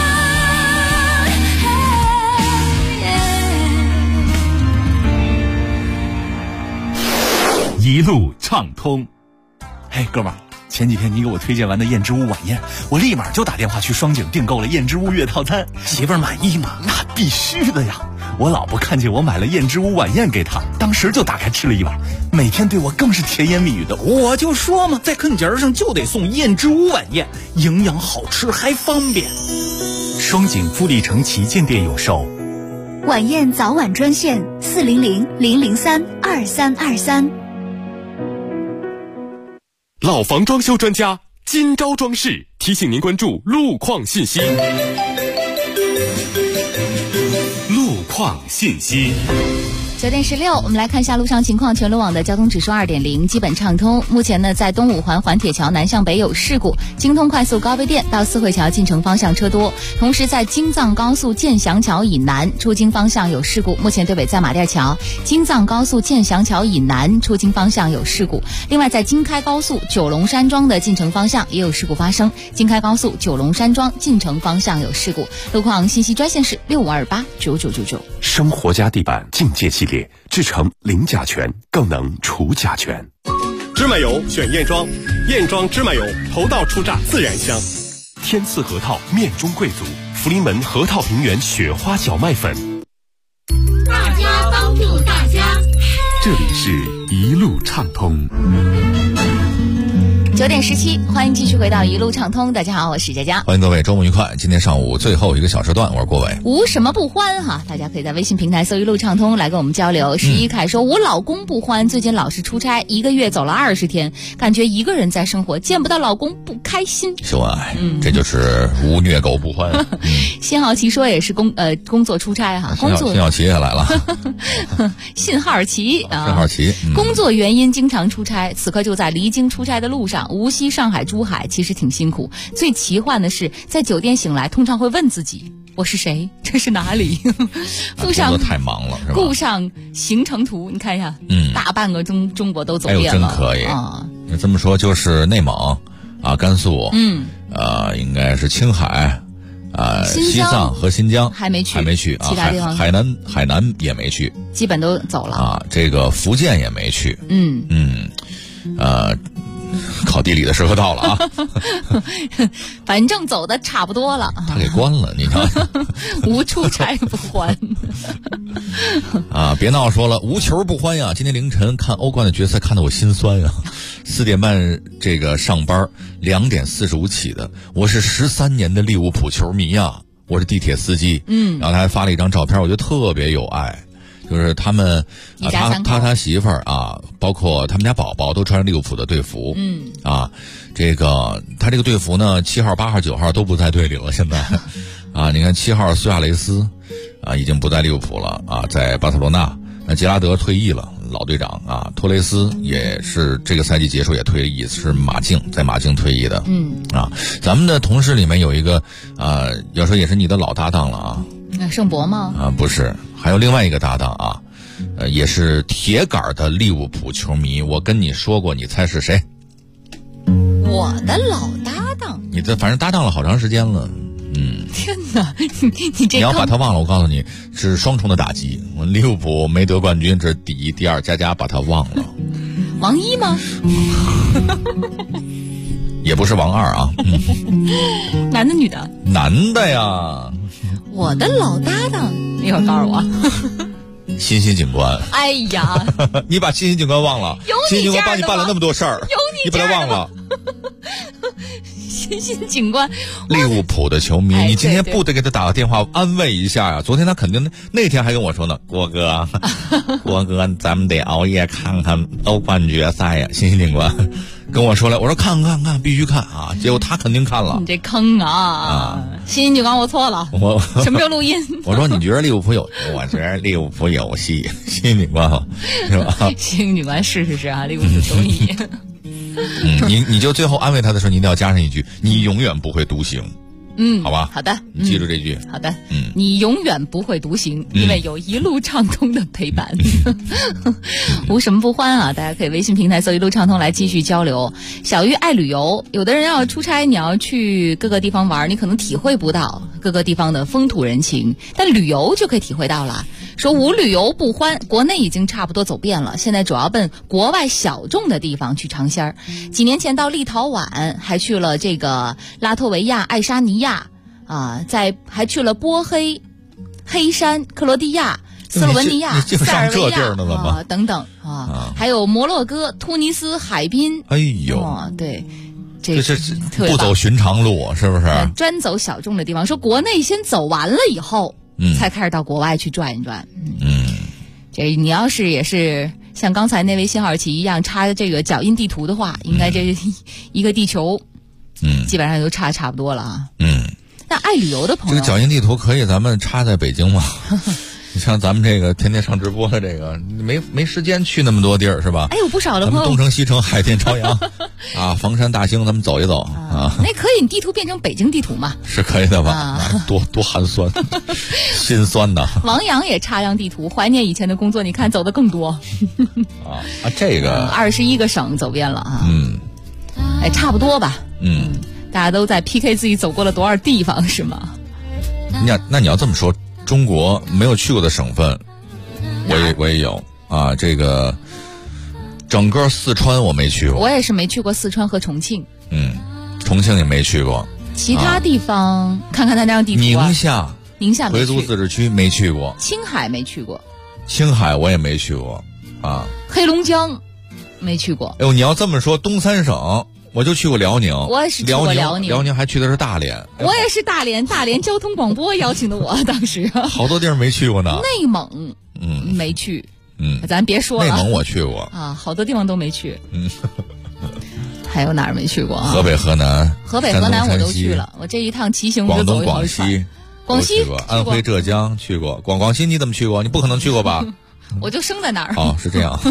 一路畅通。嘿，哥们儿，前几天你给我推荐完的燕之屋晚宴，我立马就打电话去双井订购了燕之屋月套餐。媳妇儿满意吗？那必须的呀！我老婆看见我买了燕之屋晚宴给她，当时就打开吃了一碗，每天对我更是甜言蜜语的。我就说嘛，在坑节上就得送燕之屋晚宴，营养好吃还方便。双井富力城旗舰店有售。 晚宴早晚专线400-003-2323。 老房装修专家金招装饰提醒您关注路况信息。路况信息。 9点16，我们来看一下路上情况。全路网的交通指数2.0，基本畅通。目前呢，在东五环环铁桥南向北有事故，京通快速高碑店到四惠桥进城方向车多。同时，在京藏高速建祥桥以南出京方向有事故，目前对北在马甸桥。京藏高速建祥桥以南出京方向有事故。另外，在京开高速九龙山庄的进城方向也有事故发生，京开高速九龙山庄进城方向有事故。路况信息专线是65289999。 生活家地板境界系列，制成零甲醛，更能除甲醛。 芝麻油选燕庄，燕庄芝麻油头道出榨自然香。 天赐核桃面中贵族，福临门核桃平原雪花小麦粉。 大家帮助大家， 这里是一路畅通。 9点17，欢迎继续回到一路畅通。大家好，我是佳佳， 欢迎各位周末愉快。今天上午最后一个小时段，我是郭伟。 无什么不欢哈，大家可以在微信平台搜一路畅通来跟我们交流。徐一凯说，我老公不欢，最近老是出差，1个月走了20天，感觉一个人在生活，见不到老公不开心。 秀爱，这就是无虐狗不欢。 辛浩奇说也是工作出差哈，工作辛浩奇也来了。 信号奇啊， 信号奇， 工作原因经常出差，此刻就在离京出差的路上。无锡、上海、珠海其实挺辛苦，最奇幻的是在酒店醒来，通常会问自己：我是谁？这是哪里？附上太忙了，是吧？ 顾上行程图，你看一下，大半个中国都走遍了， 真可以啊！ 那这么说就是内蒙啊、甘肃，应该是青海。西藏和新疆还没去啊， 其他地方海南也没去， 基本都走了啊。这个福建也没去，考地理的时候到了啊。 反正走的差不多了， 他给关了，你看。 无出差不欢啊！别闹说了，无球不欢呀！今天凌晨看欧冠的决赛，看得我心酸呀。4点半这个上班，2点45起的。我是13年的利物浦球迷呀，我是地铁司机。然后他还发了一张照片，我觉得特别有爱。就是他们他媳妇儿啊，包括他们家宝宝都穿着利物浦的队服。这个他这个队服呢，7号、8号、9号都不在队里了。现在啊，你看7号苏亚雷斯， 已经不在利物浦了啊，在巴塞罗那。那杰拉德退役了，老队长啊，托雷斯也是这个赛季结束也退役，是在马竞退役的。咱们的同事里面有一个要说也是你的老搭档了啊。 盛博吗？ 不是，还有另外一个搭档啊，也是铁杆的利物浦球迷。我跟你说过，你猜是谁？ 我的老搭档。 你这反正搭档了好长时间了。 天哪，你这你要把他忘了，我告诉你是双重的打击。利物浦没得冠军，这是第一；第二，佳把他忘了。 王一吗？ 也不是王二啊。 男的女的？ 男的呀。 我的老搭档，一会儿告诉我。 欣欣警官。 哎呀， 你把欣欣警官忘了？欣欣警官帮你办了那么多事儿，你把他忘了？ 欣欣警官， 利物浦的球迷，你今天不得给他打个电话安慰一下呀？昨天他肯定那天还跟我说呢，郭哥，咱们得熬夜看看欧冠决赛呀。欣欣警官跟我说了，我说看，必须看啊！结果他肯定看了。 你这坑啊！欣欣警官，我错了。 我什么时候录音？ 我说你觉得利物浦有？我觉得利物浦有戏。欣欣警官是吧？ 欣欣警官是啊，利物浦球迷。 你就最后安慰他的时候，你一定要加上一句：你永远不会独行。好吧， 好的， 你记住这句。 好的，你永远不会独行，因为有一路畅通的陪伴。无什么不欢啊！大家可以微信平台搜一路畅通来继续交流。小玉爱旅游，有的人要出差，你要去各个地方玩，你可能体会不到各个地方的风土人情，但旅游就可以体会到了。说无旅游不欢，国内已经差不多走遍了，现在主要奔国外小众的地方去尝鲜儿。几年前到立陶宛，还去了这个拉脱维亚、爱沙尼亚还去了波黑山、克罗地亚、斯洛文尼亚、塞尔维亚等等还有摩洛哥、突尼斯、海滨。 哎呦， 对。 这是不走寻常路，是不是？ 专走小众的地方。说国内先走完了以后，才开始到国外去转一转。这你要是也是像刚才那位辛浩奇一样插这个脚印地图的话，应该这一个地球，基本上都差不多了啊。那爱旅游的朋友， 这个脚印地图可以咱们插在北京吗？你像咱们这个天天上直播的这个，没时间去那么多地儿是吧？ 有不少的朋友， 咱们东城西城海淀朝阳房山大兴，咱们走一走啊。 那可以，你地图变成北京地图嘛？ 是可以的吧？多寒酸，心酸的。 王阳也插上地图，怀念以前的工作，你看走的更多这个 21个省走遍了啊。差不多吧。大家都在 PK 自己走过了多少地方是吗？ 那你要这么说，中国没有去过的省份，我也有啊。这个整个四川我没去过， 我也是没去过四川和重庆。 重庆也没去过。 其他地方看看他那张地图。宁夏回族自治区没去过。 青海没去过。 青海我也没去过啊。 黑龙江没去过。 你要这么说，东三省我就去过辽宁。 我也是去过辽宁还去的是大连。 我也是大连交通广播邀请的我当时。 好多地儿没去过呢。 内蒙没去。咱别说了。 内蒙我去过好多地方都没去。还有哪儿没去过啊？ 河北河南我都去了。我这一趟骑行就走一广西去过，安徽浙江去过，广西你怎么去过？你不可能去过吧？ 我就生在那儿。 是这样。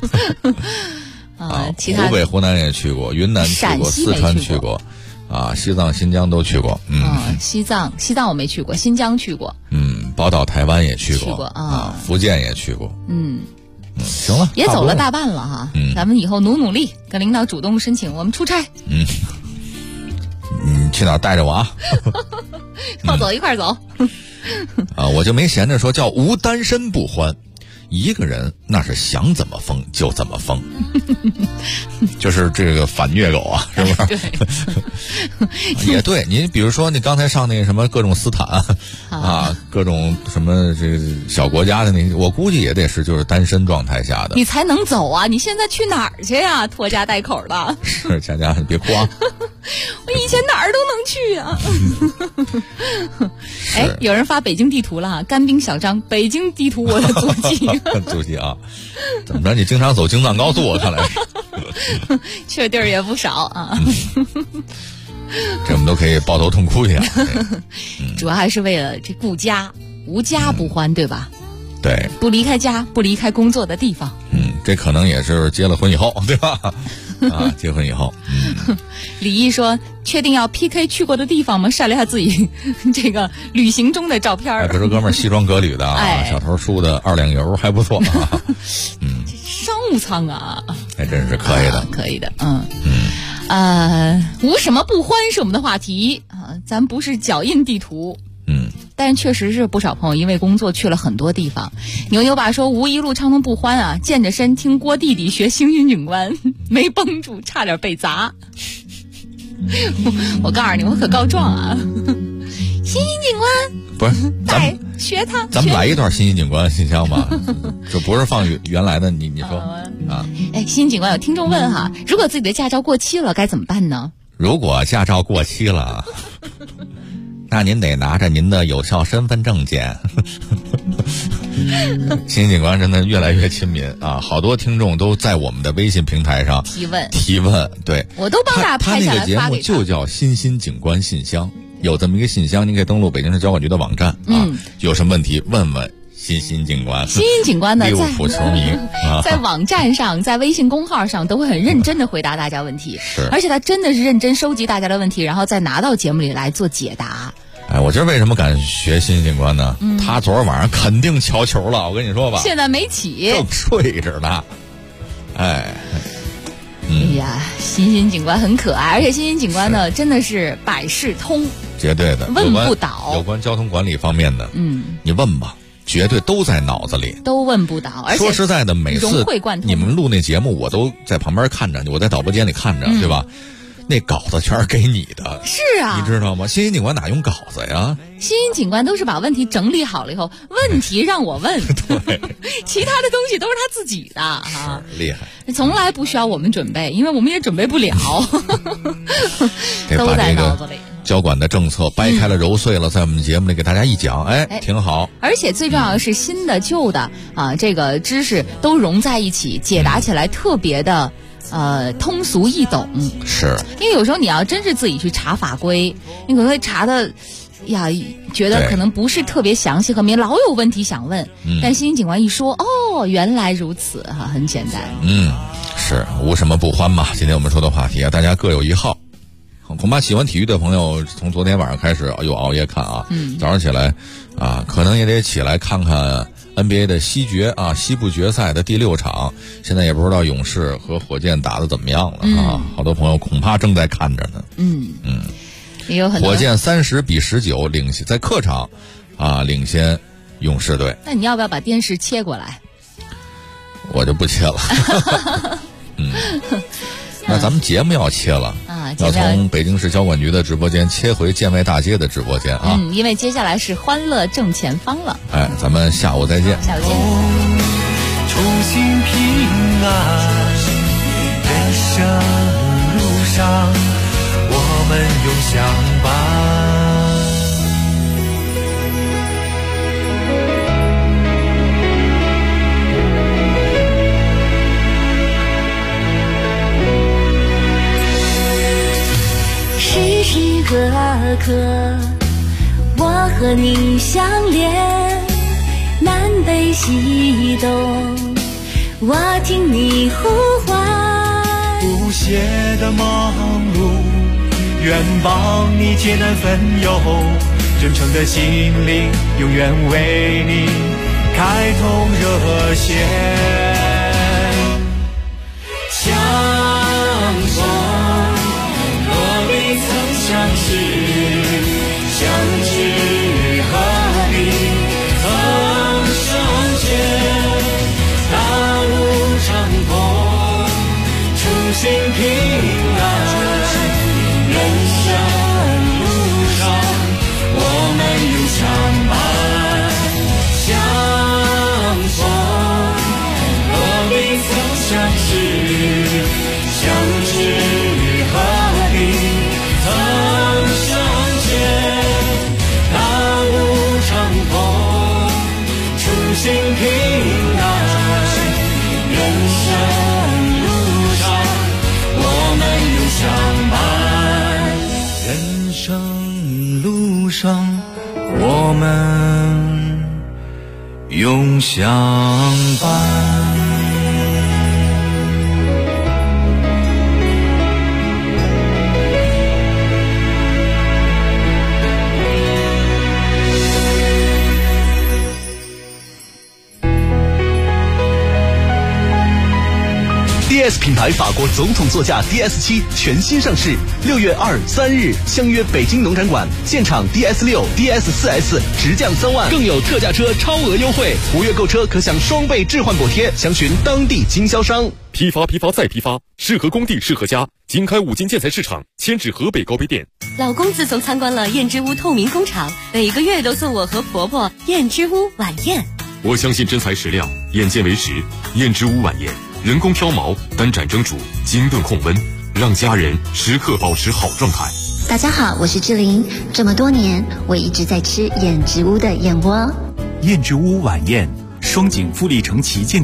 其他湖北湖南也去过，云南去过，四川去过西藏新疆都去过。 西藏我没去过，新疆去过。 宝岛台湾也去过福建也去过。行了， 也走了大半了哈。咱们以后努力跟领导主动申请我们出差。 去哪儿带着我啊？ 一块走。 我就没闲着说，叫无单身不欢。一个人那是想怎么疯就怎么疯，就是这个反虐狗啊，是不是？也对，您比如说你刚才上那个什么各种斯坦各种什么这个小国家的那，我估计也得是就是单身状态下的， 你才能走啊！你现在去哪儿去呀？拖家带口的。 是佳佳，你别哭啊！ 我以前哪儿都能去啊。有人发北京地图了干冰小张，北京地图我的足迹。 足迹啊，怎么着？你经常走京藏高速，我看来是。 去的地儿也不少啊。 这我们都可以抱头痛哭一下。 主要还是为了这顾家， 无家不欢，对吧？ 对， 不离开家，不离开工作的地方。 这可能也是结了婚以后，对吧？啊，结婚以后。 李毅说：“确定要 PK 去过的地方吗？”晒了一下自己这个旅行中的照片。 可是哥们儿西装革履的啊，小头梳的2两油还不错啊。 商务舱啊， 还真是可以的， 可以的。无什么不欢是我们的话题啊，咱不是脚印地图。但确实是不少朋友因为工作去了很多地方。牛牛爸说：“无一路畅通不欢啊，健着身听郭弟弟学星星警官，没绷住，差点被砸。”我告诉你，我可告状啊！星星警官不是， 学他， 咱们来一段星星警官信箱吧，这不是放原来的，你说啊？ 星星警官，有听众问哈，如果自己的驾照过期了该怎么办呢？ 如果驾照过期了。那您得拿着您的有效身份证件。星星警官真的越来越亲民啊！好多听众都在我们的微信平台上提问，对， 我都帮大家拍下来发给他。 他那个节目就叫星星警官信箱，有这么一个信箱，您可以登录北京市交管局的网站啊，有什么问题问问星星警官。 星星警官呢， 利物浦球迷在网站上，在微信公号上都会很认真的回答大家问题，而且他真的是认真收集大家的问题，然后再拿到节目里来做解答。 我今儿为什么敢学星星警官呢？他昨儿晚上肯定敲球了，我跟你说吧。 现在没起， 正睡着呢。哎呀，星星警官很可爱，而且星星警官呢真的是百事通， 绝对的， 问不倒。 有关交通管理方面的，你问吧，绝对都在脑子里， 都问不倒。而且说实在的，每次融会贯通。 你们录那节目，我都在旁边看着，我在导播间里看着，对吧？那稿子全是给你的， 是啊， 你知道吗？星星警官哪用稿子呀？ 星星警官都是把问题整理好了以后，问题让我问， 对， 其他的东西都是他自己的啊， 是厉害， 从来不需要我们准备，因为我们也准备不了，都在脑子里。 交管的政策掰开了揉碎了，在我们节目里给大家一讲，挺好。 而且最重要的是，新的旧的啊，这个知识都融在一起，解答起来特别的。通俗易懂， 是因为有时候你要真是自己去查法规，你可能会查的呀，觉得可能不是特别详细，和别老有问题想问，但星星警官一说，哦，原来如此哈，很简单。 是无什么不欢嘛。今天我们说的话题啊，大家各有一好。恐怕喜欢体育的朋友，从昨天晚上开始又熬夜看啊，早上起来啊，可能也得起来看看。NBA 的西部决赛的第6场，现在也不知道勇士和火箭打得怎么样了啊！好多朋友恐怕正在看着呢。 也有很多。 火箭30-19领先，在客场领先勇士队。 那你要不要把电视切过来？ 我就不切了。那咱们节目要切了啊， 要从北京市交管局的直播间切回建外大街的直播间啊。 因为接下来是欢乐正前方了。 咱们下午再见。 下午见。 重新平安，人生路上我们永相伴。 时时刻刻我和你相连，南北西东我听你呼唤。 不懈的忙碌，愿帮你艰难分忧，真诚的心灵永远为你开通热线。相逢相识，相知和你曾相见，大路长风，初心平安，人生路上我们永相伴。相逢何必曾相识，相知和你曾相见，大路长风，初心平安，人生路上我们永相伴。人生路上我们永相伴。 DS 品牌法国总统座驾 DS7 全新上市，6月2、3日相约北京农展馆，现场 DS6、DS4S 直降3万，更有特价车超额优惠，5月购车可享双倍置换补贴，详询当地经销商。 批发再批发，适合工地适合家。经开5金建材市场迁至河北高碑店。 老公自从参观了燕之屋透明工厂，每个月都送我和婆婆燕之屋晚宴。 我相信真材实料，眼见为实。燕之屋晚宴，人工挑毛，单盏蒸煮，精炖控温，让家人时刻保持好状态。 大家好，我是志玲，这么多年我一直在吃燕之屋的燕窝。 燕之屋晚宴，双井富力城旗舰店。